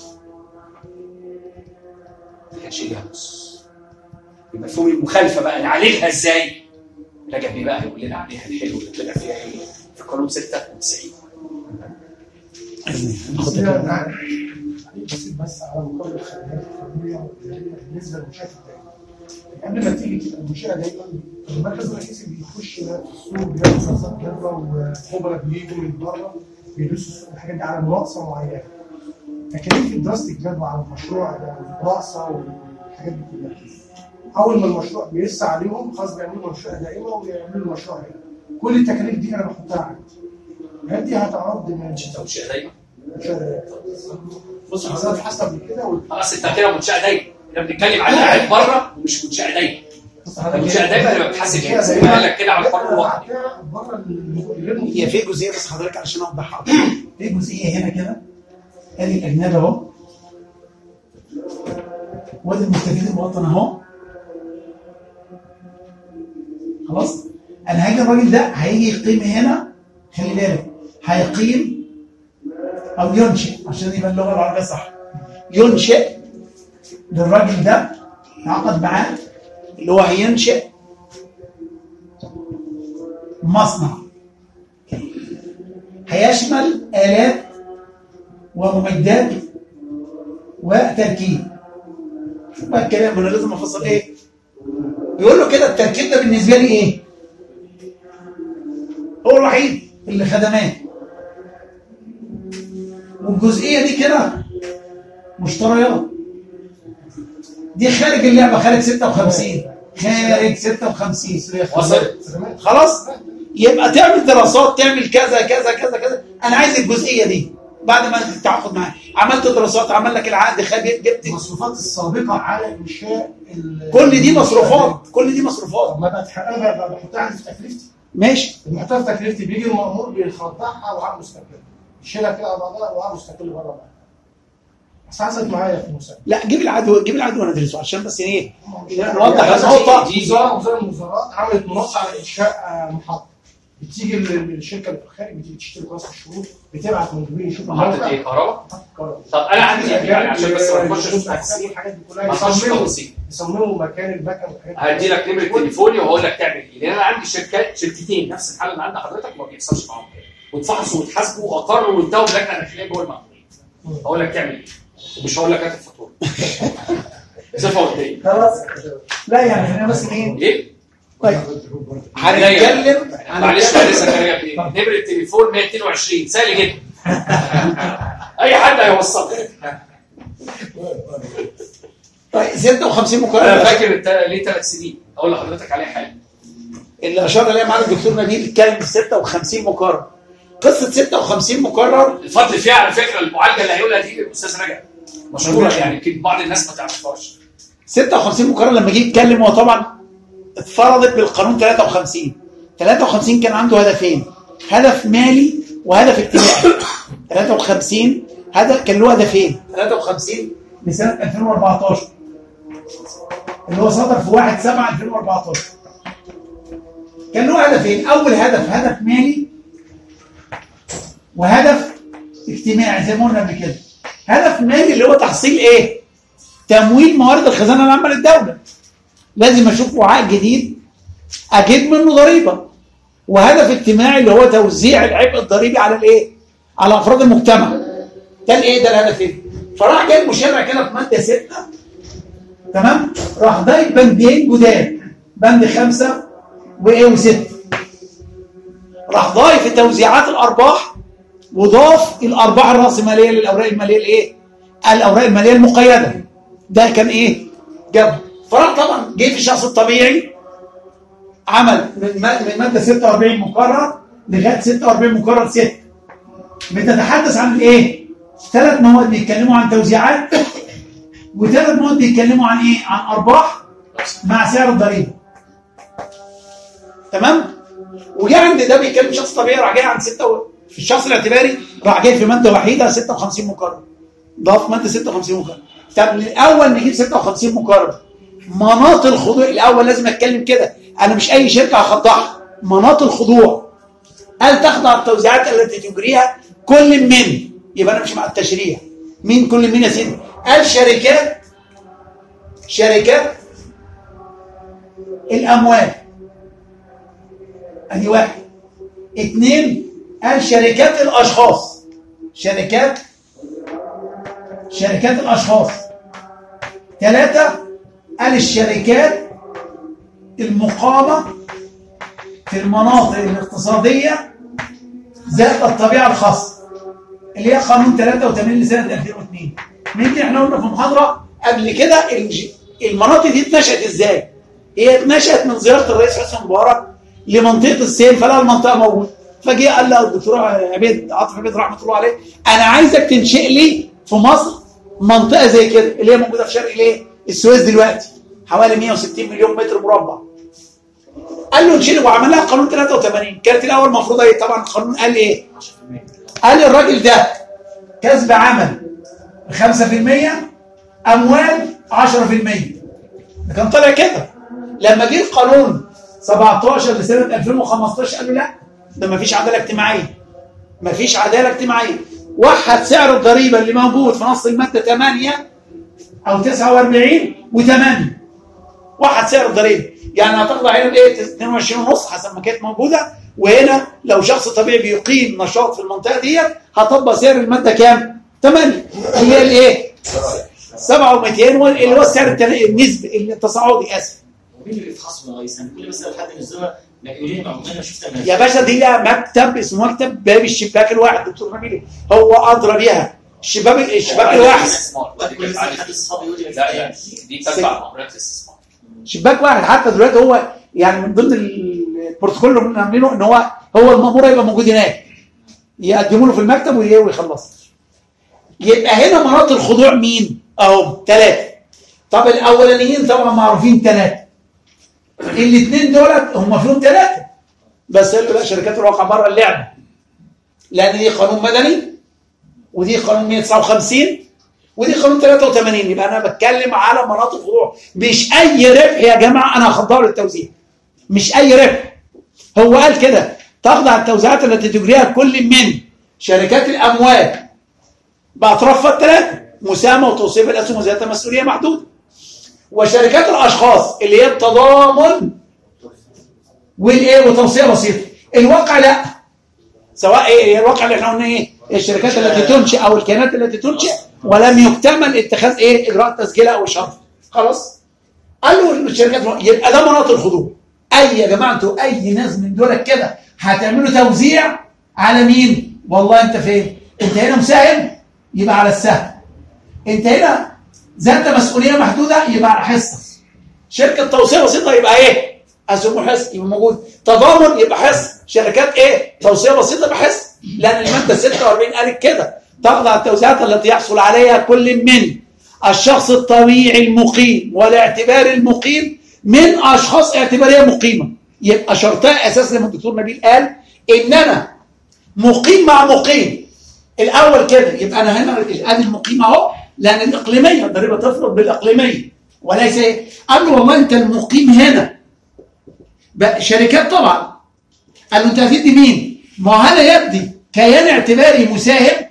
ما كانش ليها نص. يبقى مفهوم المخالفه بقى نعالجها ازاي؟ رجب بقى هيقول لنا عليها الحلو اللي طلع فيها ايه؟ في قانون ستة وتسعين. ناخد كده. بس بس على مقابل الخدمات القانونيه بالنسبه للمنشات الدائمه. قبل ما تيجي تبقى المنشاه دايما المركز الرئيسي بيخش في السوق بيعمل دراسات جدوى وخبراء بيجوا من بره بيدرسوا الحاجات دي على مناقصه معينه. تكاليف دراسه الجدوى على المشروع ده والمناقصه والحاجات دي كلها. اول ما المشروع بيرسى عليهم خلاص بيعملوا منشاه دائمه ويعملوا المشروع هنا. كل التكاليف دي انا بحطها عندي. هل دي هتعرض من منشأة دايما. بص حضرتك حسب كده خلاص انت كده منشأة دايما، احنا بنتكلم على قاعد بره ومش منشأة دايما. منشأة دايما اللي بتحاسب كده زي ما قال لك كده على القانون الوطني. هي في جزئيه بس حضرتك عشان اوضحها في جزئيه هنا كده ادي الاجنبي اهو وادي المستفيد المواطن اهو. خلاص انا هاجي الراجل ده هيجي يقيم هنا، خلي بالك هيقيم او ينشئ عشان يبقى اللغه العربيه صح. ينشئ للراجل ده يعقد معاه اللي هو هينشئ مصنع هيشمل آلات ومعدات وتركيب. شوف بقى الكلام انا لازم افصل ايه. يقول له كده التركيب ده بالنسبه لي ايه؟ هو الوحيد اللي خدمات. والجزئيه دي كده مشتريات. دي خارج اللعبه، خارج ستة وخمسين، خارج ستة وخمسين. وصلت خلاص. يبقى تعمل دراسات، تعمل كذا كذا كذا كذا. انا عايز الجزئيه دي بعد ما تتعاقد معاه. عملت دراسات، عمل لك العقد، خبير، جبت المصروفات السابقه على انشاء كل دي مصروفات، كل دي مصروفات. ما بتحققها بحطها عندي في تكلفتي. ماشي. بحطها في تكلفتي، بيجي المأمور بيخضعها وعقد مستقل. يشيلها كده على بعضها وعقد مستقل بره بقى. بس حصلت معايا في المسابقه. لا جيب العقد، جيب العقد وندرسه عشان بس ايه نوضح النقطه. وزاره وزاره الموزارات عملت مناقصه على انشاء محطه. بتيجي الشركه اللي في الخارج بتيجي تشتري قصه الشروط، بتبعت مندوبين يشوفوا محطة ايه؟ كهرباء؟ كهرباء. طب انا عندي يعني عشان بس ما نخشش في التفاصيل الحاجات دي كلها. ما نخشش في تفاصيل. يصمموا مكان المكن والحاجات دي. هدي لك نمره تليفوني وهقول لك تعمل ايه، لان انا عندي شركات شركتين نفس الحاله اللي عند حضرتك ما بيحصلش معاهم كده، واتفحصوا واتحاسبوا واقروا وانتهوا بلجنه داخليه جوه المأمورين. هقول لك تعمل ايه، ومش هقول لك هات الفاتوره. صفه وديه. خلاص. لا يعني خلينا بس ايه؟ ايه؟ طيب هنتكلم. معلش انا لسه خارج ايه؟ نمره التليفون مية واتنين وعشرين سهل جدا. اي حد هيوصلك. طيب ستة وخمسين انا مكرر. فاكر انت ليه ثلاث سنين اقول لحضرتك عليه حاجه اللي اشار اليها معالي الدكتور نبيل اتكلم في ستة وخمسين مكرر. قصه ستة وخمسين مكرر الفضل فيها على فكره المعالجه اللي هيقولها دي الاستاذ رجب مشهوره، يعني يمكن بعض الناس ما تعرفهاش. ستة وخمسين مكرر لما جه يتكلم هو طبعا اتفرضت بالقانون ثلاثة وخمسين. ثلاثة وخمسين كان عنده هدفين، هدف مالي وهدف اجتماعي. ثلاثة وخمسين هدف كان له هدفين. ثلاثة وخمسين لسنه ألفين وأربعتاشر اللي هو صدر في واحد سبعة ألفين وأربعتاشر كان له هدفين. اول هدف هدف مالي وهدف اجتماعي زي ما قلنا قبل كده. هدف مالي اللي هو تحصيل ايه؟ تمويل موارد الخزانه العامه للدوله. لازم اشوف وعاء جديد اجيب منه ضريبه. وهدف اجتماعي اللي هو توزيع العبء الضريبي على الايه؟ على افراد المجتمع. ده الايه؟ ده الهدفين. فراح جاي المشرع كده في ماده ستة، تمام؟ راح ضايف بندين جداد، بند خمسة وايه وستة. راح ضايف توزيعات الارباح وضاف الارباح الراسماليه للاوراق الماليه الايه؟ الاوراق الماليه المقيده. ده كان ايه؟ جاب. فراح طبعا جه في الشخص الطبيعي عمل من من ماده ستة وأربعين مكرر لغايه ستة وأربعين مكرر ستة بتتحدث عن الايه؟ ثلاث مواد بيتكلموا عن توزيعات وثلاث مواد بيتكلموا عن ايه؟ عن ارباح مع سعر الضريبه. تمام؟ وجاء عند ده بيتكلم شخص طبيعي راح جاي عند ستة و... في الشخص الاعتباري راح جاي في ماده وحيده ستة وخمسين مكرر. ضاف ماده ستة وخمسين مكرر. طب الاول نجيب ستة وخمسين مكرر. مناط الخضوع الاول لازم اتكلم كده، انا مش اي شركه هخضعها. مناط الخضوع هل تخضع التوزيعات التي تجريها كل من، يبقى انا مش مع التشريع. مين كل من يا سيدي؟ الشركات، شركات الاموال. ادي واحد. اثنين الشركات الاشخاص. شركات شركات الاشخاص. ثلاثة قال الشركات المقامة في المناطق الاقتصادية ذات الطبيعة الخاصة اللي هي قانون ثلاثة وثمانين لسنة ألفين واثنين. يمكن احنا قلنا في محاضرة قبل كده المناطق دي اتنشأت ازاي؟ هي اتنشأت من زيارة الرئيس حسني مبارك لمنطقة السيل، فلقى المنطقة موجودة، فجاء قال له الدكتور عبيد عاطف عبيد رحمة الله عليه أنا عايزك تنشئ لي في مصر منطقة زي كده اللي هي موجودة في شرق الايه؟ السويس دلوقتي حوالي مئة وستين مليون متر مربع. قال له انشئ، وعمل لها قانون ثلاثة وثمانين. كانت الأول المفروض ايه؟ طبعا القانون قال ايه؟ قال الراجل ده كسب عمل خمسة في المية، أموال عشرة في المية. ده كان طالع كده. لما جه القانون سبعتاشر لسنة ألفين وخمستاشر قالوا لا، ده مفيش عدالة اجتماعية. مفيش عدالة اجتماعية. وحد سعر الضريبة اللي موجود في نص المادة ثمانية أو تسعة وأربعين وثمانية. وحد سعر الضريبة، يعني هتطلع هنا بايه؟ اثنين وعشرين ونص حسب ما كانت موجودة، وهنا لو شخص طبيعي بيقيم نشاط في المنطقة ديت هتطبق سعر المادة كام؟ ثمانية، اللي هي الايه؟ سبعة ومئتين، اللي هو السعر النسبي التصاعدي. اسف. ومين اللي بيتخصم يا ريس؟ كل مثلا حد نزلها لكن عمرنا شفتها يا باشا دي لها مكتب اسمه مكتب باب الشباك الواحد. دكتور نبيل هو ادرى بيها. الشباك الشباك الواحد كل مثلا حد اصحابي يقول لي لا لا دي تبع مقررات الاستثمار. شباك واحد. حتى دلوقتي هو يعني من ضمن البروتوكول اللي عاملينه ان هو هو المأمور يبقى موجود هناك، يقدموا له في المكتب ويخلص. يبقى هنا مناطق الخضوع مين؟ اهو ثلاثه. طب الاولانيين طبعا معروفين ثلاثه. الاثنين دولت هم فيهم ثلاثه، بس قالوا لا شركات الواقع بره اللعبه، لان دي قانون مدني ودي قانون مئة وتسعة وخمسين ودي قانون ثلاثة وثمانين. يبقى انا بتكلم على مناطق الخضوع، مش اي ربح يا جماعه انا هخضعه للتوزيع، مش اي ربح. هو قال كده تخضع التوزيعات التي تجريها كل من شركات الاموال باطرافها الثلاثه، مساهمه وتوصيف الاسهم وذات مسؤوليه محدوده، وشركات الاشخاص اللي هي التضامن والايه وتوصيه بسيطه. الواقع لا، سواء ايه الواقع اللي احنا قلنا ايه؟ الشركات التي تنشئ او الكيانات التي تنشئ ولم يكتمل اتخاذ ايه اجراء تسجيلها او اشهارها. خلاص قالوا الشركات، يبقى ده مناطق الخضوع. اي يا جماعه انتوا اي ناس من دول كده هتعملوا توزيع على مين؟ والله انت فين؟ انت هنا مساهم يبقى على السهم، انت هنا ذات مسؤوليه محدوده يبقى على حصه، شركه توصيه بسيطه يبقى ايه؟ اسهم حصه يبقى موجود، تضامن يبقى حصه، شركات ايه؟ توصيه بسيطه يبقى حصه، لان الماده ستة وأربعين قالت كده تخضع التوزيعات التي يحصل عليها كل من الشخص الطبيعي المقيم والاعتباري المقيم من اشخاص اعتباريه مقيمه. يبقى شرطها اساس لما الدكتور نبيل قال ان انا مقيم مع مقيم الاول كده، يبقى انا هنا ادي المقيم اهو، لان الاقليميه الضريبه تفرض بالاقليميه وليس ايه؟ قال له والله انت المقيم هنا بقى شركات طبعا. قال له انت هتدي مين؟ ما هو انا يبدي كيان اعتباري مساهم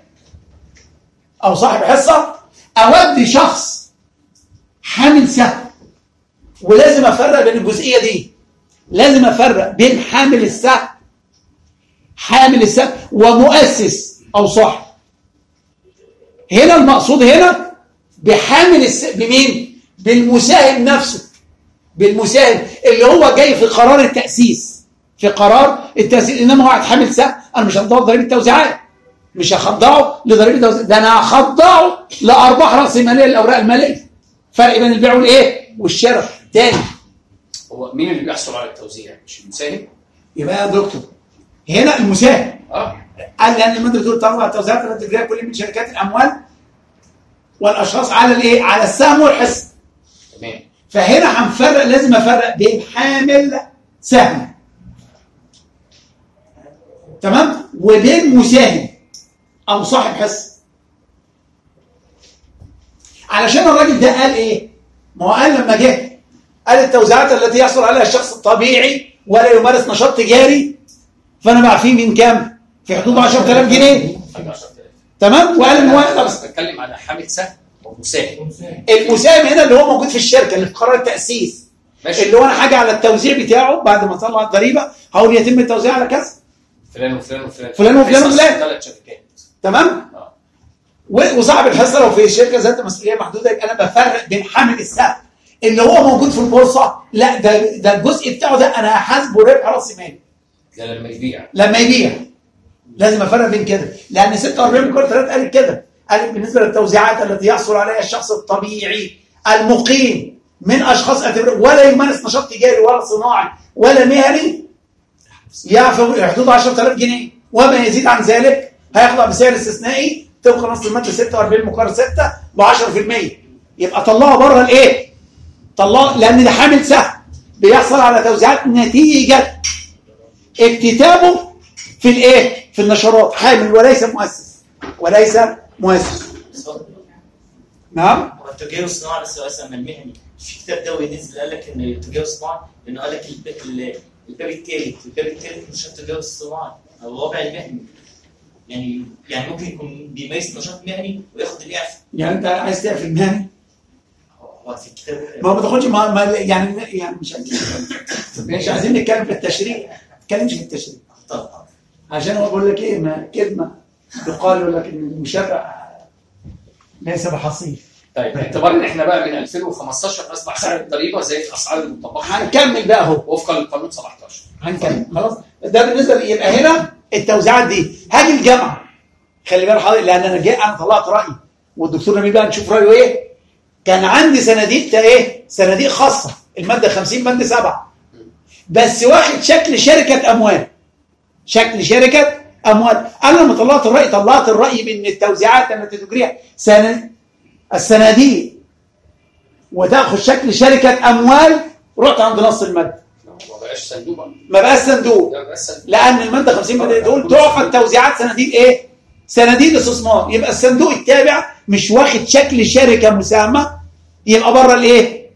او صاحب حصه، اودي شخص حامل سهم، ولازم افرق بين الجزئيه دي، لازم افرق بين حامل السهم حامل السهم ومؤسس او صاحب. هنا المقصود هنا بحامل السهم بمين؟ بالمساهم نفسه، بالمساهم اللي هو جاي في قرار التأسيس، في قرار التأسيس. انما واحد حامل سهم انا مش هخضعه لضريبه التوزيعات، مش هخضعه لضريبه التوزيعات، ده انا هخضعه لارباح راس ماليه للاوراق الماليه. فرق بين البيع والايه؟ والشراء. تاني هو مين اللي بيحصل على التوزيع؟ مش المساهم؟ يبقى يا دكتور هنا المساهم. اه قال لان الماده بتقول تخضع التوزيعات التي تجريها كل من شركات الاموال والاشخاص على الايه؟ على السهم والحصه. تمام. فهنا هنفرق، لازم افرق بين حامل سهم تمام وبين مساهم او صاحب حصه. علشان الراجل ده قال ايه؟ ما هو قال لما جه قال التوزيعات التي يحصل عليها الشخص الطبيعي ولا يمارس نشاط تجاري فانا بعفيه من كام؟ في حدود عشرة آلاف جنيه. تمام. وقال ان هو بس بتكلم على حامل سهم ومساهم. المساهم هنا اللي هو موجود في الشركه اللي في قرار التاسيس، ماشي. اللي هو انا حاجه على التوزيع بتاعه بعد ما طلع الضريبه هقول يتم التوزيع على كذا فلان وفلان وفلان فلان وفلان وفلان ثلاث شركات تمام؟ وصاحب الحصه لو في شركه ذات مسؤوليه محدوده يبقى انا بفرق بين حامل السهم اللي هو موجود في البورصه، لا ده ده الجزء بتاعه ده انا هحاسبه ربح راس مال. ده لما يبيع لما يبيع لازم افرق بين كده، لان ستة وأربعين من كل ثلاث قالت كده، قالت بالنسبه للتوزيعات التي يحصل عليها الشخص الطبيعي المقيم من اشخاص اعتبار ولا يمارس نشاط تجاري ولا صناعي ولا مهني يعفو حدود عشرة آلاف جنيه وما يزيد عن ذلك هيخضع بسعر استثنائي طبق نص الماده ستة وأربعين مقارنه ستة ب عشرة في المية. يبقى طلعه بره الايه؟ طلعه لان ده حامل سهم بيحصل على توزيعات نتيجه اكتتابه في الايه؟ في النشرات، حامل وليس مؤسس وليس مؤسس. نعم؟ هو التجاري والصناعه لسه اصلا من المهني، في كتاب دولي نزل قال لك ان التجاري والصناعه لانه قال لك الباب الباب الثالث الباب الثالث مش التجاري والصناعه او الوضع المهني. يعني يعني ممكن يكون بيمارس نشاط مهني وياخد الاعفاء. يعني انت عايز تعرف المهني؟ هو في الكتاب ما هو ما تاخدش ما ما يعني يعني مش مش عايزين نتكلم في التشريع، ما نتكلمش في التشريع. طبعا عشان هو بقول لك ايه ما كلمه يقال يقول لك ان المشرع ليس بحصيف. طيب باعتبار ان احنا بقى من ألفين وخمستاشر اصبح سعر الضريبه زي الاسعار المطبقه هنكمل بقى اهو وفقا للقانون سبعتاشر. هنكمل خلاص. ده بالنسبه لي يبقى هنا التوزيعات دي. هاجي الجامعه خلي بالك حضرتك لان انا جاي انا طلعت رايي والدكتور نبيل بقى نشوف رايه ايه. كان عندي صناديق ايه؟ صناديق خاصه الماده خمسين ماده سبعة بس واخد شكل شركه اموال. شكل شركه اموال. انا لما طلعت الراي طلعت الراي بان التوزيعات التي تجريها سند الصناديق وتاخذ شكل شركه اموال. رحت عند نص الماده ما بقاش صندوق بقى. ما بقاش صندوق لان الماده خمسين ماده دول تعقد توزيعات صناديق ايه؟ صناديق استثمار. يبقى الصندوق التابع مش واخد شكل شركه مساهمه يبقى بره الايه؟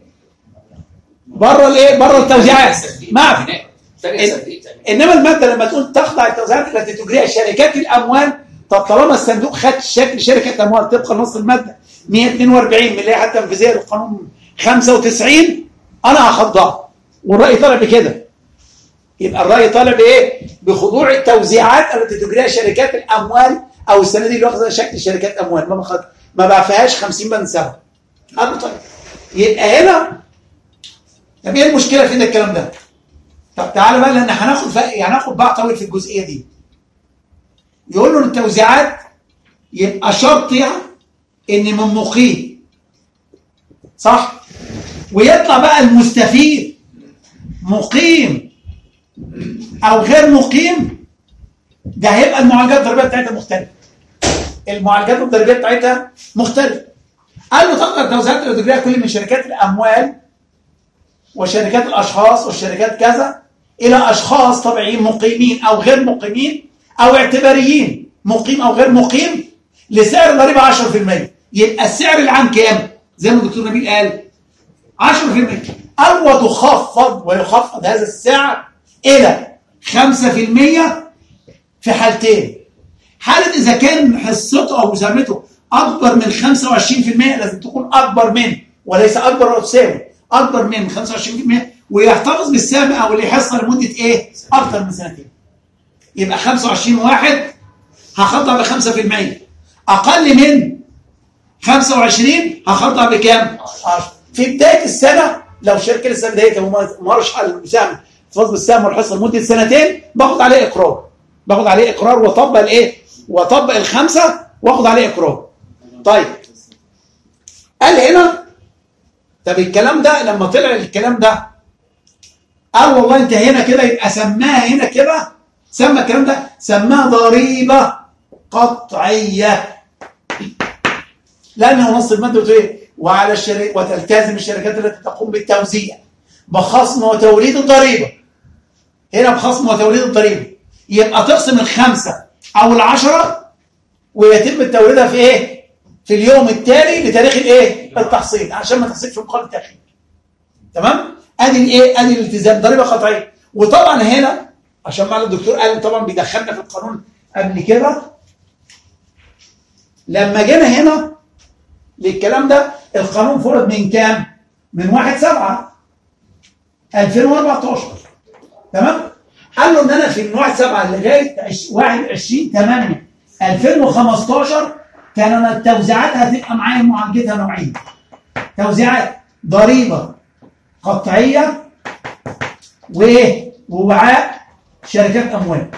بره الايه؟ بره التوزيعات. ما في انما الماده لما تقول تخضع التوزيعات التي تجريها شركات الاموال. طب طالما الصندوق خد شكل شركه اموال طبقا لنص الماده مئة واثنين وأربعين من اللائحه التنفيذيه للقانون خمسة وتسعين انا هخضعه والراي طالع بكده. يبقى الراي طالع بايه؟ بخضوع التوزيعات التي تجريها شركات الاموال او الصناديق اللي واخده شكل شركات اموال ما بخد ما بعفيهاش خمسين بند سبعة. قالوا طيب يبقى هنا طب ايه المشكله في الكلام ده؟ طب تعالى بقى لان هناخد يعني هناخد بقى طويل في الجزئيه دي. يقول له التوزيعات يبقى شرط يعني ان من مقيم صح؟ ويطلع بقى المستفيد مقيم او غير مقيم. ده هيبقى المعالجات الضريبيه بتاعتها مختلفه. المعالجات الضريبيه بتاعتها مختلفه. قال له تقدر التوزيعات اللي تجريها كل من شركات الاموال وشركات الاشخاص والشركات كذا الى اشخاص طبيعيين مقيمين او غير مقيمين او اعتباريين مقيم او غير مقيم لسعر ضريبه عشرة في المية. يبقى السعر العام كام؟ زي ما الدكتور نبيل قال عشرة في المية. قال وتخفض ويخفض هذا السعر الى خمسة في المية في حالتين. حاله اذا كان حصته او مساهمته اكبر من خمسة وعشرين في المية لازم تكون اكبر من وليس اكبر او تساوي اكبر من خمسة وعشرين في المية ويحتفظ بالسهم او اللي يحصل لمده ايه؟ اكثر من سنتين. يبقى خمسة وعشرين واحد هخضع ب خمسة في المية. اقل من خمسة وعشرين هخضع بكام؟ عشرة. في بدايه السنه لو شركه لسه بدايتها وما رش حل المساهم احتفاظ بالسهم والحصه لمده سنتين باخد عليه اقرار. باخد عليه اقرار واطبق الايه؟ واطبق الخمسه واخد عليه اقرار. طيب قال هنا طب الكلام ده لما طلع الكلام ده قال والله انت هنا كده يبقى سماها هنا كده سمى الكلام ده سماها ضريبه قطعيه. لانه نص الماده بتقول ايه؟ وعلى الشركات وتلتزم الشركات التي تقوم بالتوزيع بخصم وتوريد الضريبه. هنا بخصم وتوريد الضريبه يبقى تقسم الخمسه او العشره ويتم توريدها في ايه؟ في اليوم التالي لتاريخ الايه؟ التحصيل عشان ما تحصلش في مقابل التاخير. تمام؟ ادي الايه؟ ادي الالتزام ضريبه قطعيه. وطبعا هنا عشان معنا الدكتور قال طبعا بيدخلنا في القانون قبل كده. لما جينا هنا للكلام ده القانون فرض من كام؟ من واحد سبعة ألفين وأربعتاشر. تمام؟ قال له ان انا في من واحد سبعة لغايه واحد وعشرين ثمانية ألفين وخمستاشر كان انا التوزيعات هتبقى معايا معالجتها نوعين. توزيعات ضريبه قطعيه وايه؟ ووعاء شركات اموال.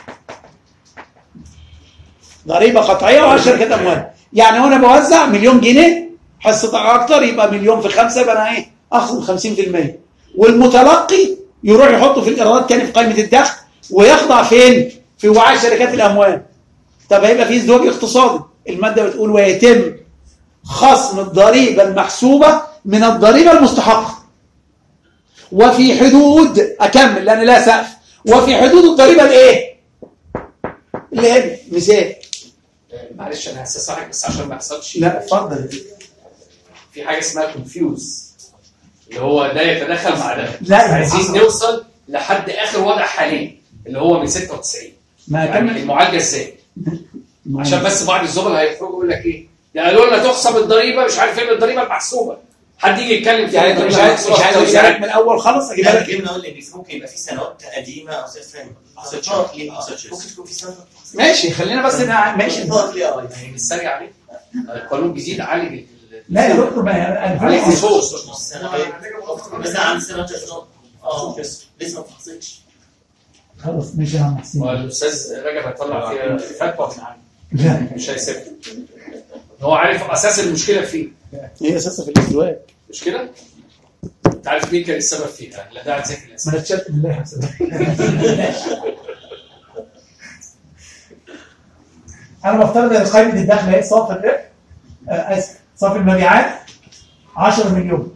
ضريبه قطعيه وعلى شركات اموال، يعني وانا بوزع مليون جنيه حصه اكتر يبقى مليون في خمسه يبقى انا ايه؟ اخصم خمسين في المية، والمتلقي يروح يحطه في الايرادات تاني في قائمه الدخل ويخضع فين؟ في وعاء شركات الاموال. طب هيبقى في ازدواج اقتصادي. الماده بتقول ويتم خصم الضريبه المحسوبه من الضريبه المستحقه وفي حدود، اكمل لان لا سقف، وفي حدود الضريبه الايه؟ اللي هي مثال. معلش انا هستصحك بس عشان ما يحصلش. لا اتفضل. في حاجه اسمها كونفيوز اللي هو ده يتدخل مع ده. لا عايزين نوصل لحد اخر وضع حاليا اللي هو من ستة وتسعين. ما يعني كمل المعالجه ازاي؟ عشان بس بعض الزملاء هيخرجوا يقول لك ايه؟ ده قالوا لنا تخصم الضريبه مش عارف ايه الضريبه المحسوبه. حد يجي يتكلم فيها. يعني انت مش عايز مش عايز اجيبها من الاول خالص اجيبها لا لك. جبنا قلنا ان ممكن يبقى في سنوات قديمه او اساسا ما حصلتش ليه ما حصلتش ممكن تكون في سنه ماشي خلينا بس هنا ماشي. يعني مش سريع عليه. القانون الجديد عالج ال- لا يا دكتور ما عالج انا النصوص. السنه مثلا عن سنه اه لسه ما حصلتش. خلاص ماشي يا عم حسين. والاستاذ رجب هيطلع فيها فتوى من عنده لا مش هيسيبها. هو عارف اساس المشكله فين. هي اساسا في الازدواج. مش كده؟ انت عارف مين كان السبب فيها؟ لا ده هتذاكر الاسباب. ما انا اتشلت بالله يا حسين. انا بفترض ان قائمه الدخل هي صافي الربح آه، اسف صافي المبيعات عشرة مليون،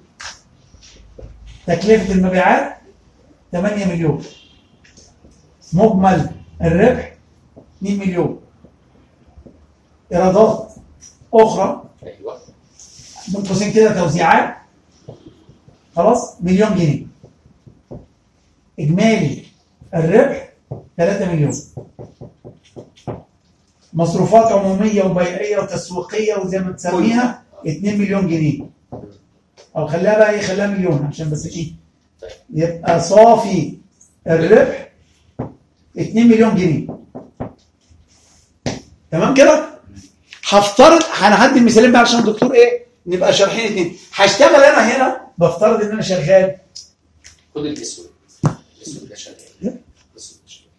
تكلفه المبيعات ثمانية مليون، مجمل الربح اثنين مليون، ايرادات اخرى ايوه من قوسين كده توزيعات خلاص مليون جنيه، اجمالي الربح ثلاثة مليون، مصروفات عموميه وبيعيه وتسويقيه وزي ما تسميها اثنين مليون جنيه، او خليها بقى ايه خليها مليون عشان بس ايه يبقى صافي الربح اثنين مليون جنيه. تمام كده؟ هفترض هنعدي المثالين بقى عشان الدكتور ايه نبقى شارحين اثنين. هشتغل انا هنا بفترض ان انا شغال. خد الاسود. الاسود ده شغال. الاسود ده شغال.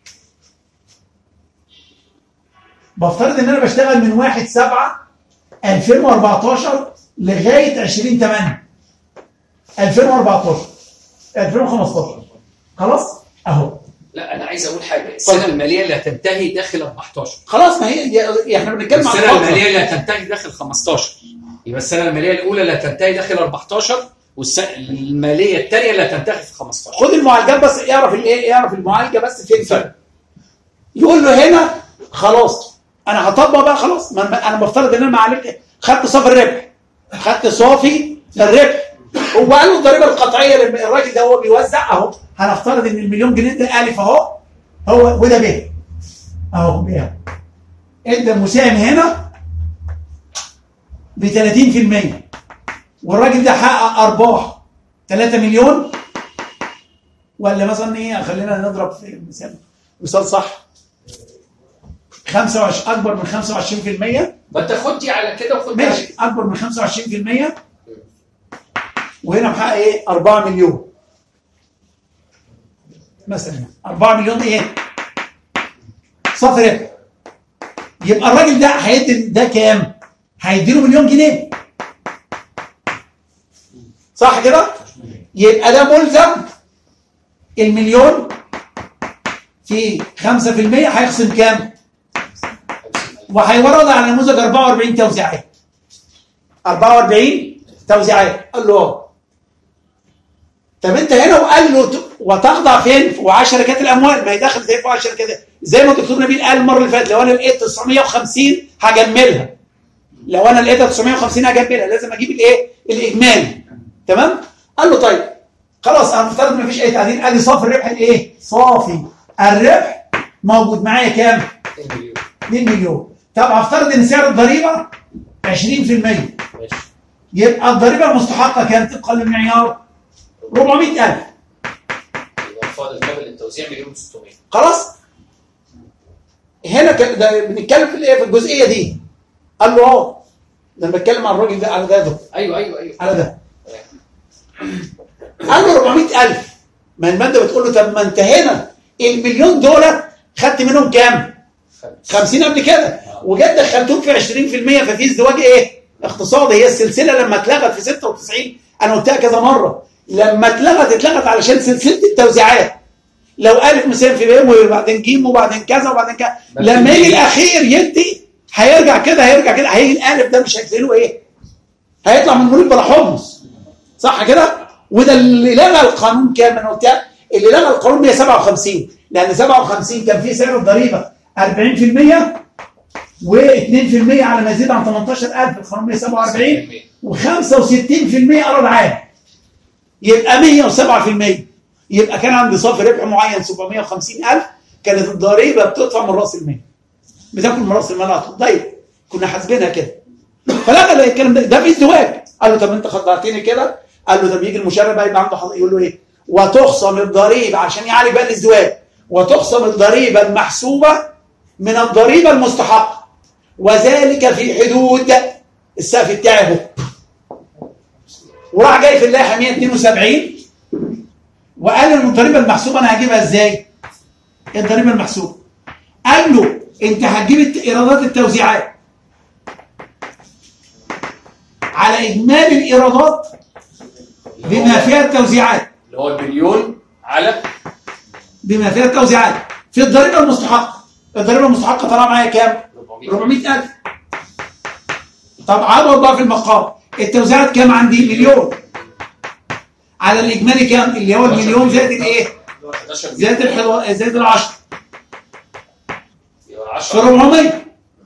بفترض ان انا بشتغل من واحد سبعة ألفين وأربعتاشر لغايه عشرين ثمانية ألفين وأربعتاشر ألفين وخمستاشر خلاص اهو. لا انا عايز اقول حاجه. السنه الماليه اللي هتنتهي داخل أربعتاشر. خلاص ما هي يا- احنا بنتكلم عن السنه الفترة. الماليه اللي هتنتهي داخل خمستاشر. يبقى السنه الماليه الاولى اللي هتنتهي داخل أربعتاشر والسنه الماليه الثانيه اللي هتنتهي في خمستاشر. خد المعالجات بس يعرف الايه يعرف المعالجه بس فين فرق. يقول له هنا خلاص انا هطبق بقى خلاص ما أنا- انا بفترض ان انا معالجت خدت صافي الربح خدت صافي الربح. هو قال له الضريبه القطعيه اللي الراجل ده هو بيوزع اهو هنفترض ان المليون جنيه ده الف اهو هو وده ب اهو ب ادى مساهم هنا ب ثلاثين في المية والراجل ده حقق ارباح ثلاثة مليون ولا مثلا ايه خلينا نضرب في مثال مثال صح خمسة وعشرين اكبر من خمسة وعشرين في المية. ما انت خد دي على كده وخد دي على ماشي كده. اكبر من خمسة وعشرين في المية وهنا محقق ايه أربعة مليون مثلا أربعة مليون ايه صافي ربح. يبقى الراجل ده هيدي ده كام هيديله مليون جنيه صح كده يبقى ده ملزم المليون في خمسة في المية هيخصم كام وهيورد على نموذج أربعة وأربعين توزيعات أربعة وأربعين توزيعات. قال له اه طب انت هنا وقال له ت- وتخضع فين في وعاء شركات الاموال ما هي داخل زي في وعاء شركات زي ما الدكتور نبيل قال المره اللي فاتت لو انا لقيت تسعمية وخمسين هجملها لو انا لقيتها تسعمية وخمسين هجملها لازم اجيب الايه الاجمالي. تمام قال له طيب خلاص انا مفترض ما فيش اي تعديل ادي صافي الربح الايه صافي الربح موجود معايا كام اثنين مليون. طب هفترض ان سعر الضريبه عشرين في المية ماشي. يبقى الضريبه المستحقه كام طبقا للمعيار أربعمية ألف. يبقى فاضل قبل التوزيع مليون وستمية. خلاص هنا ك- ده بنتكلم في الايه في الجزئيه دي. قال له اه ده انا بتكلم عن الراجل ده على ده ده ايوه ايوه ايوه على ده. قال له أربعمائة ألف. ما الماده بتقول له طب ما انت هنا المليون دول خدت منهم كام؟ خمسين قبل كده، وجد دخلتهم في عشرين في المية، ففي ازدواج ايه؟ اقتصادي. هي السلسله لما اتلغت في ستة وتسعين انا قلتها كذا مره، لما اتلغت اتلغت علشان سلسله التوزيعات. لو الف مساهم في ب وبعدين ج وبعدين كذا وبعدين كذا، لما يجي الاخير يدي هيرجع كده هيرجع كده، هيجي الالف ده مش هيديله ايه؟ هيطلع من المريض بلا حمص، صح كده؟ وده اللي لغى القانون كام؟ انا قلتها اللي لغى القانون مية وسبعة وخمسين، لان سبعة وخمسين كان فيه سعر الضريبه أربعين في المية واثنين في المية على ما يزيد عن ثمانية عشر ألف، القانون مية وسبعة وأربعين، و65% ايراد عام، يبقى مية وسبعة في المية. يبقى كان عندي صافي ربح معين سبعمائة وخمسين ألف، كانت الضريبه بتدفع من راس المال، بتاكل من راس المال على طول. طيب كنا حاسبينها كده، فلغى الكلام ده. ده في ازدواج. قال له طب انت خدعتني كده. قال له طب يجي المشرع بقى يبقى عنده حظ، يقول له ايه؟ وتخصم الضريبه عشان يعالج بقى الازدواج، وتخصم الضريبه المحسوبه من الضريبه المستحقه، وذلك في حدود السقف بتاعي اهو. وراح جاي في اللائحه مية واثنين وسبعين وقال ان الضريبه المحسوبه انا هجيبها ازاي؟ الضريبه المحسوبه قال له انت هتجيب ايرادات التوزيعات على اجمالي الايرادات بما فيها التوزيعات، اللي هو المليون على بما فيها التوزيعات في الضريبه المستحقه. الضريبه المستحقه طالعه معايا كام؟ أربعمائة ألف. طب عوض بقى في المقام، التوزيعات كام عندي؟ مليون على الاجمالي كام؟ اللي هو المليون زائد الايه؟ زائد ال زائد ال عشرة في أربعمائة،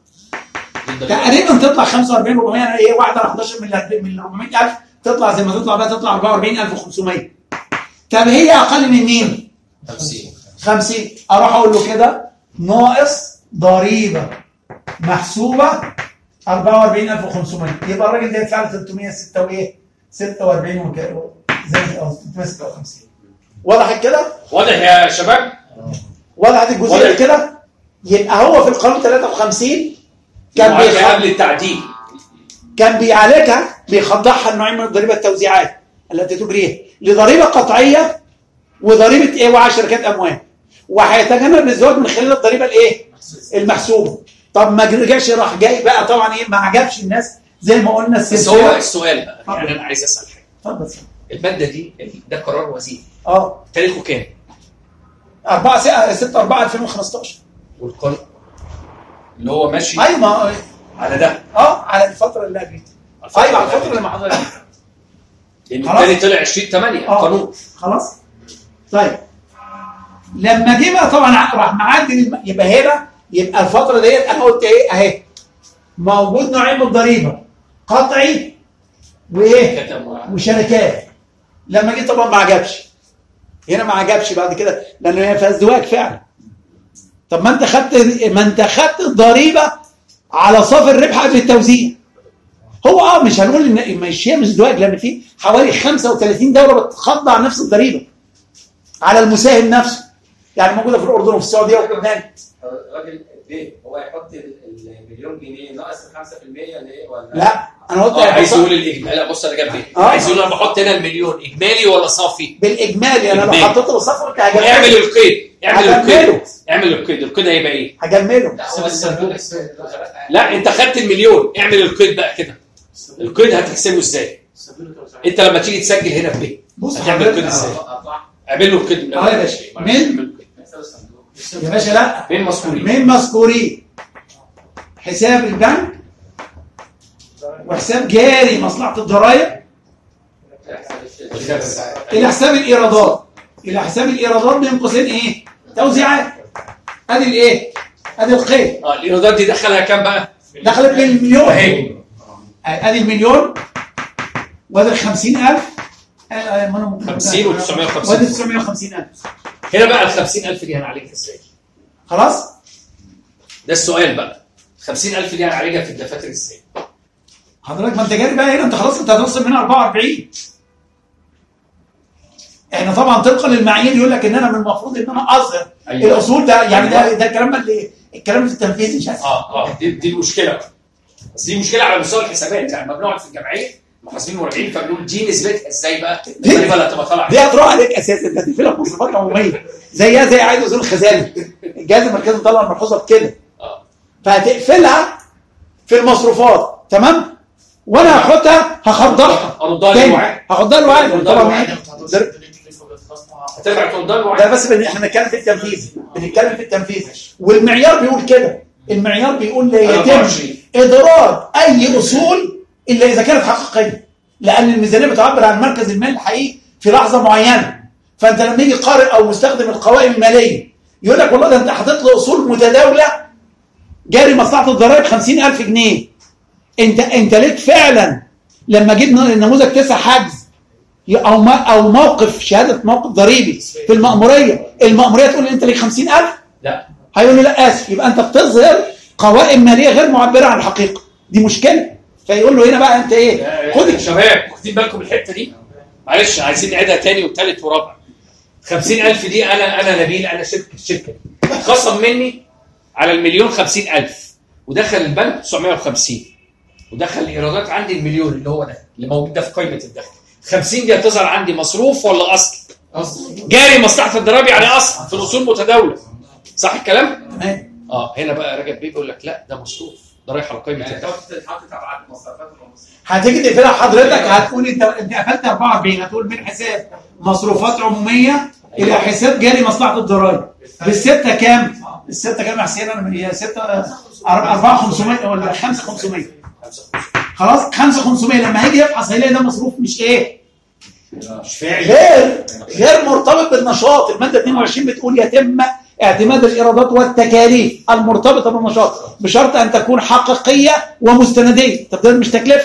تقريبا تطلع خمسة وأربعين أربعمائة. انا ايه واحده على أحد عشر من من أربعمائة ألف تطلع زي ما تطلع بقى، تطلع أربعة وأربعين ألف وخمسمائة. طب هي اقل من مين؟ خمسين. خمسين. اروح اقول له كده ناقص ضريبه محسوبه أربعة وأربعين ألف وخمسمائة، يبقى الراجل ده يدفع له ثلاثمائة وستة وايه؟ ستة وأربعين وكذا زي ثلاثمائة وستة وخمسين. وضحت كده؟ واضح يا شباب؟ وضحت الجزئيه كده؟ يبقى هو في القانون ثلاثة وخمسين كان بيخ... قبل التعديل كان بيعالجها، بيخضعها النوعين من ضريبه التوزيعات التي تجريها لضريبه قطعيه وضريبه ايه وعلى شركات اموال، وهيتجنب الزواج من خلال الضريبه الايه؟ المحسوبه. طب ما رجعش راح جاي بقى طبعا ايه؟ ما عجبش الناس زي ما قلنا السلسله. بس هو السؤال بقى يعني انا عايز اسال حاجه. اتفضل. الماده دي ده قرار وزير اه تاريخه كام؟ أربعة ستة أربعة ألفين وخمستاشر. والقانون اللي هو ماشي ايوه ما على ده اه على الفتره اللي قبل. ايوه على الفتره اللي مع حضرتك، لان الثاني طلع عشرين ثمانية القانون. خلاص. طيب لما جه بقى طبعا راح معدل الم... يبقى هنا يبقى الفتره ديت انا قلت ايه اهي موجود نوعين من الضريبه، قطعي وايه؟ وشركات. لما جه طبعا ما عجبش، هنا ما عجبش بعد كده لان هي فيها ازدواج فعلا. طب ما انت خدت ما انت خدت الضريبه على صافي الربح قبل التوزيع. هو اه مش هنقول ان مش هي مش ازدواج، لان في حوالي خمسة وثلاثين دوله بتخضع نفس الضريبه على المساهم نفسه، يعني موجوده في الاردن وفي السعوديه ولبنان. الراجل ليه هو يحط المليون جنيه ناقص ال خمسة في المية ليه ولا لا انا قلت اه عايز يقول الاجمالي. لا بص انا جنب ايه؟ آه. عايز يقول انا بحط هنا المليون اجمالي ولا صافي؟ بالاجمالي. انا لو إجمالي. حطيته بالصافي قلت هجمله. اعمل القيد اعمل هجمله. القيد اعمل القيد. القيد هيبقى ايه؟ هجمله. لا هو الصندوق لا انت خدت المليون اعمل القيد بقى كده. القيد هتحسبه ازاي؟ انت لما تيجي تسجل هنا في بيت بص هتعمل القيد ازاي؟ اعمل له القيد من اه يا باشا. من يا باشا لا مين مسؤولين؟ من مذكورين حساب البنك وحساب جاري مصلحه الضرائب الى حساب الايرادات. الى حساب الايرادات بين قوسين ايه؟ توزيعات. ادي الايه؟ ادي القيد. اه الايرادات دي دخلها كام بقى؟ دخلت بالمليون اهي. ادي المليون وادي ال خمسين ألف. خمسين و تسعمائة وخمسين. وادي تسعمائة وخمسين ألف. هنا بقى ال خمسين ألف دي هنعالجها ازاي؟ خلاص؟ ده السؤال بقى. خمسين ألف دي هنعالجها في الدفاتر ازاي؟ حضرتك ما انت جاري بقى هنا، انت خلاص انت هتوصل منها أربعة وأربعين. احنا طبعا طبقا للمعايير يقول لك ان انا من المفروض ان انا اظهر أيوة. الاصول ده، يعني ده ده الكلام اللي الكلام في التنفيذ مش هسهل. اه اه دي, دي المشكله بقى. بس دي مشكله على مستوى الحسابات، يعني لما بنقعد في الجمعيه محاسبين وراجعين فبنقول دي نسبتها ازاي بقى؟ الضريبه اللي هتبقى طالعه دي هتروح عليك اساسا، انت هتقفل لك مصروفات عموميه زيها زي عايز وزير الخزانه. الجهاز المركزي مطلع الملحوظه بكده. اه فهتقفلها في المصروفات، تمام؟ وانا هاخدها هخضعها اردها تاني، للوعي، هخضعها للوعي أردها طبعا. للوعي. ده- هترجع تردها ده للوعي. بس بن- احنا بنتكلم في التنفيذ، بنتكلم في التنفيذ، والمعيار بيقول كده. المعيار بيقول لا يتم أربعة وعشرين. اضرار اي اصول الا اذا كانت حقيقيه، لان الميزانيه بتعبر عن مركز المال الحقيقي في لحظه معينه. فانت لما يجي قارئ او مستخدم القوائم الماليه يقول لك والله ده انت حاطط له اصول متداوله جاري مصلحه الضرائب خمسين ألف جنيه، انت انت ليك فعلا لما جبنا نموذج تسع حجز او ما او موقف شهاده موقف ضريبي في المأموريه، المأموريه تقول لي انت ليك خمسين ألف؟ لا هيقول له لا اسف، يبقى انت بتظهر قوائم ماليه غير معبره عن الحقيقه، دي مشكله. فيقول له هنا بقى انت ايه؟ خد يا شباب واخدين بالكم من الحته دي؟ معلش عايزين نعيدها تاني وثالث ورابع. خمسين ألف دي انا انا نبيل، انا شركه الشركه دي خصم مني على المليون خمسين ألف، ودخل البنك تسعمائة وخمسين، ودخل الايرادات عندي المليون اللي هو ده اللي موجود ده في قائمه الدخل. خمسين دي هتظهر عندي مصروف ولا اصل؟ اصل جاري مصلحه الضرائب يعني اصل في الاصول متداوله. صح الكلام؟ تمام. اه هنا بقى رجب بيه بيقول لك لا ده مصروف، ده رايح على قائمه يعني الدخل. تحط تبعات مصروفات ومصروفات. هتيجي تقفلها حضرتك هتقول انت انت قفلت أربعة وأربعين، هتقول من حساب مصروفات عموميه الى حساب جاري مصلحه الضرائب. بالسته كام؟ السته كام يا حسين؟ انا هي سته أربعة خمسمائة ولا خمسة خمسمائة. خلاص خمسة خمسمائة لما هيجي يفحص هيلاقي ده مصروف مش ايه؟ مش فاعل. غير غير مرتبط بالنشاط. الماده اثنين وعشرين بتقول يتم اعتماد الايرادات والتكاليف المرتبطه بالنشاط بشرط ان تكون حقيقيه ومستنديه. طب ده مش تكلفه؟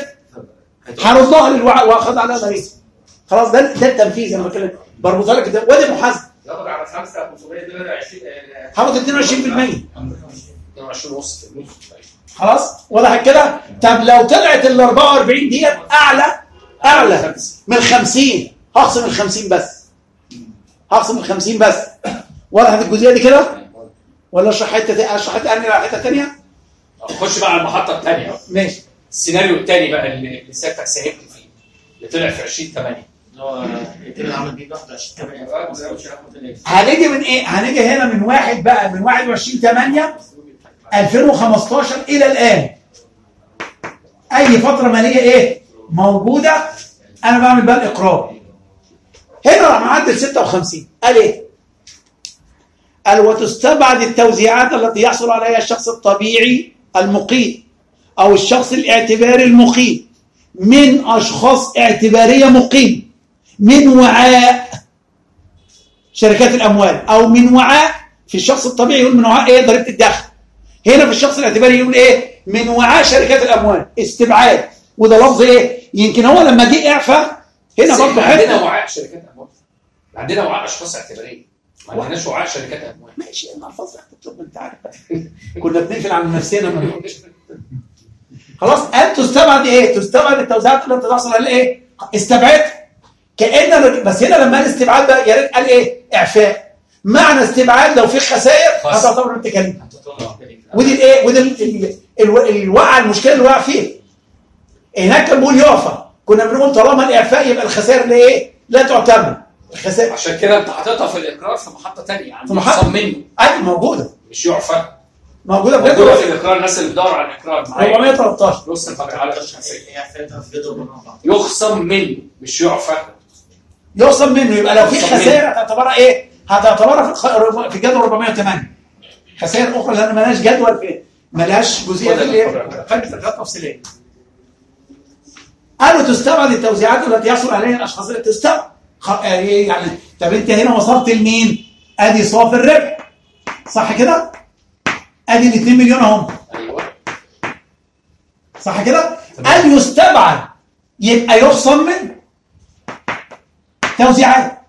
هردها للوعاء واخد عليها ضريبه. خلاص ده ده التنفيذ. انا بتكلم بربطها لك ده وادي محاسبه. ياخد على خمسة خمسمائة دولار عشرين هاخد اثنين وعشرين بالمئة. اثنين وعشرين ونص في المية. خلاص وضحت كده؟ طب لو طلعت ال أربعة وأربعين ديت اعلى اعلى من خمسين هخصم ال خمسين بس. هخصم ال خمسين بس. وضحت الجزئيه دي كده؟ ولا اشرح حته اشرح حته ثانيه على حته ثانيه؟ خش بقى على المحطه الثانيه. ماشي. السيناريو الثاني بقى اللي اللي سيادتك ساهمت فيه اللي طلع في عشرين ثمانية. اللي هو يتم العمل بيه واحد وعشرين ثمانية. هنيجي من ايه؟ هنيجي هنا من واحد بقى من واحد وعشرين ثمانية ألفين وخمستاشر الى الان. اي فتره ماليه ايه؟ موجوده انا بعمل بقى الاقرار. هنا راح معدل ستة وخمسين. قال ايه؟ قال وتستبعد التوزيعات التي يحصل عليها الشخص الطبيعي المقيم او الشخص الاعتباري المقيم من اشخاص اعتباريه مقيم من وعاء شركات الاموال، او من وعاء في الشخص الطبيعي يقول من وعاء ايه؟ ضريبه الدخل. هنا في الشخص الاعتباري يقول ايه؟ من وعاء شركات الاموال. استبعاد. وده لفظ ايه؟ يمكن هو لما جه اعفاء هنا برضه عندنا حته. وعاء شركات اموال، عندنا وعاء اشخاص اعتباريه، ما عندناش وعاء شركات اموال. ماشي انا الفاظ تطلب انت عارف. كنا بنقفل على نفسنا ما نقولش. خلاص انت تستبعد ايه؟ تستبعد التوزيعات التي تحصل على ايه؟ استبعد. كأن بس هنا لما قال استبعاد بقى يا ريت قال ايه؟ اعفاء. معنى استبعاد لو في خسائر هتعتبر انت كلمه. ودي الايه؟ ودي ال- ال- ال- الوقع المشكله اللي وقع فيه. هناك كان بيقول يعفى، كنا بنقول طالما الاعفاء يبقى الخسائر اللي ايه؟ لا تعتبر. الخسائر عشان كده انت حاططها في الاقرار في محطه ثانيه، عندي في محطة- خصم منه عادي موجوده مش يعفى. موجوده موجوده في بجد. الاقرار، الناس اللي بتدور على الاقرار معايا. أربعمائة وثلاثة عشر. بص طب على الشخصيه هي عفاتها في جدول مع بعض. يخصم منه مش يعفى. يخصم منه يبقى لو في يخصم خسائر هتعتبرها ايه؟ هتعتبرها في الخ- في جدول أربعمائة وثمانية. خسائر اخرى لان مالهاش جدول في مالهاش جزئيه في الايه؟ قائمه التكلفات تفصيليه. قالوا تستبعد التوزيعات التي يحصل عليها الاشخاص اللي تستبعد. خ- ايه يعني؟ طب انت هنا وصلت لمين؟ ادي صافي الربح. صح كده؟ ادي ال اتنين مليون اهم. ايوه صح كده؟ قال يستبعد يبقى يخصم منه توزيعات.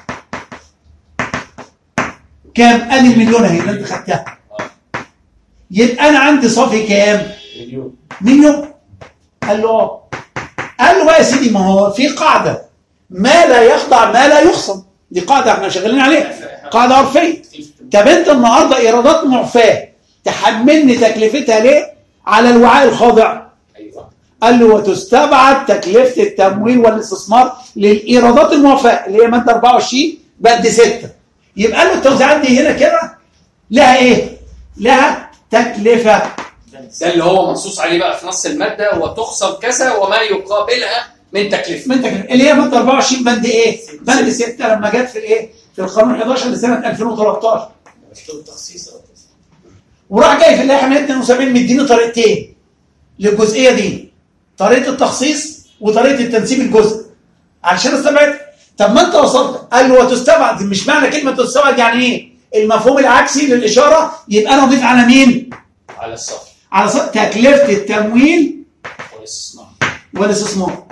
كام؟ ادي المليون اهي اللي انت خدتها. يبقى انا عندي صافي كام؟ مليون. مليون. قال له اه. قال له بقى يا سيدي ما هو في قاعده ما لا يخضع ما لا يخصم. دي قاعده احنا شغالين عليها، قاعده عرفيه. طب انت النهارده ايرادات معفاه تحملني تكلفتها ليه على الوعاء الخاضع؟ ايوه قال له وتستبعد تكلفة التمويل والاستثمار للإيرادات الموافقة اللي هي مادة أربعة وعشرين بند ستة. يبقى له التوزيعات دي هنا كده لها ايه؟ لها تكلفة. ده اللي هو منصوص عليه بقى في نص المادة، وتخصم كذا وما يقابلها من تكلفة. من تكلفة اللي هي مادة أربعة وعشرين بند ايه؟ بند ستة لما جت في الايه؟ في القانون احداشر لسنة ألفين وثلاثة عشر. التخصيص وراح جاي في اللائحة مئة واثنين وسبعين مديني طريقتين للجزئية دي، طريقة التخصيص وطريقة التنسيب الجزء علشان استبعد. طب ما انت وصلت قال له وتستبعد، مش معنى كلمة تستبعد يعني ايه؟ المفهوم العكسي للإشارة يبقى انا اضيف على مين؟ على الصف على صف تكلفة التمويل والاستثمار والاستثمار.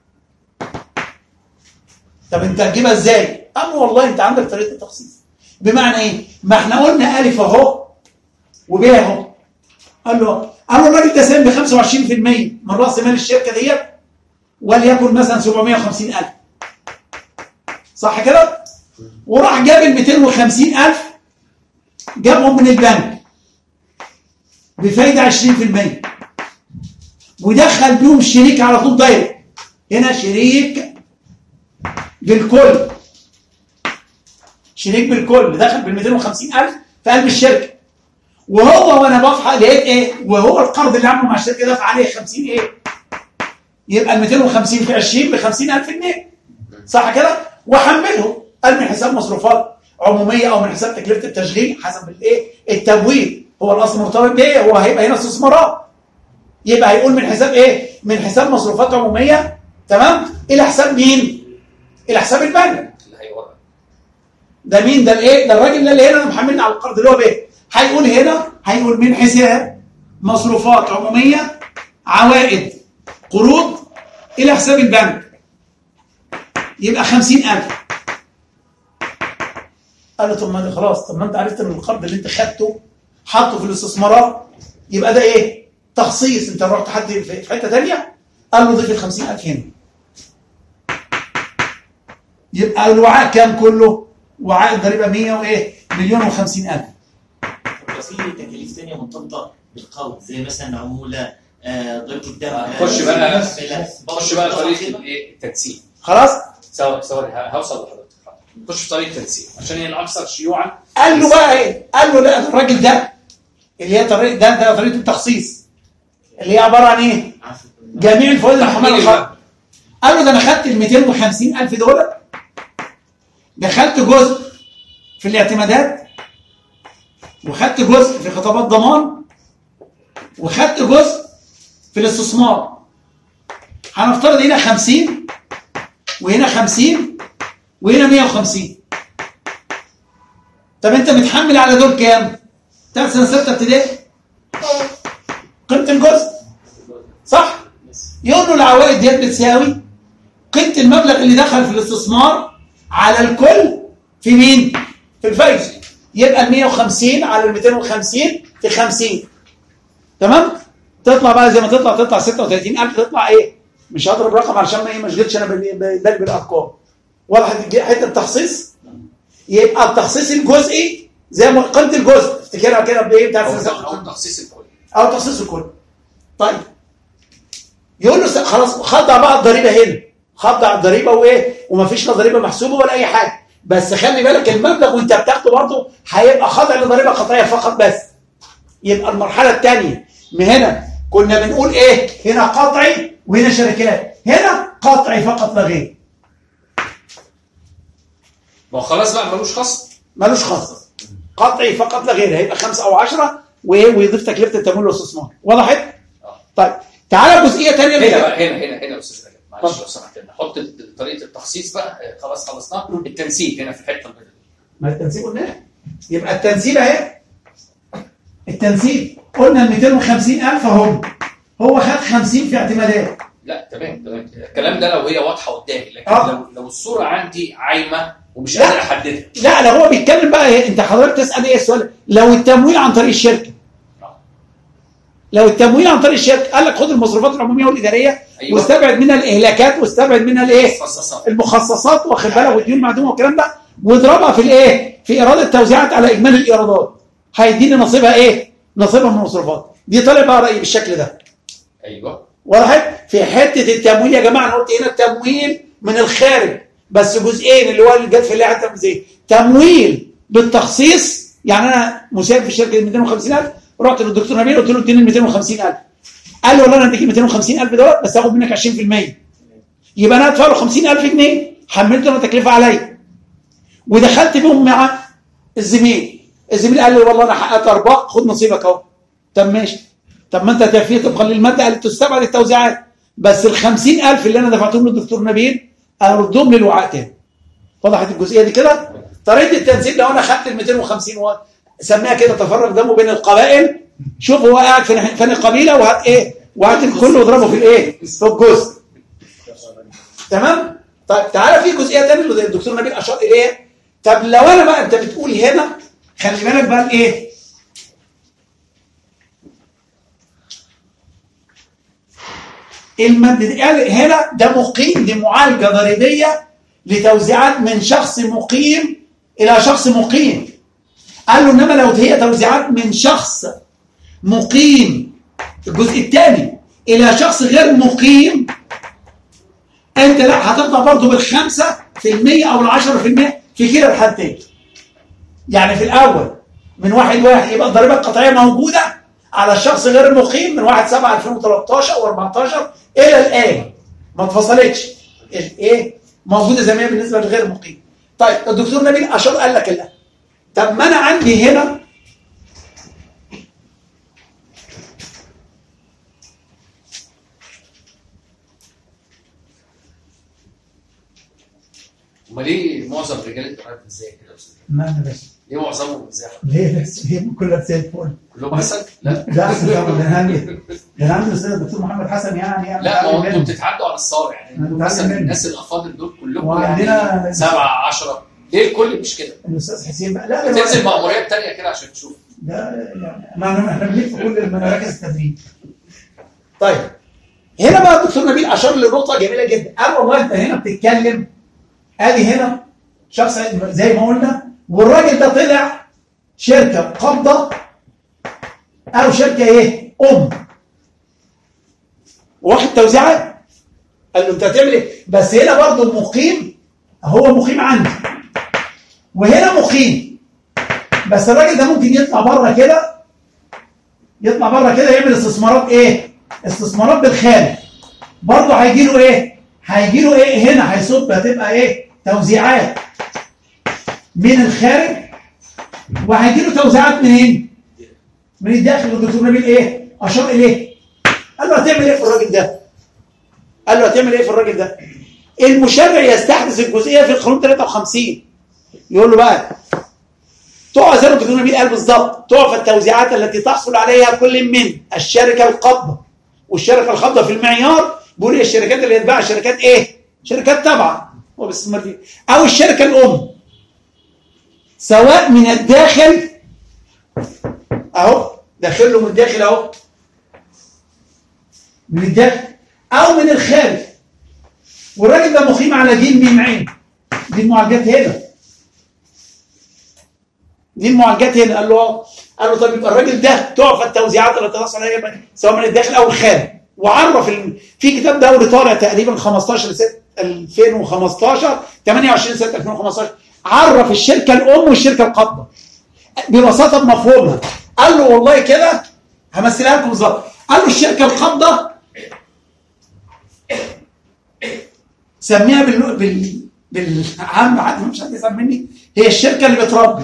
طب انت هتجيبها ازاي؟ اما والله انت عندك طريقة التخصيص. بمعنى ايه؟ ما احنا قلنا الف اهو وب اهو. قال له قال له الراجل ده ساهم ب خمسة وعشرين بالمئة من راس مال الشركه ديت وليكن مثلا سبعمئة وخمسين ألف، صح كده؟ وراح جاب ال مئتين وخمسين ألف جابهم من البنك بفايده عشرين بالمئة ودخل بيهم شريك على طول دايركت. هنا شريك بالكل، شريك بالكل دخل بال مئتين وخمسين ألف في قلب الشركه. وهو وانا بفحص لقيت ايه؟ وهو القرض اللي عامله مع الشركه دفع عليه خمسين ايه؟ يبقى ال مئتين وخمسين في عشرين ب خمسين ألف جنيه، صح كده؟ وحمله قال من حساب مصروفات عموميه او من حساب تكلفه التشغيل حسب الايه؟ التمويل. هو الاصل مرتبط بايه؟ هو هيبقى هنا استثمارات، يبقى هيقول من حساب ايه؟ من حساب مصروفات عموميه، تمام؟ الى حساب مين؟ الى حساب البنك. اللي هيورق ده مين؟ ده الايه؟ ده الراجل اللي هنا محملنا على القرض اللي هو بايه؟ هيقول هنا هيقول من حساب مصروفات عموميه عوائد قروض الى حساب البنك، يبقى خمسين ألف. قال له طب ما خلاص، طب ما انت عرفت ان القرض اللي انت خدته حاطه في الاستثمارات، يبقى ده ايه؟ تخصيص. انت رحت حد في حته ثانيه قال له ضيف ال خمسين ألف هنا، يبقى الوعاء كام كله؟ وعاء الضريبه مئة وايه؟ مليون وخمسين ألف. في تكاليف ثانيه مرتبطه بالقرض زي مثلا عموله، آه، ضريبه الدم. خش بقى خش بقى طريقه الايه؟ التنسيق. خلاص؟ ثواني ثواني هوصل لحضرتك. خش في طريقه التنسيق عشان هي الاكثر شيوعا. قال له بقى ايه؟ قال له لا الراجل ده اللي هي طريقه ده ده طريقه التخصيص اللي هي عباره عن ايه؟ جميع الفوائد اللي حملها الخط. قال له ده انا خدت ال مئتين وخمسين ألف دول، دخلت جزء في الاعتمادات، وخدت جزء في خطابات ضمان، وخدت جزء في الاستثمار. هنفترض هنا خمسين وهنا خمسين وهنا مئة وخمسين. طب انت متحمل على دول كام؟ بتاع سنه سته ابتدائي قيمه الجزء، صح؟ يقول له العوائد ديت بتساوي قيمه المبلغ اللي دخل في الاستثمار على الكل في مين؟ في الفايده. يبقى ال مئة وخمسين على ال مئتين وخمسين في خمسين، تمام؟ تطلع بقى زي ما تطلع تطلع ستة وثلاثين ألف. تطلع ايه؟ مش هضرب رقم علشان ما ايه ما اشغلش انا بالي بالارقام. واضح حته التخصيص؟ يبقى التخصيص الجزئي زي ما قيمه الجزء افتكرها كده بايه؟ بتاع او التخصيص الكلي او تخصيص الكل. طيب يقول له خلاص خضع بقى الضريبه هنا، خضع الضريبه وايه؟ ومفيش لا ضريبه محسوبه ولا اي حاجه، بس خلي بالك المبلغ وانت بتاخده برضه هيبقى خاضع لضريبه قطعيه فقط بس. يبقى المرحله الثانيه من هنا كنا بنقول ايه؟ هنا قطعي وهنا شركات، هنا قطعي فقط لا غير. ما هو خلاص بقى ملوش خصم، ملوش خصم، قطعي فقط لا غير. هيبقى خمسة او عشرة وايه؟ ويضيف تكلفه التمويل والاستثمار. وضحت؟ طيب تعالى جزئيه ثانيه هنا بقى هنا هنا هنا يا استاذ رجب معلش لو سمحت لنا حط طريقه التخصيص بقى. خلاص خلصناه. التنسيق هنا في الحته البيضاء دي. ما التنسيق قلناه. يبقى التنسيق اهي، التنسيق قلنا ال مئتين وخمسين ألف اهم، هو خد خمسين في اعتمادات. لا تمام تمام الكلام ده لو هي واضحه قدامي، لكن آه. لو لو الصوره عندي عايمه ومش لا. قادر احددها. لا لا هو بيتكلم بقى إيه؟ انت حضرتك تسال ايه السؤال؟ لو التمويل عن طريق الشركه، لو التمويل عن طريق الشركه قال لك خد المصروفات العموميه والاداريه، أيوة. واستبعد منها الاهلاكات واستبعد منها الايه؟ المخصصات المخصصات واخد بالك والديون المعدومه والكلام ده، واضربها في الايه؟ في ايراد التوزيعات على اجمالي الايرادات، هيديني نصيبها ايه؟ نصيبها من المصروفات. دي طالع بقى رايي بالشكل ده. ايوه واضح؟ في حته التمويل يا جماعه، انا قلت هنا التمويل من الخارج بس جزئين اللي هو اللي جت في اللائحه التنفيذيه. تمويل بالتخصيص، يعني انا مساهم في الشركه مئتين وخمسين ألف، رحت للدكتور نبيل قلت له اديني مئتين وخمسين ألف، قال لي والله انا هديك مئتين وخمسين ألف دولار بس هاخد منك عشرين في المية، يبقى انا هدفع له خمسين ألف جنيه حملته انا تكلفه عليا، ودخلت بهم مع الزميل. الزميل قال لي والله انا حققت ارباح، خد نصيبك اهو. طب ماشي، طب ما انت هتوفيه طبقا للماده قالت تستبعد التوزيعات، بس ال خمسين ألف اللي انا دفعتهم للدكتور نبيل اردهم للوعاء تاني. وضحت الجزئيه دي كده؟ طريقه التنزيل لو انا خدت ال مئتين وخمسين سميها كده تفرق دمه بين القبائل، شوف هو قاعد في فين القبيله وهات ايه، وهات الكل واضربه في الايه؟ في الجزء. تمام؟ طيب تعالى في جزئيه ثانيه اللي الدكتور نبيل اشار اليها. طب لو انا بقى انت بتقول هنا خلي بالك بقى الايه؟ المد هنا ده مقيم، دي معالجه ضريبيه لتوزيعات من شخص مقيم الى شخص مقيم. قال له انما لو هي توزيعات من شخص مقيم الجزء الثاني الى شخص غير مقيم، انت لا هتطلع برضه بالخمسة في المية او العشرة في المية في كلا الحالتين. يعني في الاول من واحد واحد يبقى الضريبه القطعيه موجوده على الشخص غير المقيم من واحد سبعة ألفين وثلاثة عشر وأربعتاشر الى الان ما اتفصلتش، ايه موجوده زي ما هي بالنسبه للغير المقيم. طيب الدكتور نبيل اشار قال لك لا، طب ما انا عندي هنا امال ليه معظم رجال الضرايب ازاي كده يا استاذ؟ ما انا بس ليه معظمهم ازاي؟ ليه بس هي كلها زي الفل. كلهم حسن؟ لا لا احسن طبعا، ده انا عندي ده انا عندي الاستاذ الدكتور محمد حسن يعني يعني لا ما هو انتوا منه. بتتعدوا على الصابع يعني، أنا انتوا بتعلم مثلا منه. الناس الافاضل دول كلهم وعندنا يعني سبعة عشرة، ليه الكل مش كده؟ الاستاذ حسين بقى لا لا تنزل مأموريات تانية كده عشان تشوف. لا يعني ما احنا بنلف كل المراكز التدريب. طيب هنا بقى الدكتور نبيل اشار لنقطه جميله جدا، قال والله انت هنا بتتكلم ادي هنا شخص زي ما قلنا، والراجل ده طلع شركه قابضه او شركه ايه؟ ام واخد توزيعات. قال له انت هتعمل ايه؟ بس هنا برضه مقيم، هو مقيم عندي وهنا مقيم، بس الراجل ده ممكن يطلع بره كده، يطلع بره كده يعمل استثمارات ايه؟ استثمارات بالخارج. برضه هيجي له ايه؟ هيجي له ايه هنا؟ هيصب هتبقى ايه؟ توزيعات من الخارج، وهيجي له توزيعات منين؟ من الداخل. الدكتور نبيل ايه؟ اشار اليه. قال له هتعمل ايه في الراجل ده؟ قال له هتعمل ايه في الراجل ده؟ المشرع يستحدث الجزئيه في القانون ثلاثة وخمسين، يقول له بقى تقع زي ما الدكتور نبيل قال بالظبط، تعفى التوزيعات التي تحصل عليها كل من الشركه القابضه والشركه القابضه في المعيار، بيقول ايه الشركات اللي يتباع شركات ايه؟ شركات تابعه هو باستثمار فيه، او الشركه الام، سواء من الداخل اهو داخل له من الداخل اهو من الداخل او من الخارج. والراجل ده مقيم على دين ميم عين، دي المعالجات هنا، دي المعالجات هنا. قال له قال له طب يبقى الراجل ده تعفى التوزيعات اللي تحصل عليها سواء من الداخل او الخارج. وعرف ال... في كتاب دوري طالع تقريبا خمستاشر ستة ألفين وخمستاشر ثمانية وعشرين ستة ألفين وخمستاشر، عرف الشركه الام والشركه القابضه ببساطه بمفهومها. قال له والله كده همثلها لكم بالظبط. قال له الشركه القابضه سميها بال بال بالعام عاد مش عايز يسميني، هي الشركه اللي بتربي،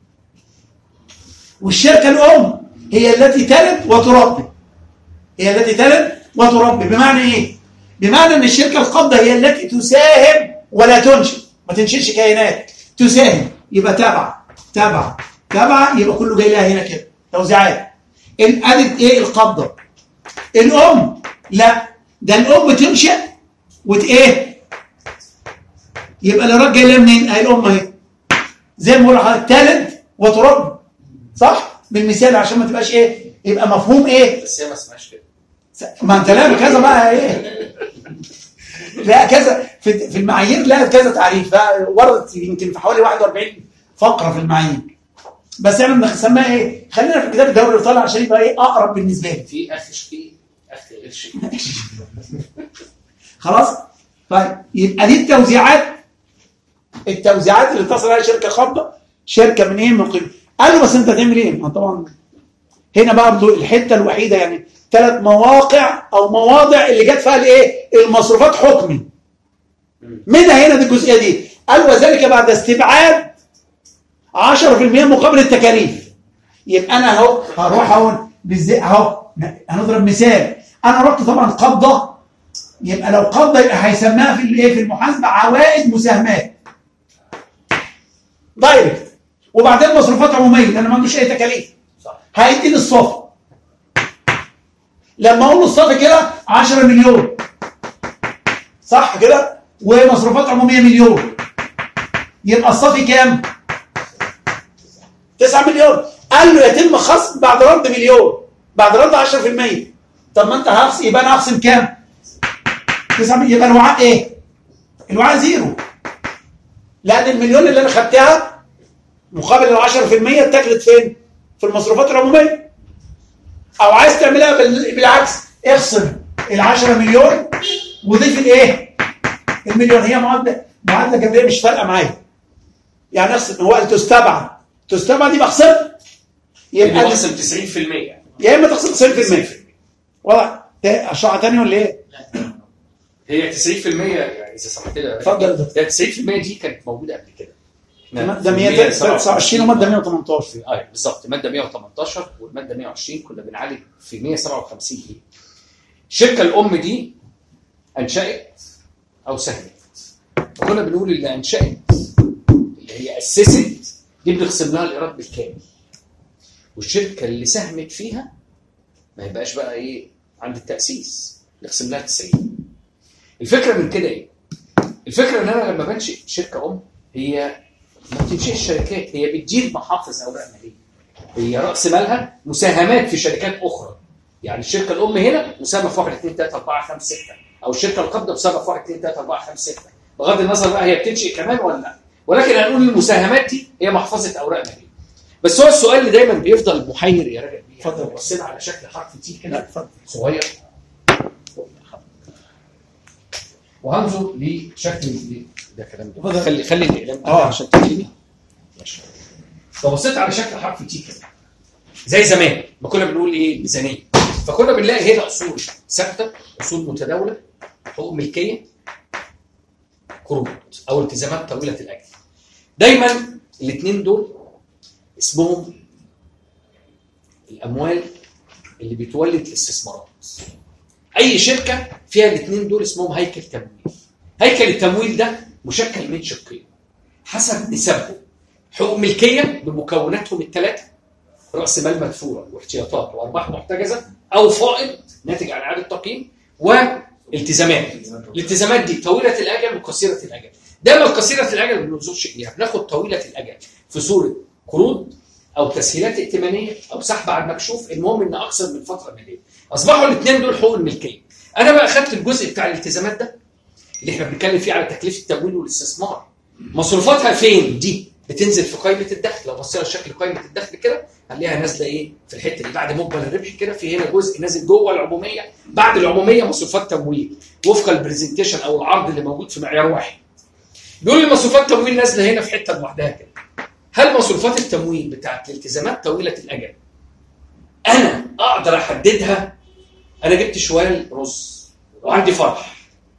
والشركه الام هي التي تلد وتربي، هي التي تلد وتربي. بمعنى ايه؟ بمعنى ان الشركه القابضه هي التي تساهم ولا تنشئ، ما تنشئش كيانات، تساهم، يبقى تابعه تابعه تابعه، يبقى كله جاي لها هنا كده توزيعات. ادي ايه القابضه. الام لا، ده الام تنشئ وت ايه؟ يبقى الايراد جاي لها منين؟ اهي الام اهي، زي ما بقول لحضرتك تلد وتربي، صح؟ بالمثال عشان ما تبقاش ايه؟ يبقى مفهوم ايه؟ بس هي ما اسمهاش كده. ما انت لا كذا بقى ايه؟ لا كذا في في المعايير لها كذا تعريف، وردت يمكن في حوالي واحد وأربعين فقره في المعايير، بس احنا بنسميها ايه؟ خلينا في الكتاب الدوري الايطالي عشان يبقى ايه اقرب بالنسبه لي. في اخ شقي اخ قرش. خلاص. طيب يبقى دي التوزيعات التوزيعات اللي اتصل عليها شركه خاضه، شركه من ايه؟ من قيمه. قالوا بس انت هتعمل ايه؟ ما طبعا هنا برضه الحته الوحيده يعني ثلاث مواقع او مواضع اللي جت فيها الايه؟ المصروفات حكمي. منها هنا دي الجزئيه دي. قال وذلك بعد استبعاد عشرة في المية مقابل التكاليف. يبقى انا اهو هروح اهو بالزي اهو هنضرب مثال. انا رحت طبعا قبضه، يبقى لو قبضه يبقى هيسميها في الايه؟ في المحاسبه عوائد مساهمات دايركت، وبعدين مصروفات عموميه لان ما عندوش اي تكاليف. هيديني الصافي. لما اقول له الصافي كده عشرة مليون صح كده، ومصروفات عموميه مليون، يبقى الصافي كام؟ تسعة مليون. قال له يتم خصم بعد رد مليون، بعد رد عشرة في المية. طب ما انت هخصم، يبقى انا هخصم كام؟ تسعة مليون. يبقى الوعاء ايه؟ الوعاء زيرو، لان المليون اللي انا خدتها مقابل ال عشرة في المية اتاكلت فين؟ في المصروفات العموميه. او عايز تعملها بالعكس، اخصم ال عشرة مليون وضيف الايه؟ المليون. هي معادله معادله جبريه مش فارقه معايا. يعني اخصم، هو قال تستبعد، تستبعد يبقى اخصم، يبقى تخصم تسعين في المية، يا اما تخصم تسعين في المية. واضح؟ اشرحها تاني ولا ايه؟ هي تسعين في المية يعني اذا سمحت لي. اتفضل. ده تسعين في المية دي كانت موجوده قبل كده. ده مية وتسعة وعشرين وماده مية وتمنتاشر. ايوه بالظبط، ماده مية وتمنتاشر والماده مية وعشرين كنا بنعالج في مية وسبعة وخمسين ايه. الشركه الام دي انشات او ساهمت، فكنا بنقول اللي انشات اللي هي اسست دي بنخصم لها الايراد بالكامل، والشركه اللي ساهمت فيها ما يبقاش بقى ايه عند التاسيس نخصم لها تسعين. الفكره من كده ايه؟ الفكره ان انا لما بنشئ شركه ام، هي ما بتنشئش شركات، هي بتدير محافظ اوراق ماليه. هي راس مالها مساهمات في شركات اخرى. يعني الشركه الام هنا مساهمه في واحد اثنين ثلاثة أربعة خمسة ستة، او الشركه القابضه مساهمه في واحد اثنين ثلاثة أربعة خمسة ستة، بغض النظر بقى هي بتنشئ كمان ولا لا. ولكن هنقول المساهمات دي هي محفظه اوراق ماليه. بس هو السؤال اللي دايما بيفضل محير يا راجل بيه، اتفضل. بصينا على شكل حرف تي كده صغير، وهنظر لشكل ده كلام ده. خلي خلي الاقلام اه عشان تكتبي. ماشي. لو بصيت على شكل حرف تي كده زي زمان ما كنا بنقول ايه؟ ميزانيه. فكنا بنلاقي هنا اصول ثابته، اصول متداوله، حقوق ملكيه، قروض او التزامات طويله الاجل. دايما الاثنين دول اسمهم الاموال اللي بتولد الاستثمارات. اي شركه فيها الاثنين دول اسمهم هيكل تمويل. هيكل التمويل ده مشكل من شقين حسب نسبه: حقوق ملكيه بمكوناتهم الثلاثه، راس مال مدفوع واحتياطات وارباح محتجزه او فائض ناتج عن اعاده تقييم، والتزامات. الالتزامات دي طويله الاجل وقصيره الاجل. دايما قصيره الاجل ما بننظرش اليها، بناخد طويله الاجل في صوره قروض او تسهيلات ائتمانيه او سحب على المكشوف، المهم ان اقصر من فتره ماليه. اصبحوا الاثنين دول حقوق الملكيه. انا بقى اخذت الجزء بتاع الالتزامات ده اللي احنا بنتكلم فيه على تكلفه التمويل والاستثمار. مصروفاتها فين؟ دي بتنزل في قائمه الدخل. لو بصينا لشكل قائمه الدخل كده هنلاقيها نازله ايه في الحته دي بعد مقبل الربح كده. في هنا جزء نازل جوه العموميه، بعد العموميه مصروفات تمويل وفق البرزنتيشن او العرض اللي موجود في معيار واحد. بيقول لي مصروفات التمويل نازله هنا في حته لوحدها كده. هل مصروفات التمويل بتاعت الالتزامات طويله الاجل انا اقدر احددها؟ انا جبت شوال رز وعندي فرح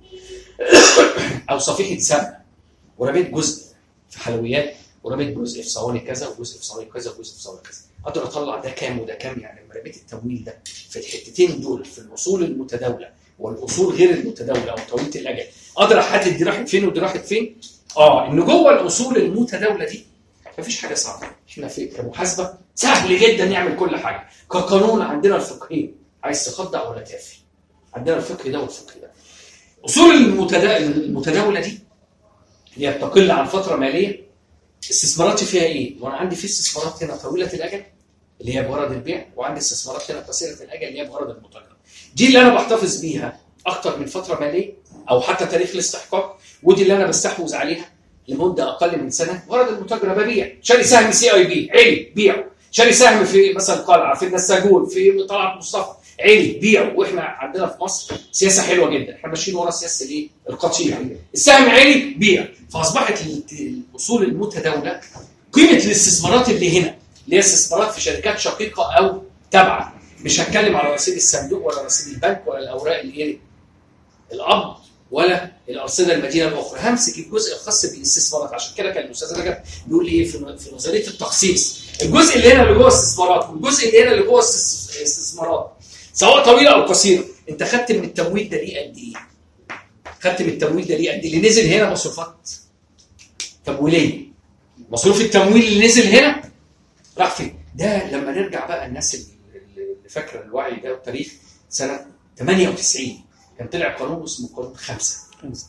او صفيحه سمنه ورميت جزء في حلويات ورميت جزء في صواني كذا وجزء في صواني كذا وجزء في صواني كذا، اقدر اطلع ده كام وده كام. يعني لما رميت التمويل ده في الحتتين دول في الاصول المتداوله والاصول غير المتداوله او طويله الاجل، اقدر احدد دي راحت فين ودي راحت فين. اه ان جوه الاصول المتداوله دي مفيش حاجه صعبه. احنا في كمحاسبه سهل جدا نعمل كل حاجه. كقانون عندنا الفقهين، عايز تخضع ولا تافي، عندنا الفقه ده والفقه ده. اصول المتداوله دي اللي هي بتقل عن فتره ماليه، استثماراتي فيها ايه؟ وانا عندي في استثمارات هنا طويله الاجل اللي هي بغرض البيع، وعندي استثمارات هنا قصيره الاجل اللي هي بغرض المتاجره. دي اللي انا بحتفظ بيها اكتر من فتره ماليه او حتى تاريخ الاستحقاق، ودي اللي انا بستحوذ عليها لمده اقل من سنه بغرض المتاجره. ببيع، شاري سهم سي اي بي، عالي بيعه، شاري سهم في مثلا قلعه، في النساجون، في طلعت مصطفى، عيني بيع. واحنا عندنا في مصر سياسه حلوه جدا، احنا ماشيين ورا سياسه الايه؟ القطيع. السهم عيني بيع. فاصبحت الاصول المتداوله قيمه الاستثمارات اللي هنا اللي هي استثمارات في شركات شقيقه او تابعه. مش هتكلم على رصيد الصندوق ولا رصيد البنك ولا الاوراق الايه؟ القبض ولا الارصده المدينه الاخرى. همسك الجزء الخاص بالاستثمارات. عشان كده كان الاستاذ رجب بيقول لي ايه في نظريه التخصيص، الجزء اللي هنا اللي جوه استثمارات والجزء اللي هنا اللي جوه استثمارات سواء طويله او قصيره. انت خدت من التمويل ده ليه قد ايه؟ خدت من التمويل ده ليه قد ايه؟ اللي نزل هنا مصروفات تمويليه. مصروف التمويل اللي نزل هنا راح فين؟ ده لما نرجع بقى الناس اللي فاكره الوعي ده والتاريخ، سنه ثمانية وتسعين كان طلع قانون اسمه قانون خمسة.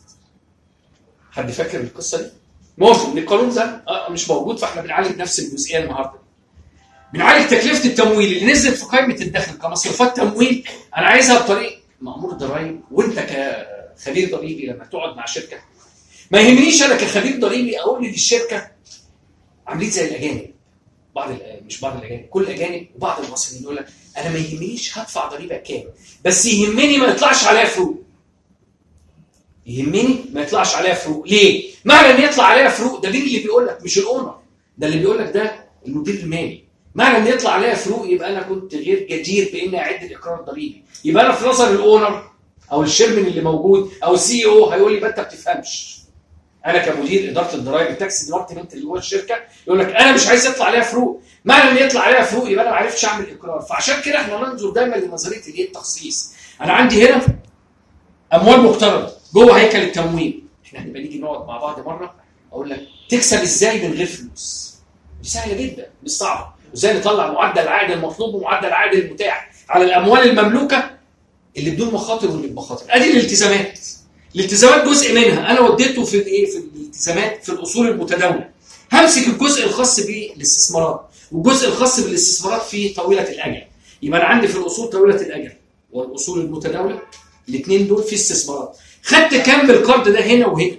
حد فاكر القصه دي؟ موافق ان القانون ده آه مش موجود، فاحنا بنعالج نفس الجزئيه النهارده. بنعالج تكلفه التمويل اللي نزلت في قائمه الدخل كمصروفات تمويل. انا عايزها بطريق مأمور ضرائب. وانت كخبير ضريبي لما تقعد مع شركه، ما يهمنيش انا كخبير ضريبي اقول للشركه عاملين زي الاجانب، بعض مش بعض الاجانب، كل الاجانب وبعض المصريين يقول لك انا ما يهمنيش هدفع ضريبه كام، بس يهمني ما يطلعش عليها فروق. يهمني ما يطلعش عليها فروق. ليه؟ معنى ان يطلع عليها فروق ده مين اللي بيقول لك؟ مش الاونر، ده اللي بيقول لك ده المدير المالي. معنى ان يطلع عليها فروق يبقى انا كنت غير جدير باني اعد الاقرار الضريبي. يبقى انا في نظر الاونر او الشيرمان اللي موجود او السي او هيقول لي ما انت بتفهمش. انا كمدير اداره الضرائب التاكس ديبارتمنت اللي جوه الشركه يقول لك انا مش عايز يطلع عليها فروق. معنى ان يطلع عليها فروق يبقى انا ما عرفتش اعمل اقرار. فعشان كده احنا ننظر دايما لنظريه الايه؟ التخصيص. انا عندي هنا اموال مقترضه جوه هيكل التمويل. احنا هنبقى نيجي نقعد مع بعض مره اقول لك تكسب ازاي من غير فلوس. دي سهله جدا مش صعبه. وازاي نطلع معدل العائد المطلوب ومعدل العائد المتاح على الاموال المملوكه اللي بدون مخاطر واللي بمخاطر. ادي الالتزامات. الالتزامات جزء منها انا وديته في الايه؟ في الالتزامات في الاصول المتداوله. همسك الجزء الخاص بالاستثمارات والجزء الخاص بالاستثمارات في طويله الاجل. يبقى انا عندي في الاصول طويله الاجل والاصول المتداوله الاثنين دول في استثمارات. خدت كام بالقرض ده هنا وهنا؟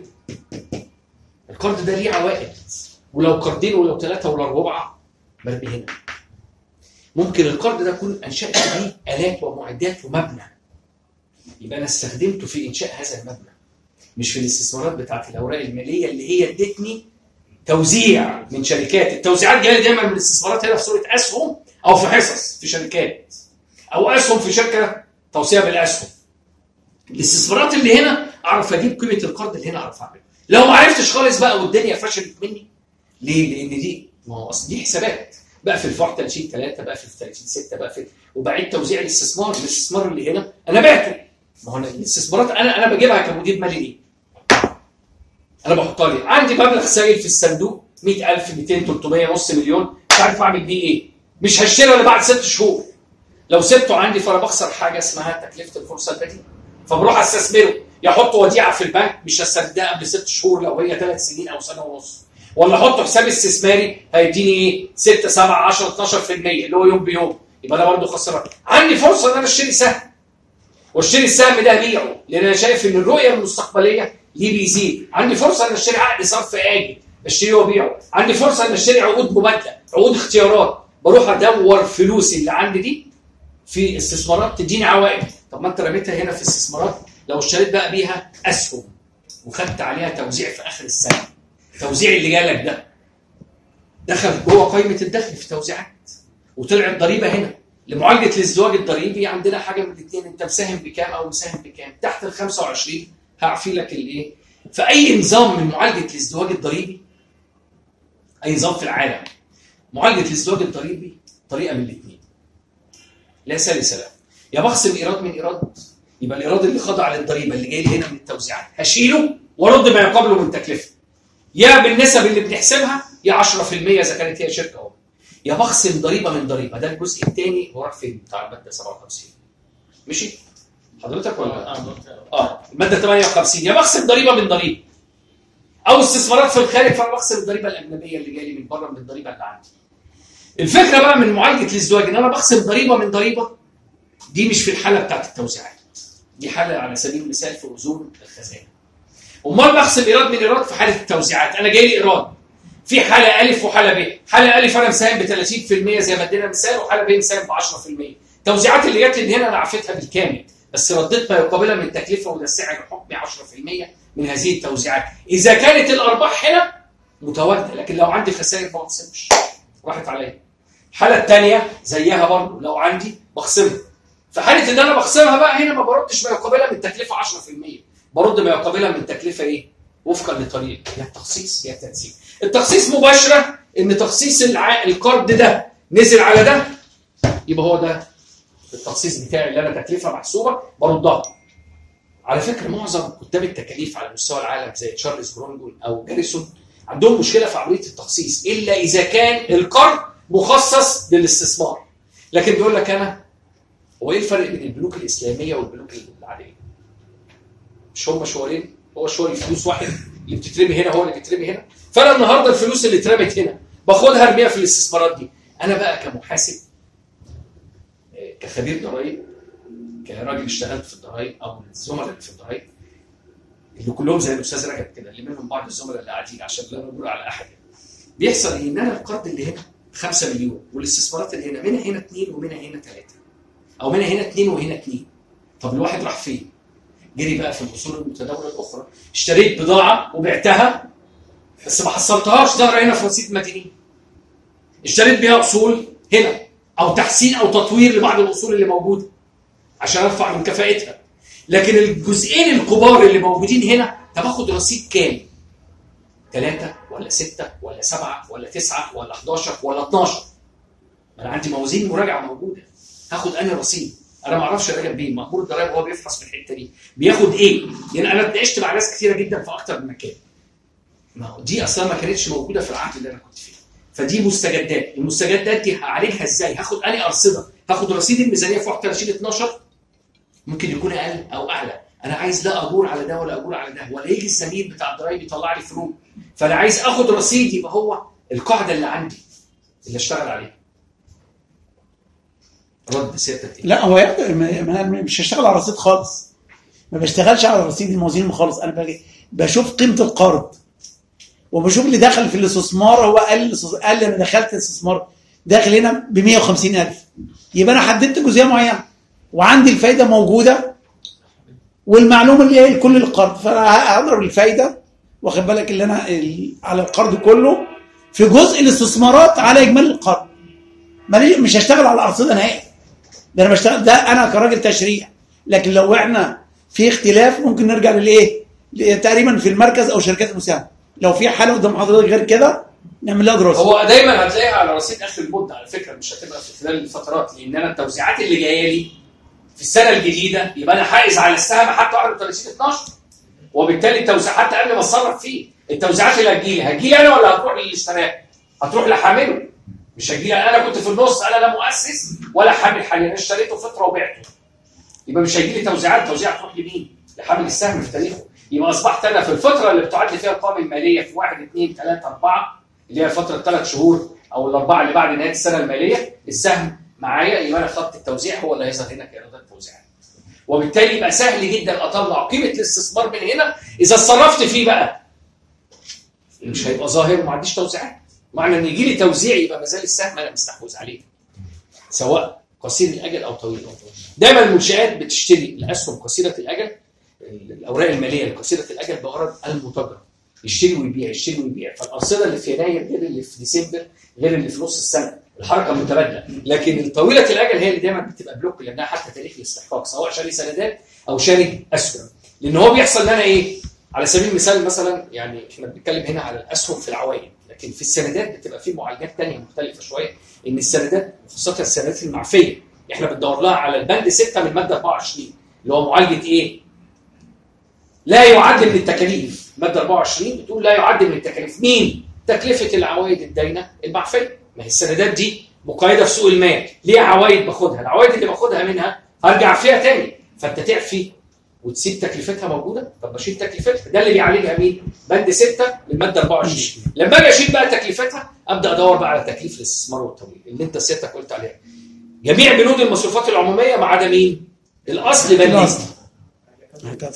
القرض ده ليه عوائد، ولو قرضين ولو ثلاثه ولو اربعه برمي هنا. ممكن القرض ده يكون انشات به الات ومعدات ومبنى، يبقى انا استخدمته في انشاء هذا المبنى، مش في الاستثمارات بتاعت الاوراق الماليه اللي هي ادتني توزيع من شركات. التوزيعات جايه دايما من الاستثمارات هنا في صوره اسهم او في حصص في شركات او اسهم في شركه توسيع بالاسهم. الاستثمارات اللي هنا اعرف اجيب قيمه القرض اللي هنا اعرف اعمله. لو ما عرفتش خالص بقى والدنيا فشلت مني ليه؟ لان دي ما هو اصل دي حسابات بقى في الفوح تلاتين ثلاثة بقى في تلاتين ستة بقى في وبعيد توزيع الاستثمار. الاستثمار اللي هنا انا بعته. ما هو الاستثمارات انا انا بجيبها كمدير مالي ليه؟ انا بحطها لي عندي مبلغ سائل في الصندوق مئة ألف مئتين ثلاثمئة نص مليون مش عارف اعمل بيه ايه. مش هشتري الا بعد ست شهور. لو سبته عندي فانا بخسر حاجه اسمها تكلفه الفرصه البديله. فبروح استثمره، يحط وديعه في البنك مش هسددها قبل ست شهور لو هي ثلاث سنين او سنه ونص، ولا احطه حساب استثماري هيديني ايه؟ ستة سبعة عشرة اتناشر في المية اللي هو يوم بيوم. يبقى انا برضه خسران. عندي فرصه ان انا اشتري سهم واشتري السهم ده ابيعه لان انا شايف ان الرؤيه المستقبليه ليه بيزيد. عندي فرصه ان اشتري عقد صرف اجل اشتريه وابيعه. عندي فرصه ان اشتري عقود مبادله، عقود اختيارات. بروح ادور فلوسي اللي عندي دي في استثمارات تديني عوائد. طب ما انت رميتها هنا في استثمارات، لو اشتريت بقى بيها اسهم وخدت عليها توزيع في اخر السنه، التوزيع اللي جالك ده دخل جوه قائمه الدخل في توزيعات وطلعت ضريبه هنا. لمعالجه الازدواج الضريبي عندنا حاجه من الاثنين، انت مساهم بكام او مساهم بكام. تحت ال خمسة وعشرين هعفي لك الايه؟ فاي نظام من معالجه الازدواج الضريبي، اي نظام في العالم معالجه الازدواج الضريبي طريقه من الاثنين لا ثالث له. يا بخصم ايراد من ايراد، يبقى الايراد اللي خاضع للضريبه اللي جاي لي هنا من التوزيعات هشيله وارد ما يقابله من تكلفه، يا بالنسب اللي بنحسبها يا عشرة في المية اذا كانت هي شركه اهو، يا بخصم ضريبه من ضريبه. ده الجزء الثاني هو راح فين بتاع الماده سبعة وخمسين. ماشي حضرتك ولا اه الماده ثمانية وخمسين، يا بخصم ضريبه من ضريبه او استثمارات في الخارج فانا بخصم الضريبه الاجنبيه اللي جايه لي من بره من الضريبه اللي عندي. الفكره بقى من معالجه الازدواج ان انا بخصم ضريبه من ضريبه، دي مش في الحاله بتاعت التوزيعات، دي حاله على سبيل المثال في اذون الخزانه. امال بخصم ايراد من ايراد في حاله التوزيعات. انا جاي لي ايراد في حاله الف وحاله ب. حاله الف انا مساهم ب ثلاثين في المية زي ما ادينا مثال، وحاله ب مساهم ب عشرة في المية. التوزيعات اللي جات لي هنا انا عفيتها بالكامل، بس رديت ما يقابلها من التكلفه، وده السعر الحكمي عشرة في المية من هذه التوزيعات اذا كانت الارباح هنا متواجده. لكن لو عندي خسائر ما بخصمش، راحت عليا. الحاله الثانيه زيها برضه، لو عندي بخصمها. في حاله ان انا بخصمها بقى هنا ما بردش ما يقابلها من التكلفه عشرة في المية، برد ما يقابلها من التكلفه ايه؟ وفقا لطريقه يا التخصيص يا التنسيق. التخصيص مباشره ان تخصيص الع... القرض ده نزل على ده، يبقى هو ده التخصيص بتاعي اللي انا تكلفه محسوبه بردها. على فكره معظم كتاب التكاليف على مستوى العالم زي تشارلز برونجون او جاريسون عندهم مشكله في عمليه التخصيص الا اذا كان القرض مخصص للاستثمار. لكن بيقول لك انا هو ايه الفرق بين البنوك الاسلاميه والبنوك العاديه؟ مش هم شوارين؟ هو شوار الفلوس واحد، اللي بتترمي هنا هو اللي بيترمي هنا. فانا النهارده الفلوس اللي اترمت هنا باخدها ارميها في الاستثمارات دي. انا بقى كمحاسب، كخبير ضرائب، كراجل اشتغلت في الضرائب او الزملاء اللي في الضرائب اللي كلهم زي الاستاذ رجب كده، اللي منهم بعض الزملاء اللي قاعدين عشان لا نقول على احد، بيحصل ايه؟ ان انا القرض اللي هنا خمسة مليون والاستثمارات اللي هنا منها هنا اثنين ومنها هنا ثلاثة، او منها هنا اثنين وهنا اثنين. طب الواحد راح فين؟ جري بقى في الاصول المتداوله الاخرى، اشتريت بضاعه وبعتها بس ما حصلتهاش ظاهره هنا في رصيد المدينين. اشتريت بيها اصول هنا او تحسين او تطوير لبعض الاصول اللي موجوده عشان ارفع من كفاءتها. لكن الجزئين الكبار اللي موجودين هنا طب اخد رصيد كام؟ ثلاثة ولا ستة ولا سبعة ولا تسعة ولا احداشر ولا اتناشر؟ انا عندي موازين مراجعه موجوده، هاخد انهي رصيد؟ انا ما اعرفش راجع بيه. مأمور الضرائب هو بيفحص في الحته دي بياخد ايه؟ يعني انا اتناقشت مع ناس كثيره جدا في اكتر من مكان. ما هو دي اصلا ما كانتش موجوده في العقد اللي انا كنت فيه. فدي مستجدات، المستجدات دي هعالجها ازاي؟ هاخد انهي ارصده؟ هاخد رصيد الميزانيه في واحد وثلاثين اتناشر ممكن يكون اقل او اعلى. انا عايز لا اجور على ده ولا اجور على ده، ولا يجي الزميل بتاع الضرايب يطلع لي فروق. فانا عايز اخد رصيد يبقى هو القاعده اللي عندي اللي اشتغل عليها. رد سيادتك. لا هو انا مش هشتغل على رصيد خالص، ما بشتغلش على رصيد الموازين خالص. انا بشوف قيمه القرض وبشوف اللي دخل في الاستثمار. هو قال قال انا دخلت استثمار داخل هنا ب مية وخمسين ألف، يبقى انا حددت جزئيه معينه وعندي الفايده موجوده والمعلومه اللي هي كل القرض، فانا هضرب الفايده واخد بالك اللي انا على القرض كله في جزء الاستثمارات على اجمالي القرض. مش هشتغل على الارصده نهائي، ده انا بشتغل ده انا كراجل تشريع. لكن لو احنا في اختلاف ممكن نرجع للايه تقريبا في المركز او شركات المساهمه. لو في حاله قدام حضرتك غير كده نعمل لها دراسه. هو دايما هتلاقيها على رصيد اخر المده على فكره، مش هتبقى في خلال الفترات، لان انا التوزيعات اللي جايه لي في السنه الجديده يبقى انا حائز على السهم حتى واحد وثلاثين اتناشر، وبالتالي التوزيع حتى قبل ما اتصرف فيه التوزيعات اللي هتجي لي هتجي لي انا ولا هتروح للي اشتراه؟ هتروح لحامله، مش هتجي لي انا. كنت في النص، انا لا مؤسس ولا حامل حاليا، انا اشتريته فتره وبعته، يبقى مش هيجي لي توزيعات. توزيع تروح لمين؟ لحامل السهم في تاريخه. يبقى اصبحت انا في الفتره اللي بتعد فيها القوائم الماليه في واحد اثنين ثلاثة أربعة اللي هي فتره ثلاث شهور او الاربعه اللي بعد نهايه السنه الماليه، السهم معايا، يبقى انا خط التوزيع هو اللي هيظهر هنا كايرادات توزيعات. وبالتالي يبقى سهل جدا اطلع قيمه الاستثمار من هنا. اذا اتصرفت فيه بقى مش هيبقى ظاهر وما عنديش توزيعات. معنى ان يجي لي توزيع يبقى ما زال السهم انا مستحوذ عليه، سواء قصير الاجل او طويل الاجل. دايما المنشآت بتشتري الاسهم قصيره الاجل، الاوراق الماليه القصيره الاجل بغرض المتاجره، يشتري ويبيع يشتري ويبيع. فالارصده اللي في يناير غير اللي في ديسمبر غير اللي في نص السنه، الحركه متبادله. لكن الطويله الاجل هي اللي دايما بتبقى بلوك، لانها حتى تاريخ الاستحقاق، سواء شاري سندات او شاري اسهم. لان هو بيحصل ان انا ايه، على سبيل المثال مثلا، يعني احنا بنتكلم هنا على الاسهم في العوائد، لكن في السندات بتبقى في معالجات ثانيه مختلفه شويه. ان السندات خاصه السندات المعفيه احنا بندور لها على البند ستة من الماده أربعة وعشرين اللي هو معالجه ايه؟ لا يعد من التكاليف. ماده أربعة وعشرين بتقول لا يعد من التكاليف مين؟ تكلفه العوائد الداينه المعفيه. ما هي السندات دي مقيده في سوق المال، ليها عوائد باخدها، العوائد اللي باخدها منها هرجع فيها تاني، فانت تعفي وتسيب تكلفتها موجوده. طب بشيل تكلفتها، ده اللي بيعالجها مين؟ بند ستة للماده أربعة وعشرين. لما اجي اشيل بقى تكلفتها ابدا ادور بقى على تكليف الاستثمار والتمويل اللي انت سيادتك قلت عليها. جميع بنود المصروفات العموميه ما عدا مين؟ الاصل بند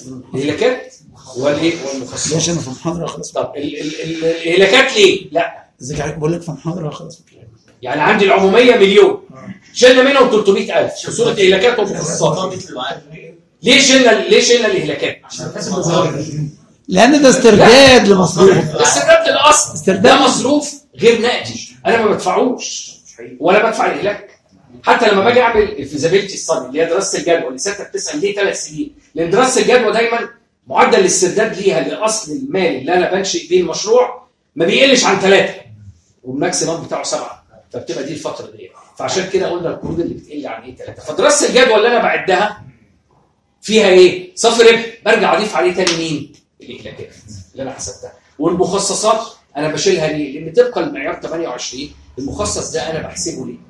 الهلاكات والايه والمخصصات. عشان في محاضره خلاص. طب الهلاكات ليه؟ لا ازيك عليك بقول لك في محاضره خلاص الكلام. يعني عندي العموميه مليون، شلنا منهم ثلاثمائة ألف في صوره اهلاكات ومخصصات. ليه شلنا ليه شلنا الاهلاكات؟ لان ده استرداد لمصروف. استرداد للاصل، ده مصروف غير نقدي، انا ما بدفعوش ولا بدفع الاهلاك. حتى لما باجي اعمل الفيزابيلتي ستادي اللي هي دراسه الجدوى اللي سنه بتسال ليه ثلاث سنين؟ لان دراسه الجدوى دايما معدل الاسترداد ليها للاصل المالي اللي انا بنشئ بيه المشروع ما بيقلش عن ثلاثه والماكسيمم بتاعه سبعه، فبتبقى دي الفتره دي. فعشان كده قلنا القروض اللي بتقل عن ايه ثلاثه. فدراسه الجدوى اللي انا بعدها فيها ايه؟ صافي ربح، برجع اضيف عليه تاني مين؟ الاهلاكات اللي انا حسبتها. والمخصصات انا بشيلها ليه؟ لان طبقا للمعيار ثمانية وعشرين المخصص ده انا بحسبه ليه؟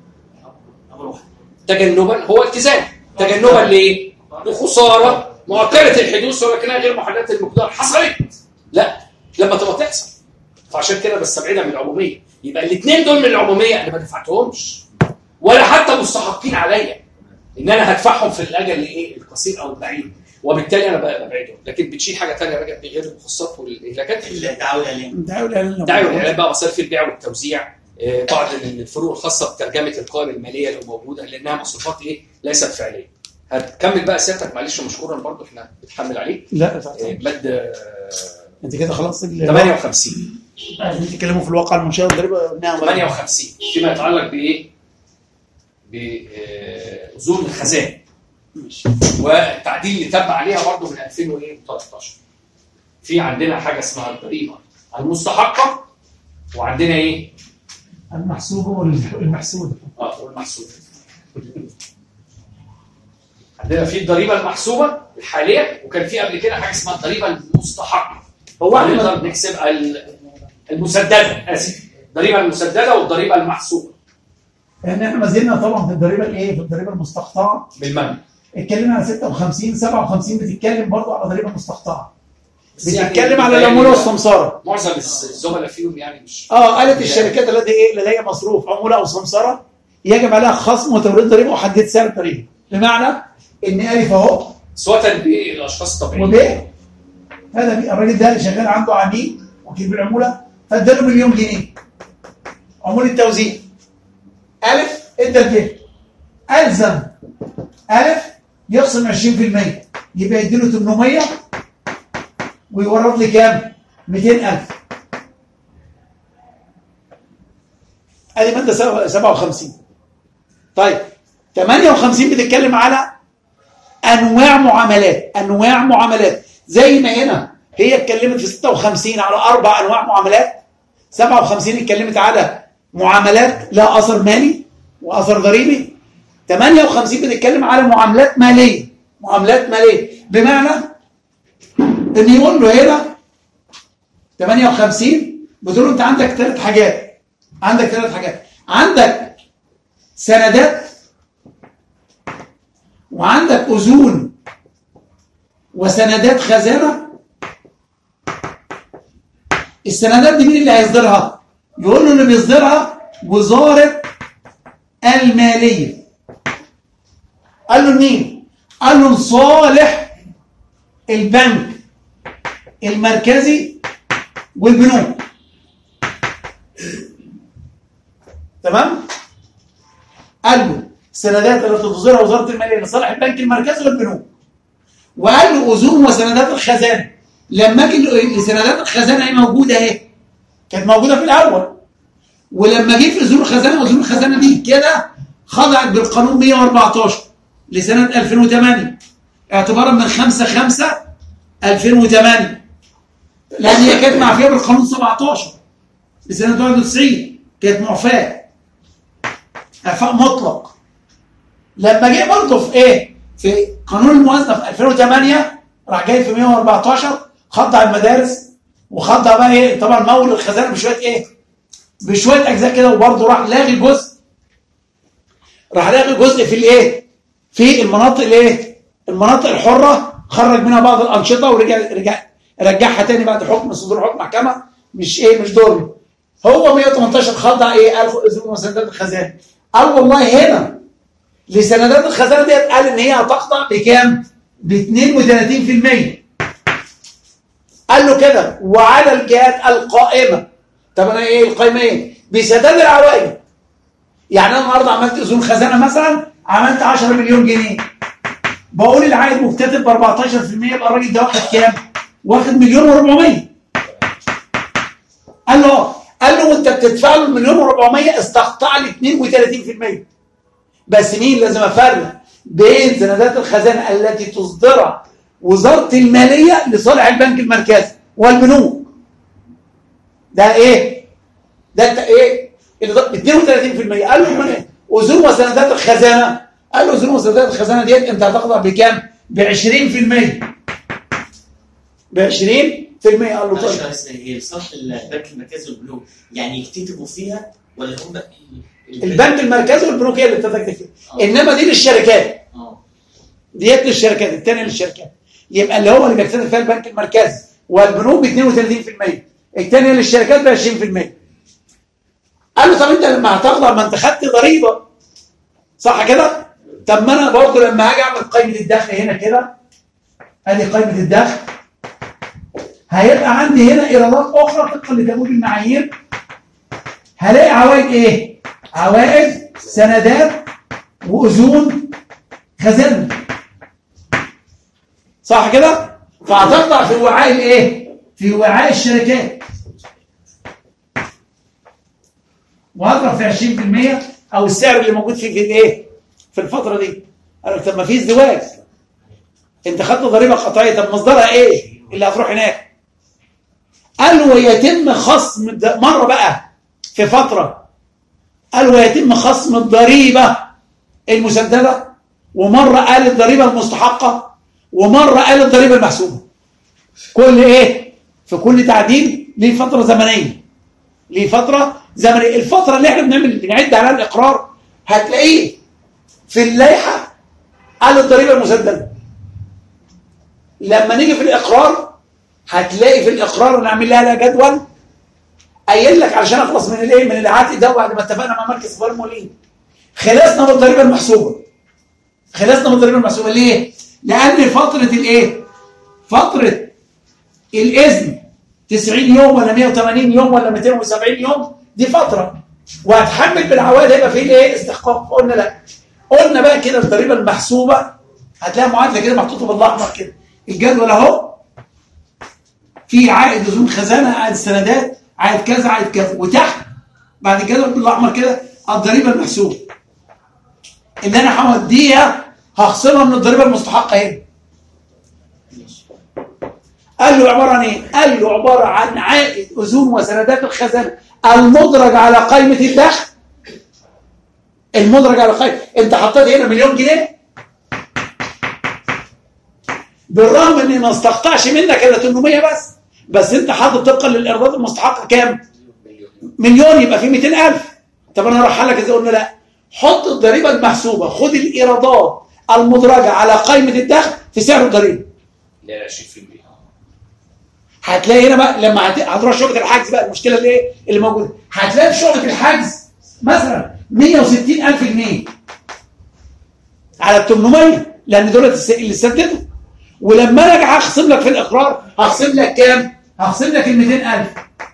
تجنبا هو التزام، تجنبا ليه؟ لخساره مؤكده الحدوث ولكنها غير محدده المقدار حصلت. لا لما تبقى تحصل. فعشان كده بستبعدها من العموميه. يبقى الاثنين دول من العموميه انا ما دفعتهمش ولا حتى مستحقين عليا ان انا هدفعهم في الاجل الايه القصير او البعيد، وبالتالي انا ببعدهم. لكن بتشيل حاجه ثانيه بقى غير المخصصات والاهلاكات. التعاون الاعلامي التعاون الاعلامي التعاون الاعلامي بقى مصاريف البيع والتوزيع، بعض الفروق الخاصه بترجمه القوائم الماليه اللي موجوده لانها مصروفات ايه ليست فعليه. هتكمل بقى سيادتك معلش مشكورا برضه احنا بنتحمل عليك. لا ماده انت كده خلصت ثمانية وخمسين بتتكلموا في الواقع المنشاه والضريبه. ثمانية وخمسين فيما يتعلق بايه؟ باذون الخزائن والتعديل اللي تم عليها برضه من ألفين وثلاثة عشر. في عندنا حاجه اسمها الضريبه المستحقه وعندنا ايه؟ المحسوبه والمحسوده. اه والمحسوبه. عندنا في الضريبه المحسوبه الحاليه وكان في قبل كده حاجه اسمها الضريبه المستحقه. هو نقدر نحسب المسدده، اسف، الضريبه المسدده والضريبه المحسوبه. يعني احنا ما زلنا طبعا في الضريبه الايه؟ في الضريبه المستقطعه. بالمعنى اتكلمنا على ستة وخمسين سبعة وخمسين بتتكلم برضه على ضريبه مستقطعه. بتتكلم على العموله والسمساره. معظم الزملاء فيهم يعني مش اه قالت الشركات التي ايه لديها مصروف عموله او سمساره يجب عليها خصم وتوريد ضريبه وحدد سعر الضريبه. بمعنى ان الف اهو سواء بالاشخاص الطبيعيين وب هذا الراجل ده اللي شغال عنده عميل وكيل بالعموله فاداله مليون جنيه عموله توزيع. الف ادى الب الزم الف يخصم عشرين في المية يبقى يديله ثمانمية ويورد لي كام؟ مئتين ألف. ادي ماده سبعة وخمسين. طيب ثمانية وخمسين بتتكلم على انواع معاملات، انواع معاملات زي ما هنا هي اتكلمت في ستة وخمسين على اربع انواع معاملات. سبعة وخمسين اتكلمت على معاملات لها اثر مالي واثر ضريبي. ثمانية وخمسين بتتكلم على معاملات ماليه، معاملات ماليه بمعنى ان يقول له هنا ثمانية وخمسين بتقول له انت عندك ثلاث حاجات، عندك ثلاث حاجات، عندك سندات وعندك اذون وسندات خزانه. السندات دي مين اللي هيصدرها؟ يقول له اللي بيصدرها وزاره الماليه. قال له مين؟ قال له لصالح البنك المركزي والبنوك. تمام؟ قال له السندات اللي تصدرها وزاره الماليه لصالح البنك المركزي والبنوك. وقال له اذون وسندات الخزانه. لما اجي لسندات الخزانه هي موجوده اهي. كانت موجوده في الاول. ولما جه في اذون الخزانه اذون الخزانه دي كده خضعت بالقانون مئة وأربعة عشر لسنه ألفين وثمانية اعتبارا من خمسة خمسة ألفين وثمانية. لان هي كانت معفيه بالقانون سبعة عشر لسنه واحد وتسعين كانت معفاه اعفاء مطلق. لما جه برضه في ايه؟ في قانون الموازنه في ألفين وثمانية راح جاي في مئة وأربعة عشر خضع المدارس وخضع بقى ايه؟ طبعا مول الخزانه بشويه ايه؟ بشويه اجزاء كده. وبرضه راح لاغي جزء راح لاغي جزء في الايه؟ في المناطق الايه؟ المناطق الحره خرج منها بعض الانشطه ورجع رجع رجعها تاني بعد حكم صدور حكم محكمه مش ايه؟ مش دور. هو مئة وثمانية عشر خضع ايه؟ قال اذون وسندات الخزانه. قال والله هنا لسندات الخزانه ديت قال ان هي هتخضع بكام؟ ب اثنين وثلاثين في المئة. قال له كده وعلى الجهات القائمه طب انا ايه القايمه ايه؟ بسداد العوائد. يعني انا النهارده عملت اذون خزانه مثلا، عملت عشرة مليون جنيه، بقول العائد مكتتب ب أربعتاشر في المية، يبقى الراجل ده واخد كام؟ واخد مليون وأربعمية. قال له قال له وانت بتدفع له المليون وأربعمية استقطع لي اتنين وتلاتين في المية. بس مين لازم افرق بين سندات الخزانه التي تصدرها وزاره الماليه لصالح البنك المركزي والبنوك. ده ايه؟ ده ايه؟ اللي ضرب اتنين وتلاتين في المية. قال له من ايه؟ اذون وسندات الخزانه. قال له اذون وسندات الخزانه ديت انت هتاخدها بكام؟ ب عشرين في المية. ب عشرين في المية. قال له طيب هي لصالح البنك المركزي والبنوك يعني يكتتبوا فيها ولا هم البنك المركزي والبنوك هي اللي بتكتب فيها؟ انما دي للشركات. اه ديت للشركات، الثانيه للشركات. يبقى اللي هو اللي بيكتتب فيها البنك المركزي والبنوك ب اتنين وتلاتين في المية، الثانيه للشركات ب عشرين في المية. قال له طب انت لما هتاخدها ما انت خدت ضريبه صح كده؟ طب ما انا برضه لما هاجي اعمل قائمه الدخل هنا كده، ادي قائمه الدخل، هيبقى عندي هنا ايرادات اخرى طبقا لتمويل المعايير. هلاقي عوائد ايه؟ عوائد سندات واذون خزانه صح كده؟ فهتطلع في وعاء الايه؟ في وعاء الشركات، وهضرب في عشرين في المية او السعر اللي موجود فيه في الايه؟ في الفتره دي. قال لك طب ما في ازدواج، انت خدت ضريبه قطعيه، طب مصدرها ايه اللي هتروح هناك؟ قال له ويتم خصم مره بقى في فتره، قال ويتم خصم الضريبه المسدده، ومره قال الضريبه المستحقه، ومره قال الضريبه المحسوبه. كل ايه؟ في كل تعديل ليه فتره زمنيه، ليه فتره زمنيه. الفتره اللي احنا بنعمل بنعد عليها الاقرار هتلاقيه في اللائحه قال الضريبه المسدده. لما نيجي في الاقرار هتلاقي في الاقرار انا عامل لها جدول قايل لك علشان اخلص من الايه؟ من العتق ده، بعد ما اتفقنا مع مركز صفار المولين خلصنا من الضريبه المحسوبه. خلصنا من الضريبه المحسوبه ليه؟ لان فتره الايه؟ فتره الاذن تسعين يوم ولا مية وتمانين يوم ولا ميتين وسبعين يوم، دي فتره، وهتحمل بالعوائد هيبقى فيه الايه؟ استحقاق. قلنا لا، قلنا بقى كده الضريبه المحسوبه هتلاقي معادله كده محطوطه بالاحمر كده، الجدول اهو، في عائد اذون خزانه، عائد سندات، عائد كذا، عائد كذا، وتحت بعد الجدول بالاحمر كده الضريبه المحسوبه اللي انا هوديها هخصمها من الضريبه المستحقه هنا. قال له عباره عن ايه؟ قال له عباره عن عائد اذون وسندات الخزانه المدرج على قائمه الدخل. المدرج على قائمه، انت حطيت هنا مليون جنيه، بالرغم ان ما استقطعش منك الا تمنمية بس، بس انت حاطط طبقا للايرادات المستحقه كام؟ مليون، يبقى في ميتين ألف. طب انا هروح لك ازاي؟ قلنا لا، حط الضريبه المحسوبه، خد الايرادات المدرجه على قائمه الدخل في سعر الضريبه. لا عشرين في المية. هتلاقي هنا بقى لما هتروح شعبه الحجز بقى المشكله اللي ايه؟ اللي موجوده، هتلاقي في شعبه الحجز مثلا مية وستين ألف جنيه على ال تمنمية، لان دول اللي سددوا. ولما انا اجي هخصم لك في الاقرار هخصم لك كام؟ هخصم لك ال ميتين ألف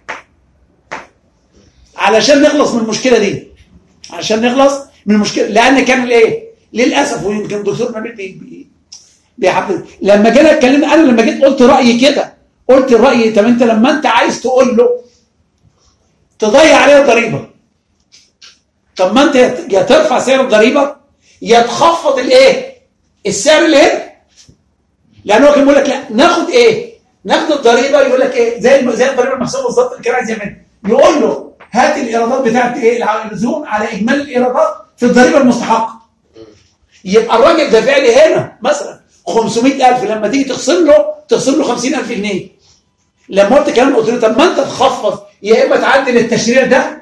علشان نخلص من المشكله دي، علشان نخلص من المشكله. لان كان الايه؟ للاسف، ويمكن الدكتور نبيل بي بيحفظ لما جينا اتكلمنا، انا لما جيت قلت رايي كده، قلت الراي طب انت لما انت عايز تقول له تضيع عليه الضريبه، طب ما انت يا ترفع سعر الضريبه يا تخفض الايه؟ السعر اللي هنا. لانه كان بيقول لك لا ناخد ايه؟ ناخد الضريبه، يقول لك ايه؟ زي زي الضريبه المحسوبه بالظبط اللي كان عايز يعملها، يقول له هات الايرادات بتاعت ايه؟ اللزوم على اجمالي الايرادات في الضريبه المستحقه. يبقى الراجل دافع لي هنا مثلا خمسمية ألف، لما تيجي تخصم له تخصم له خمسين ألف جنيه. لما قلت كلام قلت له طب ما انت تخفض، يا اما تعدل التشريع ده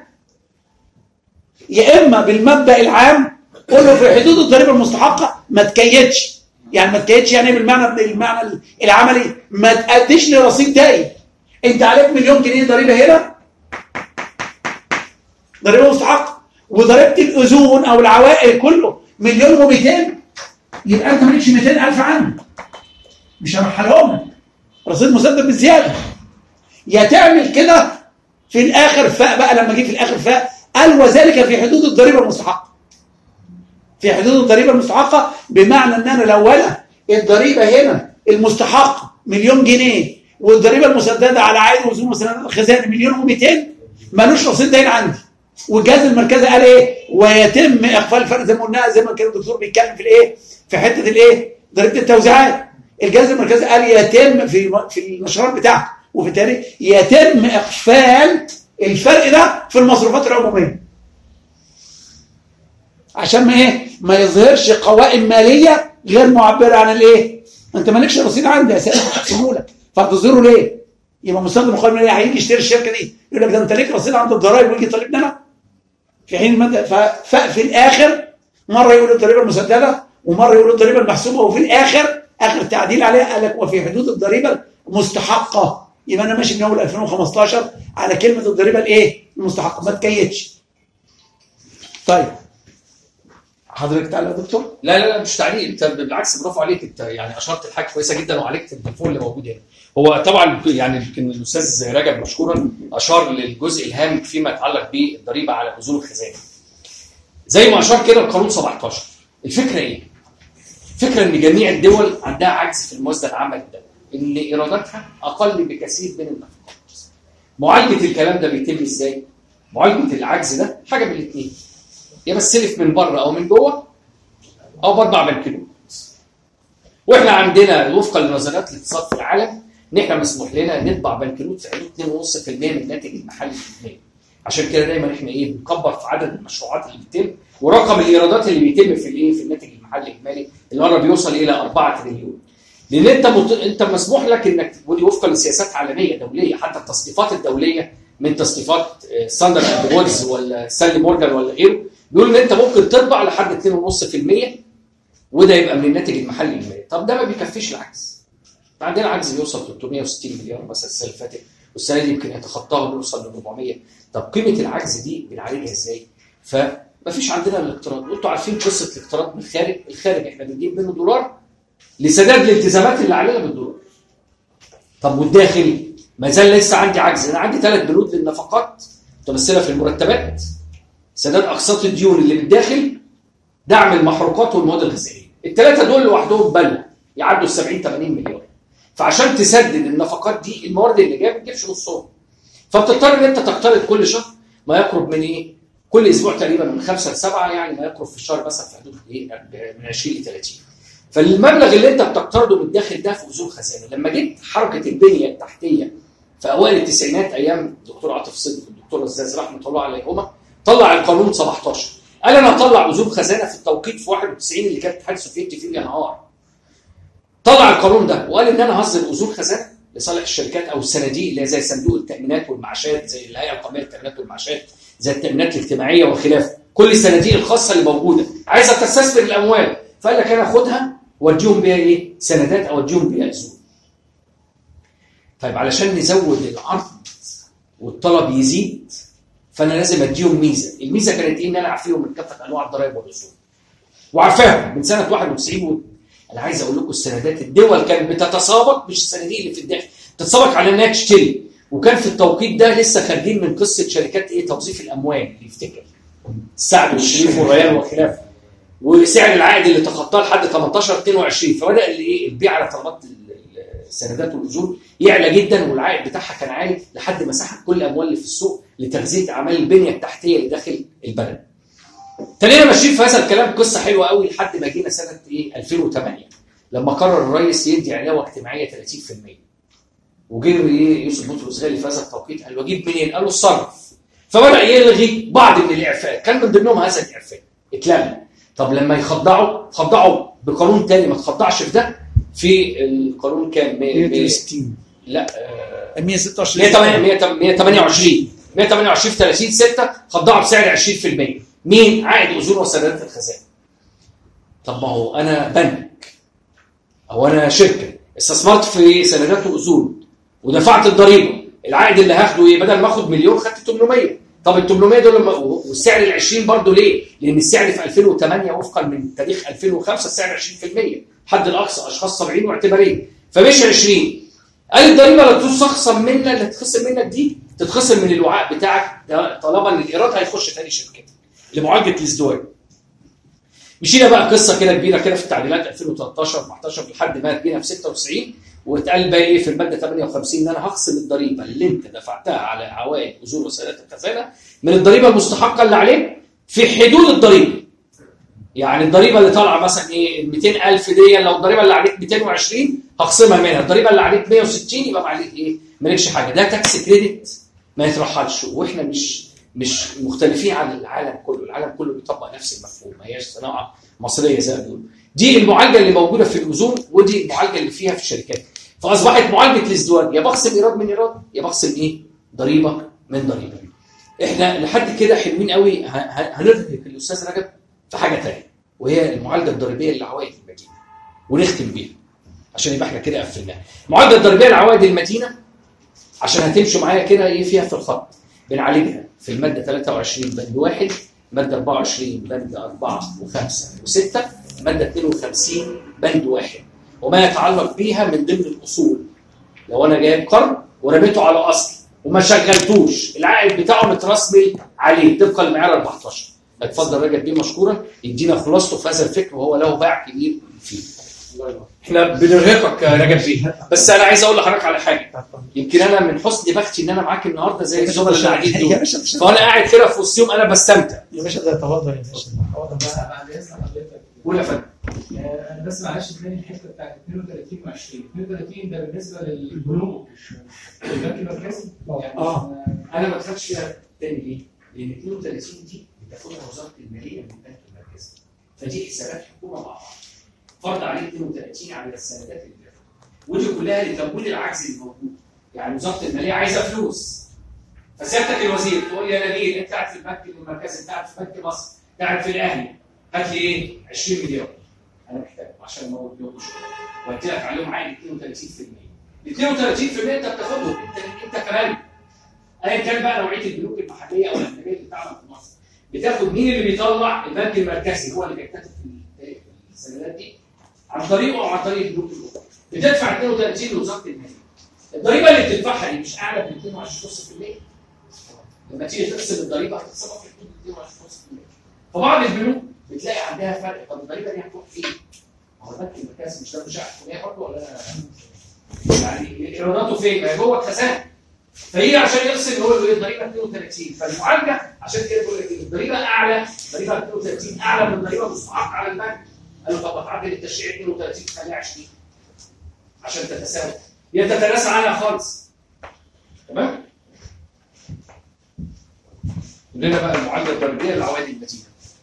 يا اما بالمبدا العام قول له في حدود الضريبه المستحقه ما تكيدش. يعني ما تكيدش يعني بالمعنى المعنى العملي ما تأديش لرصيد دايم. انت عليك مليون جنيه ضريبه هنا، ضريبه مستحقه، وضريبه الاذون او العوائد كله مليون ومئتين، يبقى انت مالكش مئتين ألف عنه، مش هرحلهم لك، رصيد مسدد بالزياده. يا تعمل كده في الاخر فاء بقى، لما جه في الاخر فاء قال وذلك في حدود الضريبه المستحقه. في حدود الضريبه المستحقه بمعنى ان انا لو انا الضريبه هنا المستحقه مليون جنيه والضريبه المسدده على عائد وزون وسندات الخزانه مليون ومئتين، مالوش رصيد دين عندي. والجهاز المركزي قال ايه؟ ويتم اقفال الفرق زي ما قلنا، زي ما كان الدكتور بيتكلم في الايه؟ في حته الايه؟ ضريبه التوزيعات. الجهاز المركزي قال يتم في في النشرات بتاعته وفي التاريخ يتم اقفال الفرق ده في المصروفات العموميه. عشان ما ايه؟ ما يظهرش قوائم ماليه غير معبره عن الايه؟ انت مالكش رصيد عندي يا سيدي هتحسبه لك، فهتظهره ليه؟ يبقى مستخدم القوائم الماليه هيجي يشتري الشركه دي يقول لك ده انت ليك رصيد عند الضرايب ويجي يطالبني انا؟ في حين ما ففي الاخر مره يقول الضريبه المسدده ومره يقول الضريبه المحسوبه، وفي الاخر اخر تعديل عليها قال لك وفي حدود الضريبه المستحقه. يبقى انا ماشي من اول ألفين وخمستاشر على كلمه الضريبه الايه؟ المستحقه، ما تكيتش. طيب حضرتك تعالى يا دكتور. لا لا لا مش تعليق، انت بالعكس برافو عليك، انت يعني اشرت لحاجه كويسه جدا وعالجت الديفول اللي موجود هنا. هو طبعا يعني يمكن الاستاذ رجب مشكورا اشار للجزء الهام فيما يتعلق بالضريبه على اذون الخزانه. زي ما اشار كده القانون سبعتاشر، الفكره ايه؟ الفكره ان جميع الدول عندها عجز في الموازنه العامه للدوله، ان ايراداتها اقل بكثير من النفقات. معالجه الكلام ده بيتم ازاي؟ معالجه العجز ده حاجه من الاثنين، يا بستلف من بره او من جوه او بطبع بنكنوت. واحنا عندنا وفقا لنظريات الاقتصاد في العالم ان احنا مسموح لنا نطبع بنكنوت في حدود اتنين فاصلة خمسة بالمية من الناتج المحلي الاجمالي. عشان كده دايما احنا ايه بنكبر في عدد المشروعات اللي بتتم ورقم الايرادات اللي بيتم في الايه في الناتج المحلي الاجمالي اللي مره بيوصل الى أربعة تريليون. لان انت مت... انت مسموح لك انك ودي وفقا لسياسات عالميه دوليه، حتى التصنيفات الدوليه من تصنيفات ستاندرد اند بورز ولا ستانلي مورجان ولا غيره بيقول ان انت ممكن تطبع لحد اتنين فاصلة خمسة بالمية وده يبقى من الناتج المحلي الاجمالي. طب ده ما بيكفيش العجز. عندنا عجز بيوصل تلتمية وستين مليار مثلا السنه اللي فاتت، والسنه دي يمكن يتخطاها ويوصل ل أربعمية. طب قيمه العجز دي بنعالجها ازاي؟ فما فيش عندنا الاقتراض، وانتوا عارفين قصه الاقتراض من الخارج، الخارج احنا بنجيب منه دولار لسداد الالتزامات اللي علينا بالدولار. طب والداخل ما زال لسه عندي عجز، انا عندي ثلاث بنود للنفقات متمثله في المرتبات، سداد اقساط الديون اللي بالداخل، دعم المحروقات والمواد الغذائيه. الثلاثه دول لوحدهم بلوا يعدوا ال سبعين ثمانين مليار. فعشان تسدد النفقات دي الموارد اللي جايه ما تجيبش نصهم. فبتضطر ان انت تقترض كل شهر ما يقرب من ايه؟ كل اسبوع تقريبا من خمسة لسبعة، يعني ما يقرب في الشهر مثلا في حدود ايه؟ من عشرين ل ثلاثين. فالمبلغ اللي انت بتقترضه من الداخل ده في اذون خزانه. لما جيت حركه البنيه التحتيه في اوائل التسعينات ايام الدكتور عاطف صدق والدكتور الزاز رحمه الله عليهما، طلع القانون سبعتاشر قال انا هطلع اذون خزانه في التوقيت في واحد وتسعين اللي كانت الاتحاد السوفيتي فيه ينهار. طلع القانون ده وقال ان انا هصدر اذون خزانه لصالح الشركات او الصناديق اللي هي زي صندوق التامينات والمعاشات، زي الهيئه القوميه للتامينات والمعاشات، زي التامينات الاجتماعيه وخلافه، كل الصناديق الخاصه اللي موجوده عايزه تستثمر الاموال، فقال لك انا اخدها واديهم بيها ايه؟ سندات او اديهم بيها اذون. طيب علشان نزود العرض والطلب يزيد فانا لازم اديهم ميزه، الميزه كانت ايه؟ ان انا اعفيهم من كافه انواع الضرائب والاصول. وعارفاهم من سنه واحد وتسعين. انا عايز اقول لكم السندات الدول كانت بتتسابق، مش الصناديق اللي في الداخل، بتتسابق على انها تشتري، وكان في التوقيت ده لسه خارجين من قصه شركات ايه؟ توظيف الاموال اللي يفتكر السعد والشريف والريان وخلافه، وسعر العائد اللي تخطاه لحد تمنتاشر اتنين وعشرين، فبدا الايه؟ البيع على طلبات السندات والاذون يعلى جدا، والعائد بتاعها كان عالي لحد ما سحب كل الاموال اللي في السوق لتغذيه اعمال البنيه التحتيه اللي داخل البلد. تانينا ماشيين في هذا الكلام قصه حلوه قوي لحد ما جينا سنه ايه؟ ألفين وثمانية لما قرر الرئيس يدي علاوه اجتماعيه ثلاثين بالمية. وجه ايه؟ يوسف بطرس غالي في هذا التوقيت قال له اجيب منين؟ قال له اتصرف. فبدا يلغي بعض من الاعفاء، كان من ضمنهم هذا الاعفاء اتلغى. طب لما يخضعوا خضعوا بقانون ثاني ما تخضعش في ده، في القانون كان مية وستين لا مية وستة وعشرين مية وتمنية وعشرين مية وتمنية وعشرين في ثلاثين ستة خضعوا بسعر عشرين بالمية. مين؟ عائد اذون وسندات الخزانه. طب ما هو انا بنك او انا شركه استثمرت في سندات واذون ودفعت الضريبه، العائد اللي هاخده ايه؟ بدل ما اخد مليون خدت ثمانمية. طب ال ثمانمية دول لما والسعر ال عشرين برضه ليه؟ لان السعر في ألفين وثمانية وفقا من تاريخ ألفين وخمسة السعر عشرين بالمية، حد الاقصى اشخاص سبعين واعتباريه، فمش عشرين. قال الضريبه اللي تخصم منك اللي هتخصم منك دي تتخصم من الوعاء بتاعك ده طالما ان الايراد هيخش تاني شركتك لمعالجه الازدواج. مشينا بقى قصه كده كبيره كده في التعديلات ألفين وتلتاشر أربعتاشر لحد ما جينا في ستة وتسعين واتقال بقى ايه في الماده ثمانية وخمسين ان انا هخصم الضريبه اللي انت دفعتها على عوائد اجور وسداد الخزانه من الضريبه المستحقه اللي عليك في حدود الضريبه. يعني الضريبه اللي طالعه مثلا ايه مئتين ألف دي، لو الضريبه اللي عليك مئتين وعشرين هخصمها منها، الضريبه اللي عليك مئة وستين يبقى ما عليك ايه؟ مالكش حاجه. ده تاكس كريدت ما يترحلش، واحنا مش مش مختلفين عن العالم كله، العالم كله بيطبق نفس المفهوم، ما هياش صناعه مصريه زي ما بيقولوا. دي المعالجه اللي موجوده في الاذون ودي المعالجه اللي فيها في الشركات. فاصبحت معالجه الازدواج يا بخصم ايراد من ايراد يا بخصم ايه؟ ضريبه من ضريبه. احنا لحد كده حلوين قوي. هنرهق الاستاذ رجب في حاجه ثانيه وهي المعالجه الضريبيه للعوائد المدينه ونختم بيها عشان يبقى احنا كده قفلناها. المعالجه الضريبيه للعوائد المدينه عشان هتمشوا معايا كده ايه فيها في الخط، بنعالجها في الماده ثلاثة وعشرين بند واحد، ماده أربعة وعشرين بند أربعة وخمسة وستة، ماده اثنين وخمسين بند واحد، وما يتعلق بيها من ضمن الاصول. لو انا جايب قرض ورميته على اصل وما شغلتوش العائد بتاعه مترسبل عليه طبقا للمعيار أربعتاشر. اتفضل رجب بيه مشكورا يدينا خلاصته في هذا الفكر وهو له باع كبير فيه. احنا بنرهقك يا رجب بيه، بس انا عايز اقول لحضرتك على حاجه. يمكن انا من حسن بختي ان انا معاك النهارده زي الشغل اللي قاعدين دول، فانا قاعد كده في وسطهم انا بستمتع. يا باشا ده تواضع يا باشا. بعد اذن حضرتك قول يا فندم. انا بس معلش تاني الحته بتاعت اثنين وثلاثين وعشرين، اثنين وثلاثين ده بالنسبه للبنوك البنك المركزي. يعني اه انا ما دخلتش فيها تاني ليه؟ لان اثنين وثلاثين دي بتاخدها وزاره الماليه من البنك المركزي، فدي حسابات حكومه مع بعض. فرض عليه اثنين وثلاثين على السندات اللي بتاخدها، ودي كلها لتمويل العجز الموجود. يعني وزاره الماليه عايزه فلوس، فسيادتك الوزير تقول لي يا نبيل انت قاعد في البنك المركزي، انت قاعد في بنك مصر، انت قاعد في الاهلي، هات لي ايه؟ عشرين مليار انا محتاجه عشان اموت بيهم شغل، وهدي لك عليهم عائد اثنين وثلاثين بالمئة. ال اثنين وثلاثين بالمئة انت بتاخدهم انت انت كمان. ايا كان بقى نوعيه البنوك المحليه او الاجنبيه اللي بتعمل في مصر، بتاخد مين اللي بيطلع؟ البنك المركزي هو اللي بيكتتب في السندات دي عن طريقه او عن طريق البنوك الاخرى. بتدفع اثنين وثلاثين لوزاره الماليه. الضريبه اللي بتدفعها دي مش اعلى من اثنين وعشرين فاصلة خمسة بالمئة. لما تيجي تحسب الضريبه هتحسبها في حدود اثنين وعشرين فاصلة خمسة بالمئة. فبعض البنوك بتلاقي عندها فرق. طب الضريبه دي هتروح فين؟ هو البنك المركزي مش ده مش حكوميه برضه ولا يعني ايراداته فين؟ ما هي جوه الخزانه. فهي عشان يرسل يقول له ايه الضريبه اثنين وثلاثين، فالمعالجه عشان كده بيقول لك الضريبه اعلى، الضريبه اثنين وثلاثين اعلى من الضريبه المستحقه على البنك. قال له طب تعدل التشريع اثنين وثلاثين خليها عشرين عشان تتساوى، يا تتناسى عنها خالص. تمام؟ لنا بقى المعالجه الضريبيه للعوائد المدينه.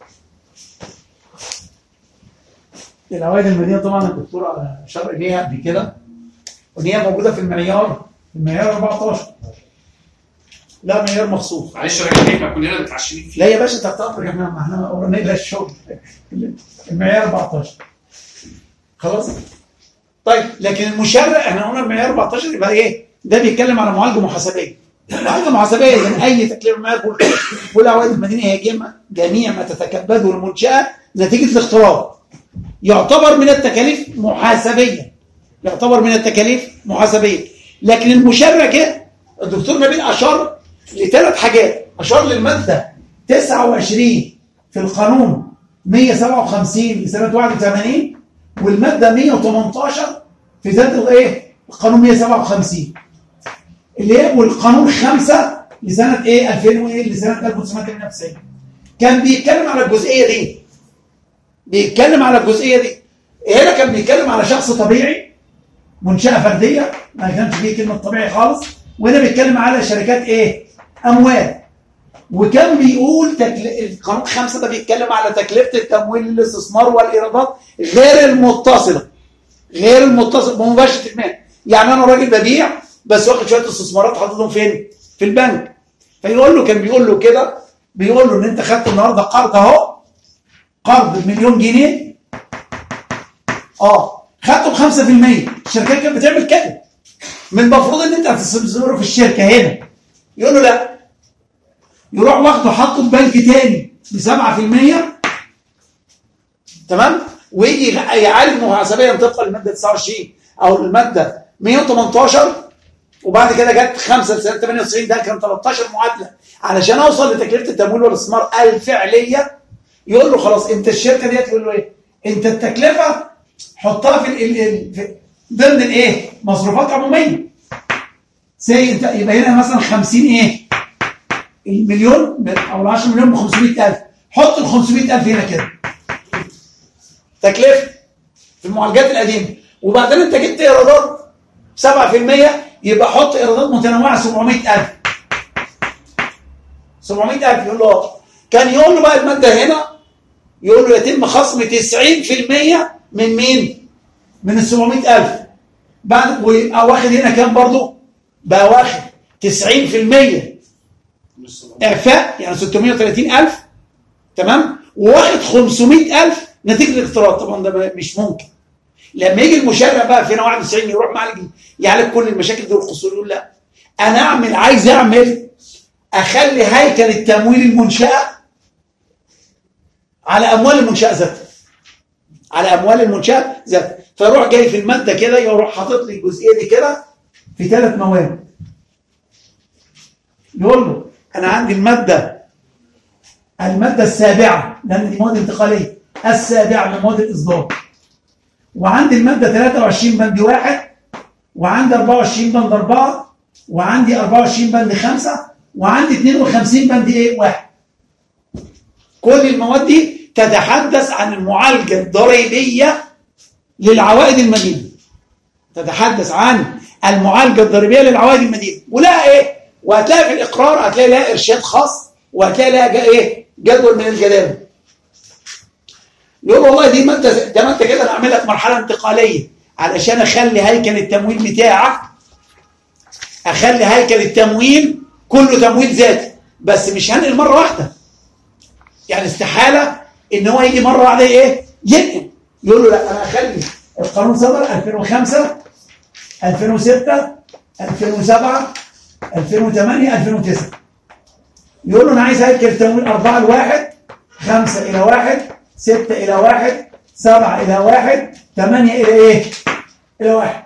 العوائد المدينه طبعا الدكتور اشار اليها قبل كده وان هي موجوده في المعيار في المعيار أربعتاشر. لا معيار مخصوص. معلش يا راجل احنا كلنا متعشمين فيه. لا يا باشا تحت امرك، احنا احنا قرنين لها الشغل. المعيار أربعتاشر خلاص. طيب لكن المشرع احنا قلنا المعيار أربعتاشر يبقى ايه؟ ده بيتكلم على معالجه محاسبيه. معالجه محاسبيه لان اي تكلفه معيار كل عوائد المدينه هي جميع ما تتكبده المنشاه نتيجه الاختراق. يعتبر من التكاليف محاسبيه. يعتبر من التكاليف محاسبيه. لكن المشرع كده الدكتور نبيل اشار لثلاث حاجات. اشار للماده تسعة وعشرين في القانون مئة وسبعة وخمسين لسنه واحد وثمانين والماده مئة وثمانية عشر في ذات الايه؟ القانون مئة وسبعة وخمسين اللي هي والقانون خمسة لسنه ايه؟ ألفين وايه لسنه ألف وتسعمئة وثمانية وتسعين. كان بيتكلم على الجزئيه دي. بيتكلم على الجزئيه دي. هنا كان بيتكلم على شخص طبيعي منشأة فردية ما كانش فيه كلمة طبيعي خالص، وهنا بيتكلم على شركات ايه؟ اموال. وكان بيقول تكل... القانون خمسة ده بيتكلم على تكلفة التمويل للاستثمار والايرادات غير المتصلة غير المتصلة بمباشرة المال. يعني انا راجل ببيع بس واخد شوية استثمارات حاططهم فين؟ في البنك. فيقول له كان بيقول له كده بيقول له ان انت خدت النهارده قرض اهو قرض بمليون جنيه اه خدته ب خمسة بالمئة. الشركات كانت بتعمل كده. من المفروض ان انت هتستثمره في الشركه هنا. يقول له لا. يروح واخده حاطه في بنك تاني ب سبعة بالمئة. تمام؟ ويجي يعالج محاسبيا طبقا للماده تسعة وعشرين او الماده مئة وثمانية عشر وبعد كده جت خمسة لسنه ثمانية وتسعين، ده كان ثلاثتاشر معادله علشان اوصل لتكلفه التمويل والاستثمار الفعليه. يقول له خلاص انت الشركه ديت، يقول له ايه؟ انت التكلفه حطها في, ال ال في ضمن الايه؟ مصروفات عموميه. زي انت يبقى هنا مثلا خمسين ايه؟ المليون او ال عشرة مليون ب خمسمائة ألف، حط ال خمسمائة ألف هنا كده تكلفه في المعالجات القديمه. وبعدين انت جبت ايرادات سبعة في المية، يبقى حط ايرادات متنوعه سبعمائة ألف. سبعمائة ألف يقول له كان يقول له بقى الماده هنا، يقول له يتم خصم تسعين في المية من مين؟ من ال سبعمائة ألف. بعد ويبقى واخد هنا كام برضه؟ بقى واخد تسعين في المية اعفاء، يعني ستمائة وثلاثين ألف، تمام؟ وواخد خمسمائة ألف نتيجه الاقتراض. طبعا ده مش ممكن. لما يجي المشرع بقى في هنا واحد وتسعين يروح معالج يعالج كل المشاكل دي والقصور، يقول لا انا اعمل عايز اعمل اخلي هيكل التمويل المنشاه على اموال المنشاه ذاتها، على اموال المنشاه ذاتها. فيروح جاي في الماده كده، يروح حاطط لي الجزئيه دي كده في ثلاث مواد. يقول له انا عندي الماده الماده السابعه، لان دي مواد انتقاليه، السابعه من مواد الاصدار، وعندي الماده ثلاثة وعشرين بند واحد، وعندي أربعة وعشرين بند أربعة، وعندي أربعة وعشرين بند خمسة، وعندي اثنين وخمسين بند ايه؟ واحد. كل المواد دي تتحدث عن المعالجه الضريبيه للعوائد المدينه. تتحدث عن المعالجه الضريبيه للعوائد المدينه، ولها ايه؟ وهتلاقي في الاقرار هتلاقي لها ارشاد خاص، وهتلاقي لها ايه؟ جدول من الجداول. يقول والله دي ما انت ده ما انت كده انا اعمل لك مرحله انتقاليه علشان اخلي هيكل التمويل بتاعك، اخلي هيكل التمويل كله تمويل ذاتي، بس مش هنقل مره واحده. يعني استحاله ان هو يجي مره واحده ايه؟ ينقل. يقول له لا انا اخلي القانون صدر ألفين وخمسة، ألفين وستة، ألفين وسبعة، ألفين وثمانية، ألفين وتسعة. يقول له انا عايز هيكل تمويل أربعة لواحد، خمسة إلى واحد، ستة إلى واحد، سبعة إلى واحد، ثمانية إلى إيه؟ إلى واحد.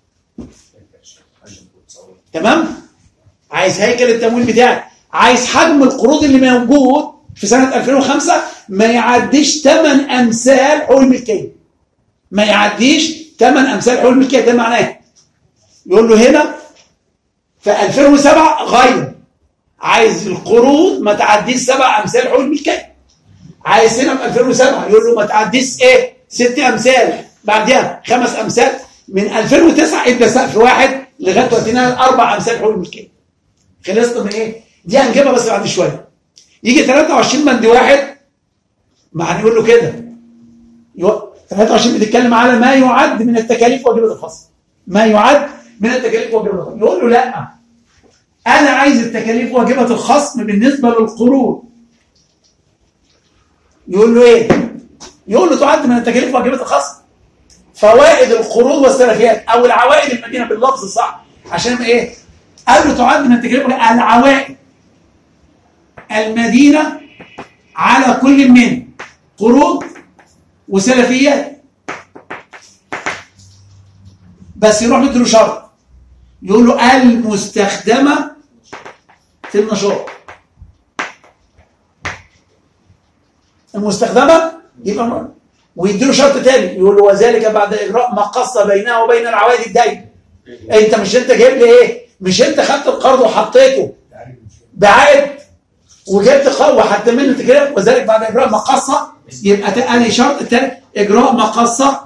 تمام؟ عايز هيكل التمويل بتاعك، عايز حجم القروض اللي موجود في سنة ألفين وخمسة ما يعديش ثمان أمثال حقوق الملكية. ما يعديش ثمان أمثال حقوق الملكية. ده معناه يقول له هنا في ألفين وسبعة غير، عايز القروض ما تعديش سبع أمثال حقوق الملكية. عايز هنا في ألفين وسبعة يقول له ما تعديش ايه؟ ست امثال، بعدها خمس امثال. من ألفين وتسعة ادى سقف واحد لغايه وقتنا اربع امثال حقوق الملكيه. خلصنا من ايه؟ دي هنجيبها بس بعد شويه. يجي ثلاثة وعشرين بند واحد، معنى يقول له كده ثلاثة وعشرين بتتكلم على ما يعد من التكاليف واجبات الخصم. ما يعد من التكاليف واجبات الخصم. يقول له لا انا عايز التكاليف واجبات الخصم بالنسبه للقروض. يقول له ايه؟ يقول له تعد من التكاليف واجبات الخصم فوائد القروض والسلفيات او العوائد المدينه باللفظ الصح، عشان ايه؟ قال له تعد من التكاليف العوائد المدينه على كل من قروض وسلفيات. بس يروح مديله شرط، يقول له المستخدمه في النشاط. المستخدمه يبقى، ويديله شرط تاني يقول له وذلك بعد اجراء مقصه بينها وبين العوائد الداينه. انت مش انت جايب لي ايه؟ مش انت خدت القرض وحطيته بعائد وجبت قرض وحطيت منه كده، وذلك بعد اجراء مقصه. يبقى تاني شرط التاني اجراء مقصه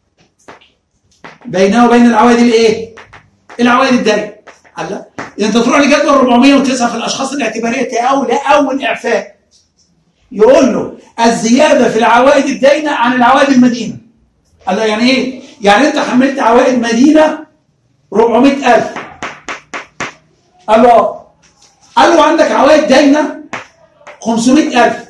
بينها وبين العوائد الايه؟ العوائد الداينه. الله، انت تروح لجدول أربعمائة وتسعة في الاشخاص الاعتباريه كاول اول اعفاء، يقول له الزياده في العوائد الداينه عن العوائد المدينه. قال له يعني ايه؟ يعني انت حملت عوائد مدينه أربعمائة ألف. قال له قال له عندك عوائد داينه خمسمائة ألف.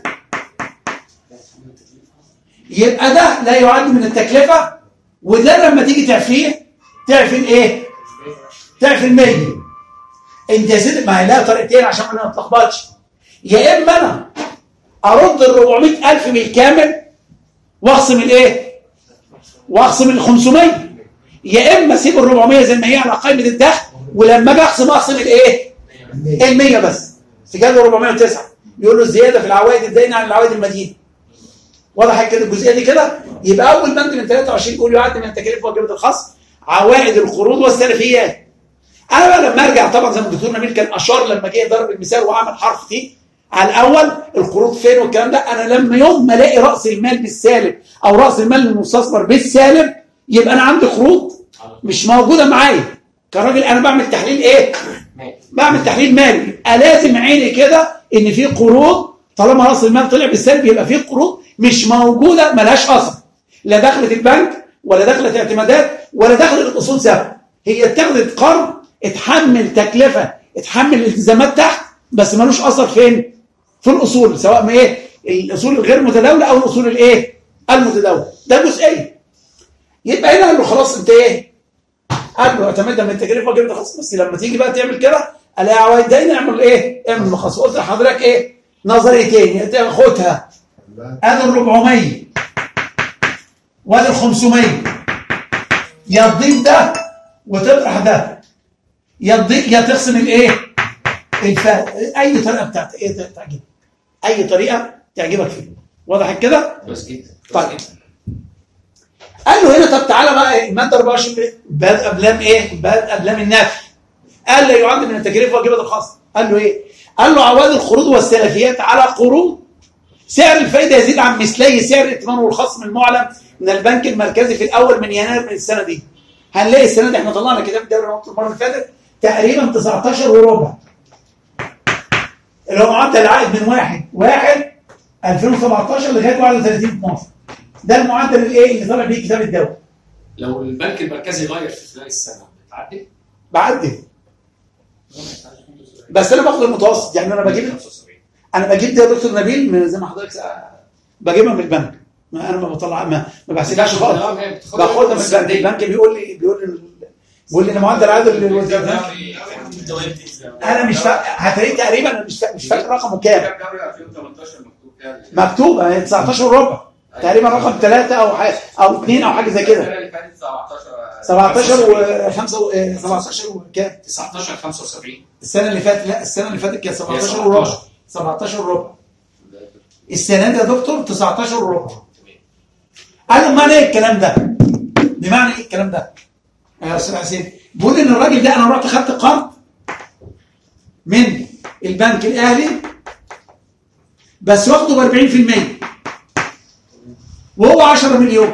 يبقى ده لا يعد من التكلفه، وده لما تيجي تعفيه تعفي الايه؟ تعفي المية. انت يا سيدي ما هي لها طريقتين عشان ما نتلخبطش. يا اما انا ارد ال أربعمائة ألف بالكامل واخصم الايه؟ واخصم ال خمسمائة، يا اما اسيب ال أربعمائة زي ما هي على قائمه الدخل ولما اجي اقسم اقسم الايه؟ ال مية بس. في جدول أربعمية وتسعة بيقول له الزياده في العوائد الداينه عن العوائد المدينه. واضح كده الجزئيه دي كده؟ يبقى اول بند من ثلاثة وعشرين بيقول يعد من التكاليف واجبات الخصم عوائد القروض والسلفيات. انا بقى لما ارجع طبعا زي ما الدكتور نبيل كان اشار لما جه ضرب المثال وعمل حرف تي على الاول القروض فين والكلام ده، انا لما يوم ما الاقي راس المال بالسالب او راس المال المستثمر بالسالب يبقى انا عندي قروض مش موجوده معايا كراجل. انا بعمل تحليل ايه؟ بعمل تحليل مالي. لازم عيني كده ان في قروض طالما راس المال طلع بالسالب يبقى في قروض مش موجوده ملهاش اثر، لا دخلت البنك ولا دخلت اعتمادات ولا دخلت الاصول ثابته، هي اتخذت قرض اتحمل تكلفه اتحمل التزامات تحت بس ملوش اثر فين؟ في الاصول، سواء ما ايه الاصول الغير متداوله او الاصول الايه؟ المتداوله. ده جزئيه. يبقى هنا قال له خلاص انت ايه؟ قال له اعتمدها من التكاليف واجبات الخصم، بس لما تيجي بقى تعمل كده الاقي عوائد دايما اعمل ايه؟ اعمل مخصص. قلت لحضرتك ايه؟ نظري تاني خدها ادي ال أربعمية وادي ال خمسمية، يا تضيف ده وتطرح ده، يا تضيف يا تقسم الايه؟ الفرق. اي طريقه بتاعت ايه تعجبك، اي طريقه تعجبك فيه. واضح كده؟ بس جدا. طيب قال له هنا طب تعالى بقى الماده أربعة وعشرين بادئ بلام ايه؟ بادئ بلام النفي. قال لا يعد من التكاليف واجبات الخاصه. قال له ايه؟ قال له عوائد القروض والسلفيات على قروض سعر الفائده يزيد عن مثلي سعر الائتمان والخصم المعلن من البنك المركزي في الاول من يناير من السنه دي. هنلاقي السنه دي احنا طلعنا كتاب الدوري المره اللي فاتت تقريبا تسعتاشر وربع، اللي هو معدل العائد من واحد واحد ألفين وسبعتاشر لغايه واحد وثلاثين اتناشر. ده المعدل الايه اللي طالع بيه كتاب الدوري. لو البنك المركزي غير في خلال السنه بتعدي؟ بعدي، بس انا باخد المتوسط. يعني انا بجيب انا بجيب ده يا دكتور نبيل من زي ما حضرتك بجيبها من البنك، ما انا ما بطلع ما, ما بحسبهاش خالص، باخدها من البنك. البنك بيقول لي بيقول لي بيقول لي ان معدل العائد اللي انا مش فاكر، هتلاقيه تقريبا انا مش فاكر مش فاكر رقمه كام. ألفين وتمنتاشر مكتوب كام؟ مكتوب تسعتاشر وربع تقريبا، رقم ثلاثة او حاجه او اثنين او حاجه زي كده. سبعتاشر و5 سبعتاشر وكام؟ تسعتاشر خمسة وسبعين. السنه اللي فاتت لا السنه اللي فاتت كانت سبعتاشر وربع. سبعتاشر وربع. السنه دي يا دكتور تسعتاشر وربع. قالوا معنى ايه الكلام ده؟ بمعنى ايه الكلام ده؟ يا استاذ حسين بيقول ان الراجل ده انا رحت خدت قرض من البنك الاهلي بس واخده ب أربعين في المية وهو عشرة مليون،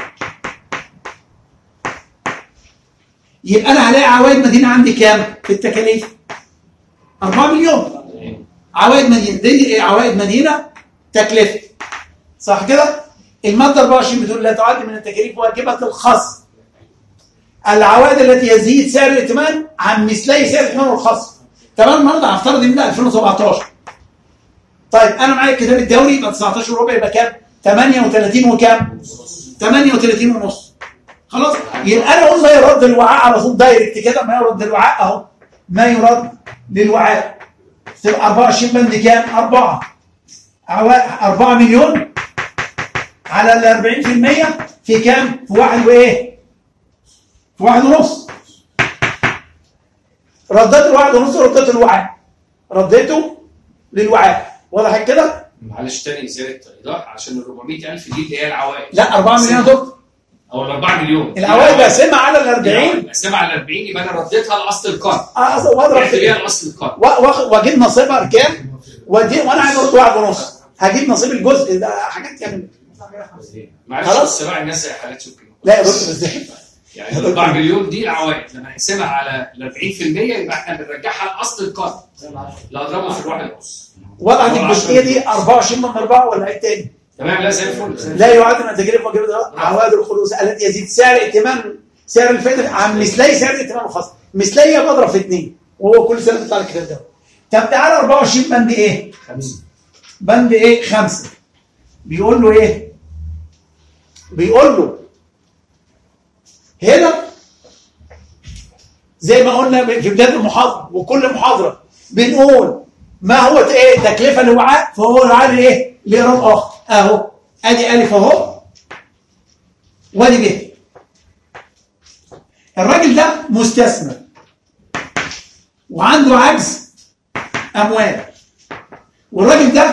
يبقى انا هلاقي عوائد مدينه عندي كام في التكاليف؟ أربعة مليون. عوائد مدينه دي عوائد مدينه تكلفه، صح كده؟ الماده أربعة وعشرين بتقول لا تعد من التكاليف واجبات الخصم العوائد التي يزيد سعر الائتمان عن مثلي سعر الائتمان والخصم. تمام. النهارده هفترض ان ده ألفين وسبعتاشر. طيب انا معايا الكتاب الدوري يبقى تسعتاشر وربع يبقى كام؟ ثمانية وثلاثين وكام؟ ثمانية وثلاثين ونص. خلاص يبقى انا اقول ما يرد الوعاء على طول دايركت كده، ما يرد الوعاء اهو، ما يرد للوعاء تبقى أربعة وعشرين بند كام؟ أربعة أربعة مليون على ال أربعين في المية في كام؟ في واحد وايه؟ في واحد ونص. رديت الواحد ونص رديت الوعاء، رديته للوعاء. واضح كده؟ معلش تاني زياده ايضاح عشان ال أربعمية ألف دي اللي هي العوائد. لا أربعة مليون دكتور. او ال أربعة مليون. العوائد بقسمها على ال أربعين. بقسمها على ال أربعين يبقى انا رديتها لاصل القرض. اه واضرب فيها الاصل القرض. واجيب نصيبها كام؟ ودي وانا عايز ارد واحد ونص. هجيب نصيب الجزء ده حاجات يعني. معلش خلاص سبع الناس زي حالات شكري. لا يا دكتور ازاي؟ يعني ال أربعة مليون دي العوائد لما نقسمها على ال أربعين في المية يبقى احنا بنرجعها لاصل القرض. لا اضربها في الواحد ونص. وضعت الجزئيه دي أربعة وعشرين من أربعة ولا ايه تاني؟ تمام. لا زي الفل. لا يعد من التكاليف واجبات عوائد الخلوص التي يزيد سعر ائتمان سعر الفائده عن مثلي سعر الائتمان الخاص. مثليه بضرب في اثنين وهو كل سنه بيطلع الكتاب ده. طب تعالى أربعة وعشرين بند ايه؟ خمسة. بند ايه؟ خمسة. بيقول له ايه؟ بيقول له هنا زي ما قلنا في بدايه المحاضره وكل محاضره بنقول ما هو ايه تكلفه الوعاء، فهو الوعاء ايه؟ لإيراد اخر. اهو ادي الف اهو وادي ب. الراجل ده مستثمر وعنده عجز اموال، والراجل ده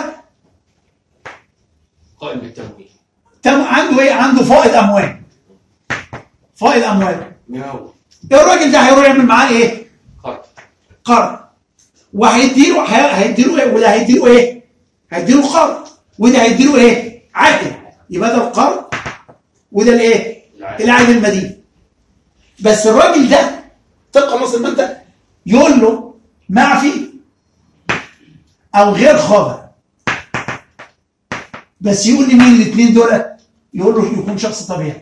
قائم بالتمويل. تم عنده ايه؟ عنده فائض اموال. فائض اموال. الراجل ده هيروح يعمل معاه ايه؟ قرض. قرض. وهيديله هيديله ايه؟ وده هيديله ايه؟ هيديله قرض، وده هيديله ايه؟ عائد. يبقى ده القرض وده الايه؟ العائد المدين. بس الراجل ده طبقا نص المادة يقول له معفي او غير خاضع. بس يقول لي مين الاثنين دول؟ يقول له يكون شخص طبيعي.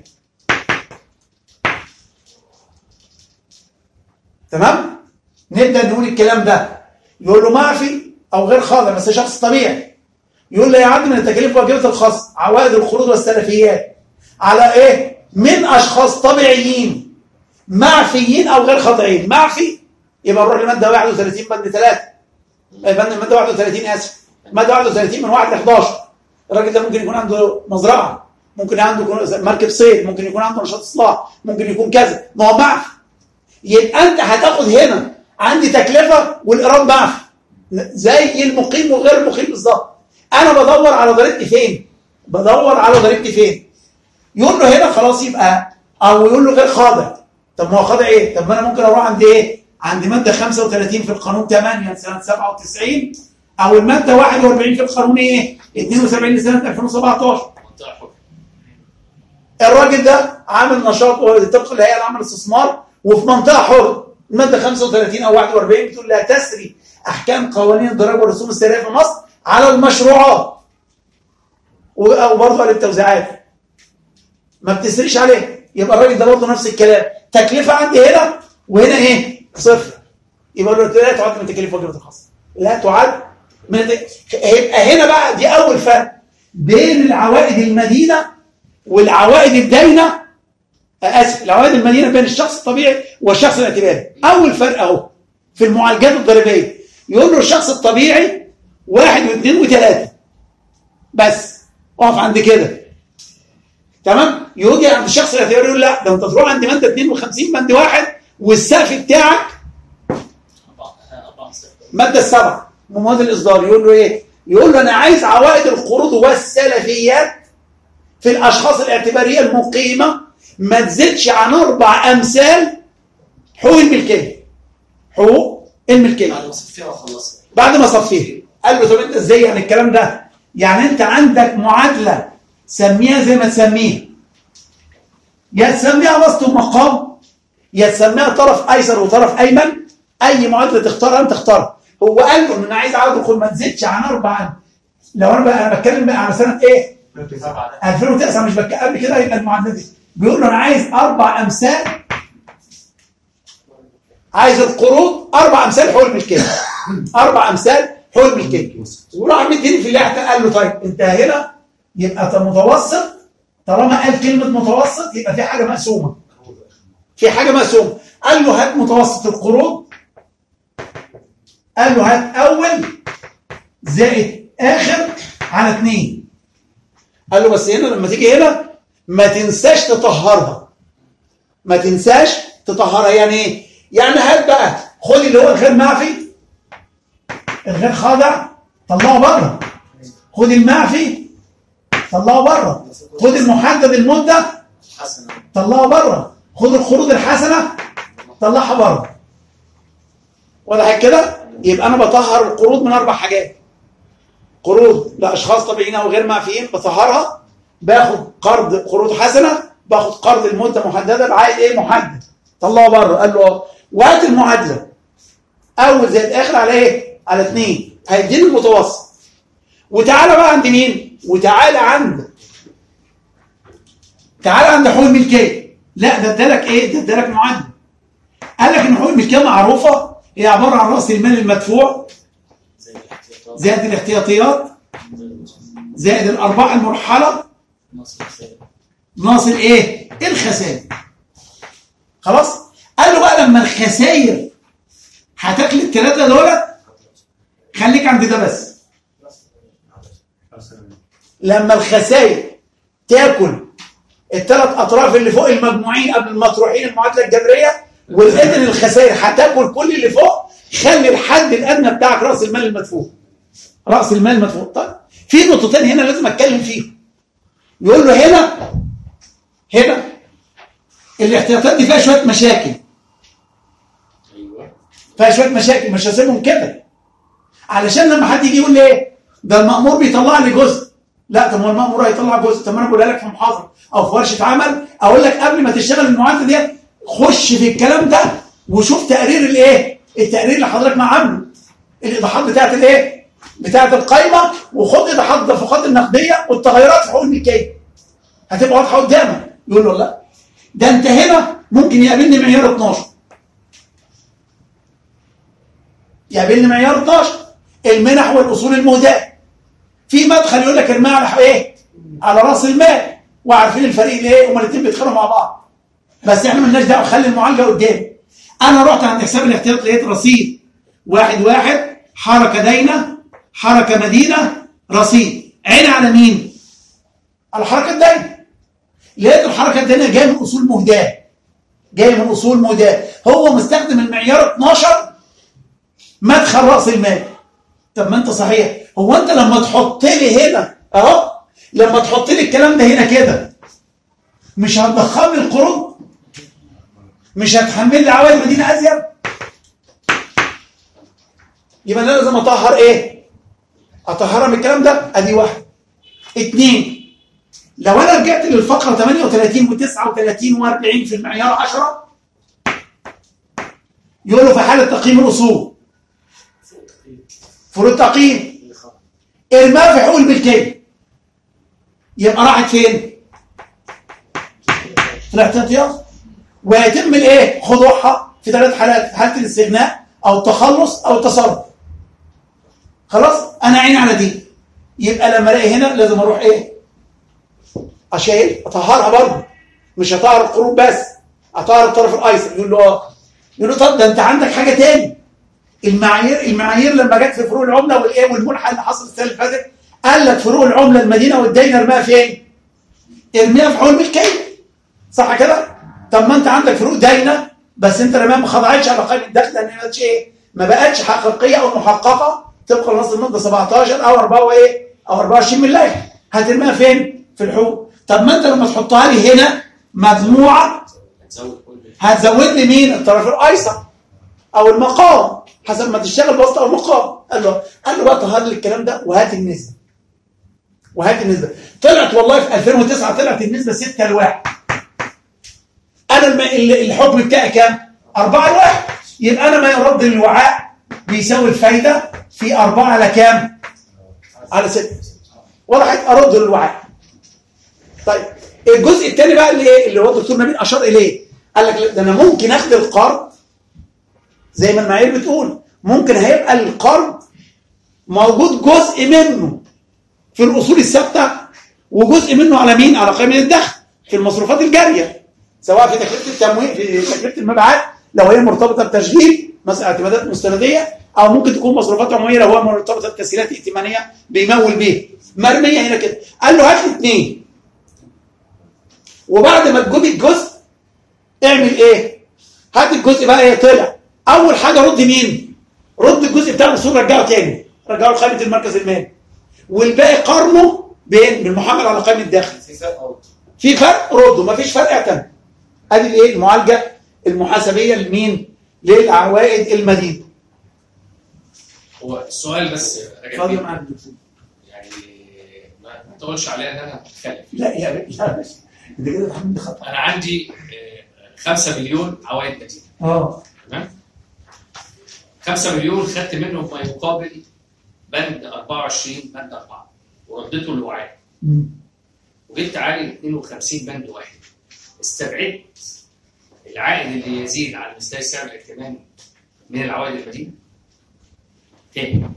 تمام؟ نبدا نقول الكلام ده. يقول له معفي او غير خاضع بس شخص طبيعي. يقول له يعد من التكاليف واجبة الخصم عوائد القروض والسلفيات على ايه؟ من اشخاص طبيعيين معفيين او غير خاضعين. معفي يبقى نروح لماده واحد وثلاثين بند ثلاثة. بند ماده واحد وثلاثين اسف. ماده واحد وثلاثين من واحد ل احداشر. الراجل ده ممكن يكون عنده مزرعه، ممكن عنده مركب صيد، ممكن يكون عنده نشاط اصلاح، ممكن يكون كذا، ما هو معفي. يبقى انت هتاخد هنا عندي تكلفه والايراد معفي زي المقيم وغير المقيم بالظبط. انا بدور على ضريبتي فين؟ بدور على ضريبتي فين؟ يقول له هنا خلاص يبقى، او يقول له غير خاضع. طب ما هو خاضع ايه؟ طب ما انا ممكن اروح عند ايه؟ عند ماده خمسة وثلاثين في القانون ثمانية سنه سبعة وتسعين، او الماده واحد وأربعين في القانون ايه؟ اثنين وسبعين لسنه ألفين وسبعتاشر. الراجل ده عامل نشاط طبق الهيئه العامه للاستثمار وفي منطقه حره. الماده خمسة وثلاثين او واحد وأربعين بتقول لا تسري احكام قوانين الضرائب والرسوم السريه في مصر على المشروعات وبرضه على التوزيعات، ما بتسريش عليه. يبقى الراجل ده برضه نفس الكلام، تكلفه عندي هنا وهنا ايه؟ صفر. يبقى له لا تعد من تكاليف واجبة الخاصة، لا تعد من هيبقى هنا بقى دي اول فرق بين العوائد المدينه والعوائد الداينه. اسف، العوائد المدينه بين الشخص الطبيعي والشخص الاعتباري. اول فرق اهو في المعالجات الضريبيه. يقول له الشخص الطبيعي واحد واثنين وثلاثه بس، اقف عند كده. تمام؟ يجي عند الشخص الاعتباري يقول لا ده انت تروح عند ماده اثنين وخمسين بند واحد والسقف بتاعك ماده السبعه من مواد الاصدار. يقول له ايه؟ يقول له انا عايز عوائد القروض والسلفيات في الاشخاص الاعتباريه المقيمه ما تزيدش عن اربع امثال حقوق الملكيه. حقوق الملكيه بعد ما اصفيها واخلصها. بعد ما اصفيها. قال له طب انت ازاي يعني الكلام ده؟ يعني انت عندك معادله سميها زي ما تسميها، يا تسميها وسط ومقام، يا تسميها طرف ايسر وطرف ايمن، اي معادله تختارها انت اختارها. هو قال له ان انا عايز عوائد القروض ما تزيدش عن اربع. لو انا بقى انا بتكلم بقى على سنه ايه؟ ألفين وتسعة، مش بتكلم قبل كده. يبقى المعادله دي بيقول له انا عايز اربع امثال، عايز القروض اربع امثال حقوق الملكيه. اربع امثال حقوق الملكيه. وراح مديني في اللائحه قال له طيب انت هنا يبقى متوسط. طالما قال كلمه متوسط يبقى في حاجه مقسومه. في حاجه مقسومه. قال له هات متوسط القروض، قال له هات اول زائد اخر على اثنين. قال له بس هنا لما تيجي هنا ما تنساش تطهرها. ما تنساش تطهرها. يعني ايه؟ يعني هات بقى خد اللي هو الغير معفي، الغير خاضع، طلعه بره. خد المعفي طلعه بره. خد المحدد المده طلعه بره. خد القروض الحسنه طلعها بره. واضح كده؟ يبقى انا بطهر القروض من اربع حاجات. قروض لاشخاص طبيعيين او غير معفيين بطهرها، باخد قرض قروض حسنه، باخد قرض المده محدده بعائد ايه؟ محدد، طلعه بره. قال له وقت المعادله اول زائد اخر على ايه؟ على اثنين، هيديني المتوسط. وتعالى بقى عند مين؟ وتعالى عند تعالى عند حقوق الملكيه. لا ده ادالك ايه؟ ده ادالك معادله. قال لك ان حقوق الملكيه معروفه، هي عباره عن راس المال المدفوع زائد الاحتياطيات زائد الارباح المرحله ناقص الايه؟ الخسائر. خلاص؟ قال له بقى لما الخسائر هتاكل الثلاثه دول خليك عند ده بس. لما الخسائر تاكل الثلاث اطراف اللي فوق المجموعين قبل المطروحين المعادله الجبريه ولقيت ان الخسائر هتاكل كل اللي فوق، خلي الحد الادنى بتاعك راس المال المدفوع. راس المال المدفوع. طيب في نقطتين هنا لازم اتكلم فيهم. يقول له هنا هنا الاحتياطات دي فيها شويه مشاكل. ايوه فيها شويه مشاكل، مش هسيبهم كده علشان لما حد يجي يقول لي ايه ده المأمور بيطلع لي جزء. لا، طب ما المأمور هيطلع جزء. طب ما انا بقولها لك في محاضره او في ورشه عمل، اقول لك قبل ما تشتغل المعادله دي خش في الكلام ده وشوف تقرير الايه؟ التقرير اللي حضرتك ما عامله، الايضاحات بتاعت الايه؟ بتاعت القايمه، وخد ايضاحات الدفقات النقديه والتغيرات في حقوق الملكيه. هتبقى واضحه قدامك. يقول له لا، ده انت هنا ممكن يقابلني معيار اتناشر. يقابلني معيار اتناشر المنح والاصول المهداه. في مدخل يقول لك ارميها على ايه؟ على راس المال، وعارفين الفريق الايه؟ هما الاثنين بيتخانقوا مع بعض. بس احنا مالناش دعوه، خلي المعالجه قدامي. انا رحت عند حساب الاحتياط لقيت رصيد واحد واحد حركه داينه حركه مدينه رصيد. عين على مين؟ على الحركه الداينه. لقيت الحركه الداينه جايه من اصول مهداه. جايه من اصول مهداه. هو مستخدم المعيار اتناشر مدخل راس المال. طب ما انت صحيح، هو انت لما تحط لي هنا اهو، لما تحط لي الكلام ده هنا كده مش هتضخم لي القروض؟ مش هتحمل لي عوائد مدينه ازيد؟ يبقى انا لازم اطهر ايه؟ اطهرها من الكلام ده. ادي واحد. اتنين، لو انا رجعت للفقره تمانية وتلاتين وتسعة وتلاتين واربعين في المعيار عشرة، يقولوا في حاله تقييم الاصول فروض تقييم ارماها في حقوق الملكيه، يبقى راحت فين؟ في الاحتياطيات. ويتم الايه؟ خضوعها في ثلاث حالات: حاله الاستغناء او التخلص او التصرف. خلاص، انا عيني على دي. يبقى لما الاقي هنا لازم اروح ايه؟ اشيل اطهرها برضه، مش هطهر القروض بس، اطهر الطرف الايسر. يقول له اه. يقول له طب ده انت عندك حاجه تاني. المعايير المعايير لما جت في فروق العمله والايه والمنحه اللي حصلت السنه اللي فاتت، قال لك فروق العمله المدينه والدين ارميها فين؟ ارميها في حقوق الملكيه. صح كده؟ طب ما انت عندك فروق داينه بس انت رميها ما خضعتش على قائمه الدخل، لان ما بقتش ايه؟ ما بقتش حقيقيه او محققه طبقا لنص الماده سبعتاشر او أربعة وايه؟ او أربعة وعشرين من اللائحه. هترميها فين؟ في الحقوق. طب ما انت لما تحطها لي هنا مجموعه هتزود لي مين؟ الطرف الايسر او المقام، حسب ما تشتغل بواسطه او مقام. قال له قال له بقى طهر لي الكلام ده وهات النسبه. وهات النسبه. طلعت والله في ألفين وتسعة طلعت النسبه ستة لواحد. انا الم... الحكم بتاعي كام؟ أربعة لواحد. يبقى انا ما يرد الوعاء بيساوي الفايده في أربعة على كام؟ على ستة. وراحت ارد للوعاء. طيب الجزء الثاني بقى اللي ايه؟ اللي هو الدكتور نبيل اشار اليه. قال لك ده انا ممكن اخد القرض زي ما المعايير بتقول، ممكن هيبقى القرض موجود جزء منه في الاصول الثابته وجزء منه على مين؟ على قائمه الدخل في المصروفات الجاريه، سواء في تكلفه التمويل في تكلفه المبيعات لو هي مرتبطه بتشغيل مثلا اعتمادات مستنديه، او ممكن تكون مصروفات عموميه لو هو مرتبطه بتسهيلات ائتمانيه بيمول بيها. مرميه هنا كده. قال له هات لي اثنين، وبعد ما تجيب الجزء اعمل ايه؟ هات الجزء بقى ايه طلع. اول حاجه رد مين؟ رد الجزء بتاع الاصول رجعه تاني، رجعه لقائمه المركز المالي، والباقي قارنه بين بالمحمل على قائمه الدخل. في فرق في فرق رده، مفيش فرق اعتمد. ادي الايه؟ المعالجه المحاسبيه لمين؟ للعوائد المدينه. هو السؤال بس اتفضل معاك الدكتور. يعني ما ما تقولش عليها ان انا متخلف. لا يا باشا لا يا باشا انت كده بتحمل خطا. انا عندي خمسة مليون عوائد مدينه. اه تمام؟ خمسة مليون خدت منهم ما يقابل بند أربعة وعشرين بند أربعة ورديته للوعاء. وجبت عالي اثنين وخمسين بند واحد. استبعدت العائد اللي يزيد على مستوى السعر الائتماني من العوائد المدينه. تاني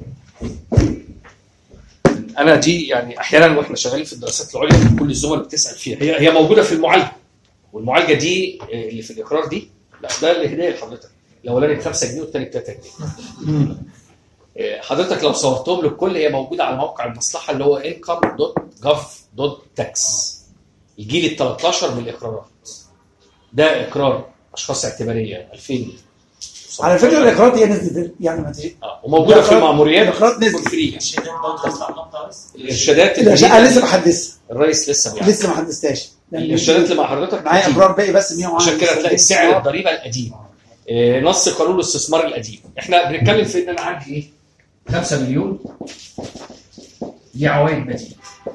انا دي يعني احيانا واحنا شغالين في الدراسات العليا كل الزملاء بتسال فيها، هي هي موجوده في المعالجه، والمعالجه دي اللي في الاقرار دي لا ده الهديه لحضرتك، الاولاني ب خمسة جنيه والثاني ب ثلاثة جنيه. حضرتك لو صورتهم للكل هي موجوده على موقع المصلحه اللي هو income دوت جوف دوت تاكس. الجيل ال تلتاشر من الاقرارات ده اقرار اشخاص اعتباريه ألفين. على فكره الاقراض هي نزلت يعني ما تجي اه وموجوده في المأموريات الاقراض نزلت. فور فري. الشهادات برضه تطلع نقطه بس. الارشادات الاشياء لسه ما حدثها، الرئيس لسه بيعمل لسه ما حدثتهاش. الارشادات اللي مع حضرتك معايا كتير. اقرار باقي بس مية وعشرة. عشان كده تلاقي سعر الضريبه القديم، آه، نص قانون الاستثمار القديم. احنا بنتكلم في ان انا عندي ايه؟ خمسة مليون دي عوائد مدينه.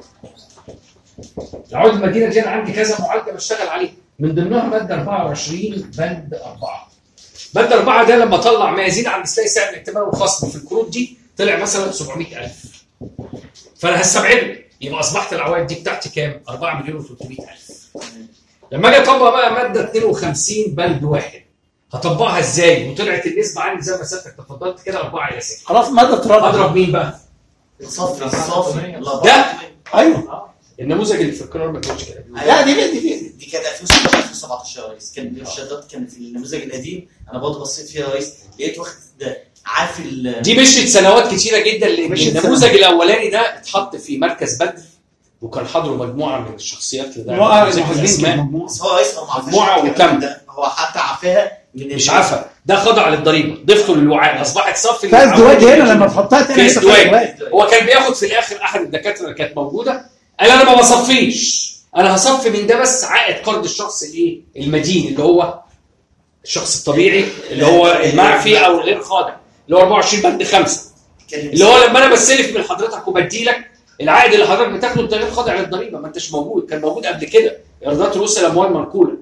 العوائد المدينه دي انا عندي كذا معالجه بشتغل عليها، من ضمنها ماده أربعة وعشرين بند أربعة. بند أربعة ده لما طلع ما يزيد عن مثلي سعر الاعتبار والخصم في القروض دي طلع مثلا سبعمية ألف. فانا هستبعده، يبقى اصبحت العوائد دي بتاعتي كام؟ أربعة مليون وثلاثمية ألف. لما اجي اطبق بقى ماده اتنين وخمسين بند واحد، هطبقها ازاي؟ وطلعت النسبه عندي زي ما سيادتك تفضلت كده أربعة إلى ستة. خلاص ماده تراضي. اضرب مين بقى؟ الصفر الصافي ده ايوه النموذج اللي في القانون ما كانش كده. لا دي دي دي دي كانت ألفين وستاشر ألفين وسبعتاشر يا ريس. كان الارشادات كان في النموذج القديم انا برضه بصيت فيها يا ريس، لقيت واخد عارف ال دي مشيت سنوات كتيره جدا، لان مشيت النموذج الاولاني ده اتحط في مركز بدر، وكان حضره مجموعه من الشخصيات اللي مجموعه المحاسبين المجموعه بس هو رئيس هو ما عرفهاش مجموعة الكلام وكم؟ ده. هو حتى عارفاها من مش عارفه، ده خضع للضريبه، ضفته للوعاء، اصبحت صف فاز دواج هنا لما تحطها تاني فاز لسه دواج. دواج. هو كان بياخد في الاخر احد الدكاتره اللي كانت موجوده قال انا ما بصفيش، انا هصفي من ده بس عائد قرض الشخص الايه؟ المدين، اللي هو الشخص الطبيعي اللي هو المعفي او الغير خاضع، اللي هو أربعة وعشرين بند خمسة، اللي هو لما انا بستلف من حضرتك وبدي لك العائد اللي حضرتك بتاخده انت غير خاضع للضريبه، ما انتش موجود، كان موجود قبل كده ايرادات رؤوس الاموال منقوله.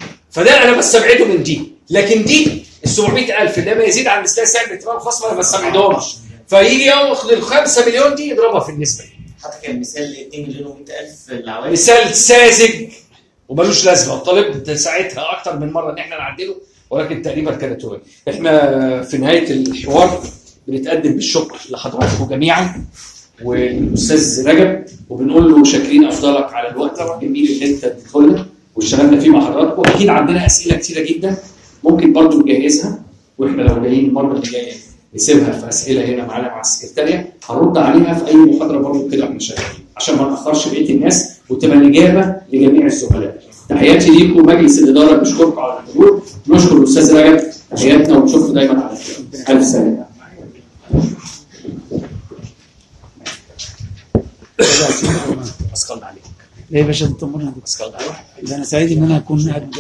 فده انا بستبعده من دي، لكن دي ال سبعمية ألف اللي ما يزيد عن مثلها سعر الاعتبار الخصم انا ما بستبعدهمش، فيجي ياخد ال خمسة مليون دي يضربها في النسبه دي. حتى كان مثال اتنين مليون ومئة ألف العوائد. مثال ساذج ومالوش لازمه، وطالب ساعتها اكتر من مره ان احنا نعدله، ولكن تقريبا كانت هو. احنا في نهايه الحوار بنتقدم بالشكر لحضراتكم جميعا والاستاذ رجب، وبنقول له شاكرين افضلك على الوقت الجميل اللي انت اديته لنا واشتغلنا فيه مع حضراتكم. اكيد عندنا اسئله كثيره جدا ممكن برضه نجهزها، واحنا لو جايين المره اللي جايه نسيبها في اسئله هنا معانا مع السكرتاريه، هنرد عليها في اي محاضره برضه كده واحنا شغالين عشان ما ناخرش بقيه الناس وتبقى الاجابه لجميع الزملاء. تحياتي ليكم مجلس الاداره، بشكركم على الحضور، نشكر الاستاذ رجب، تحياتنا ونشوفكم دايما على خير. الف سلامه. اثقلنا عليك. ليه يا باشا انت امورنا دي؟ اثقلنا عليك. ده انا سعيد ان انا اكون قاعد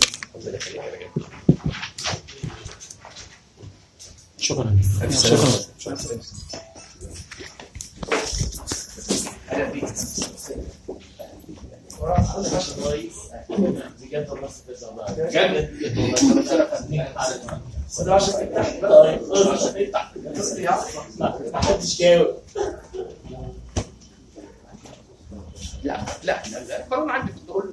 شكرا. شكرا. لا لا لا القانون عندي في الدول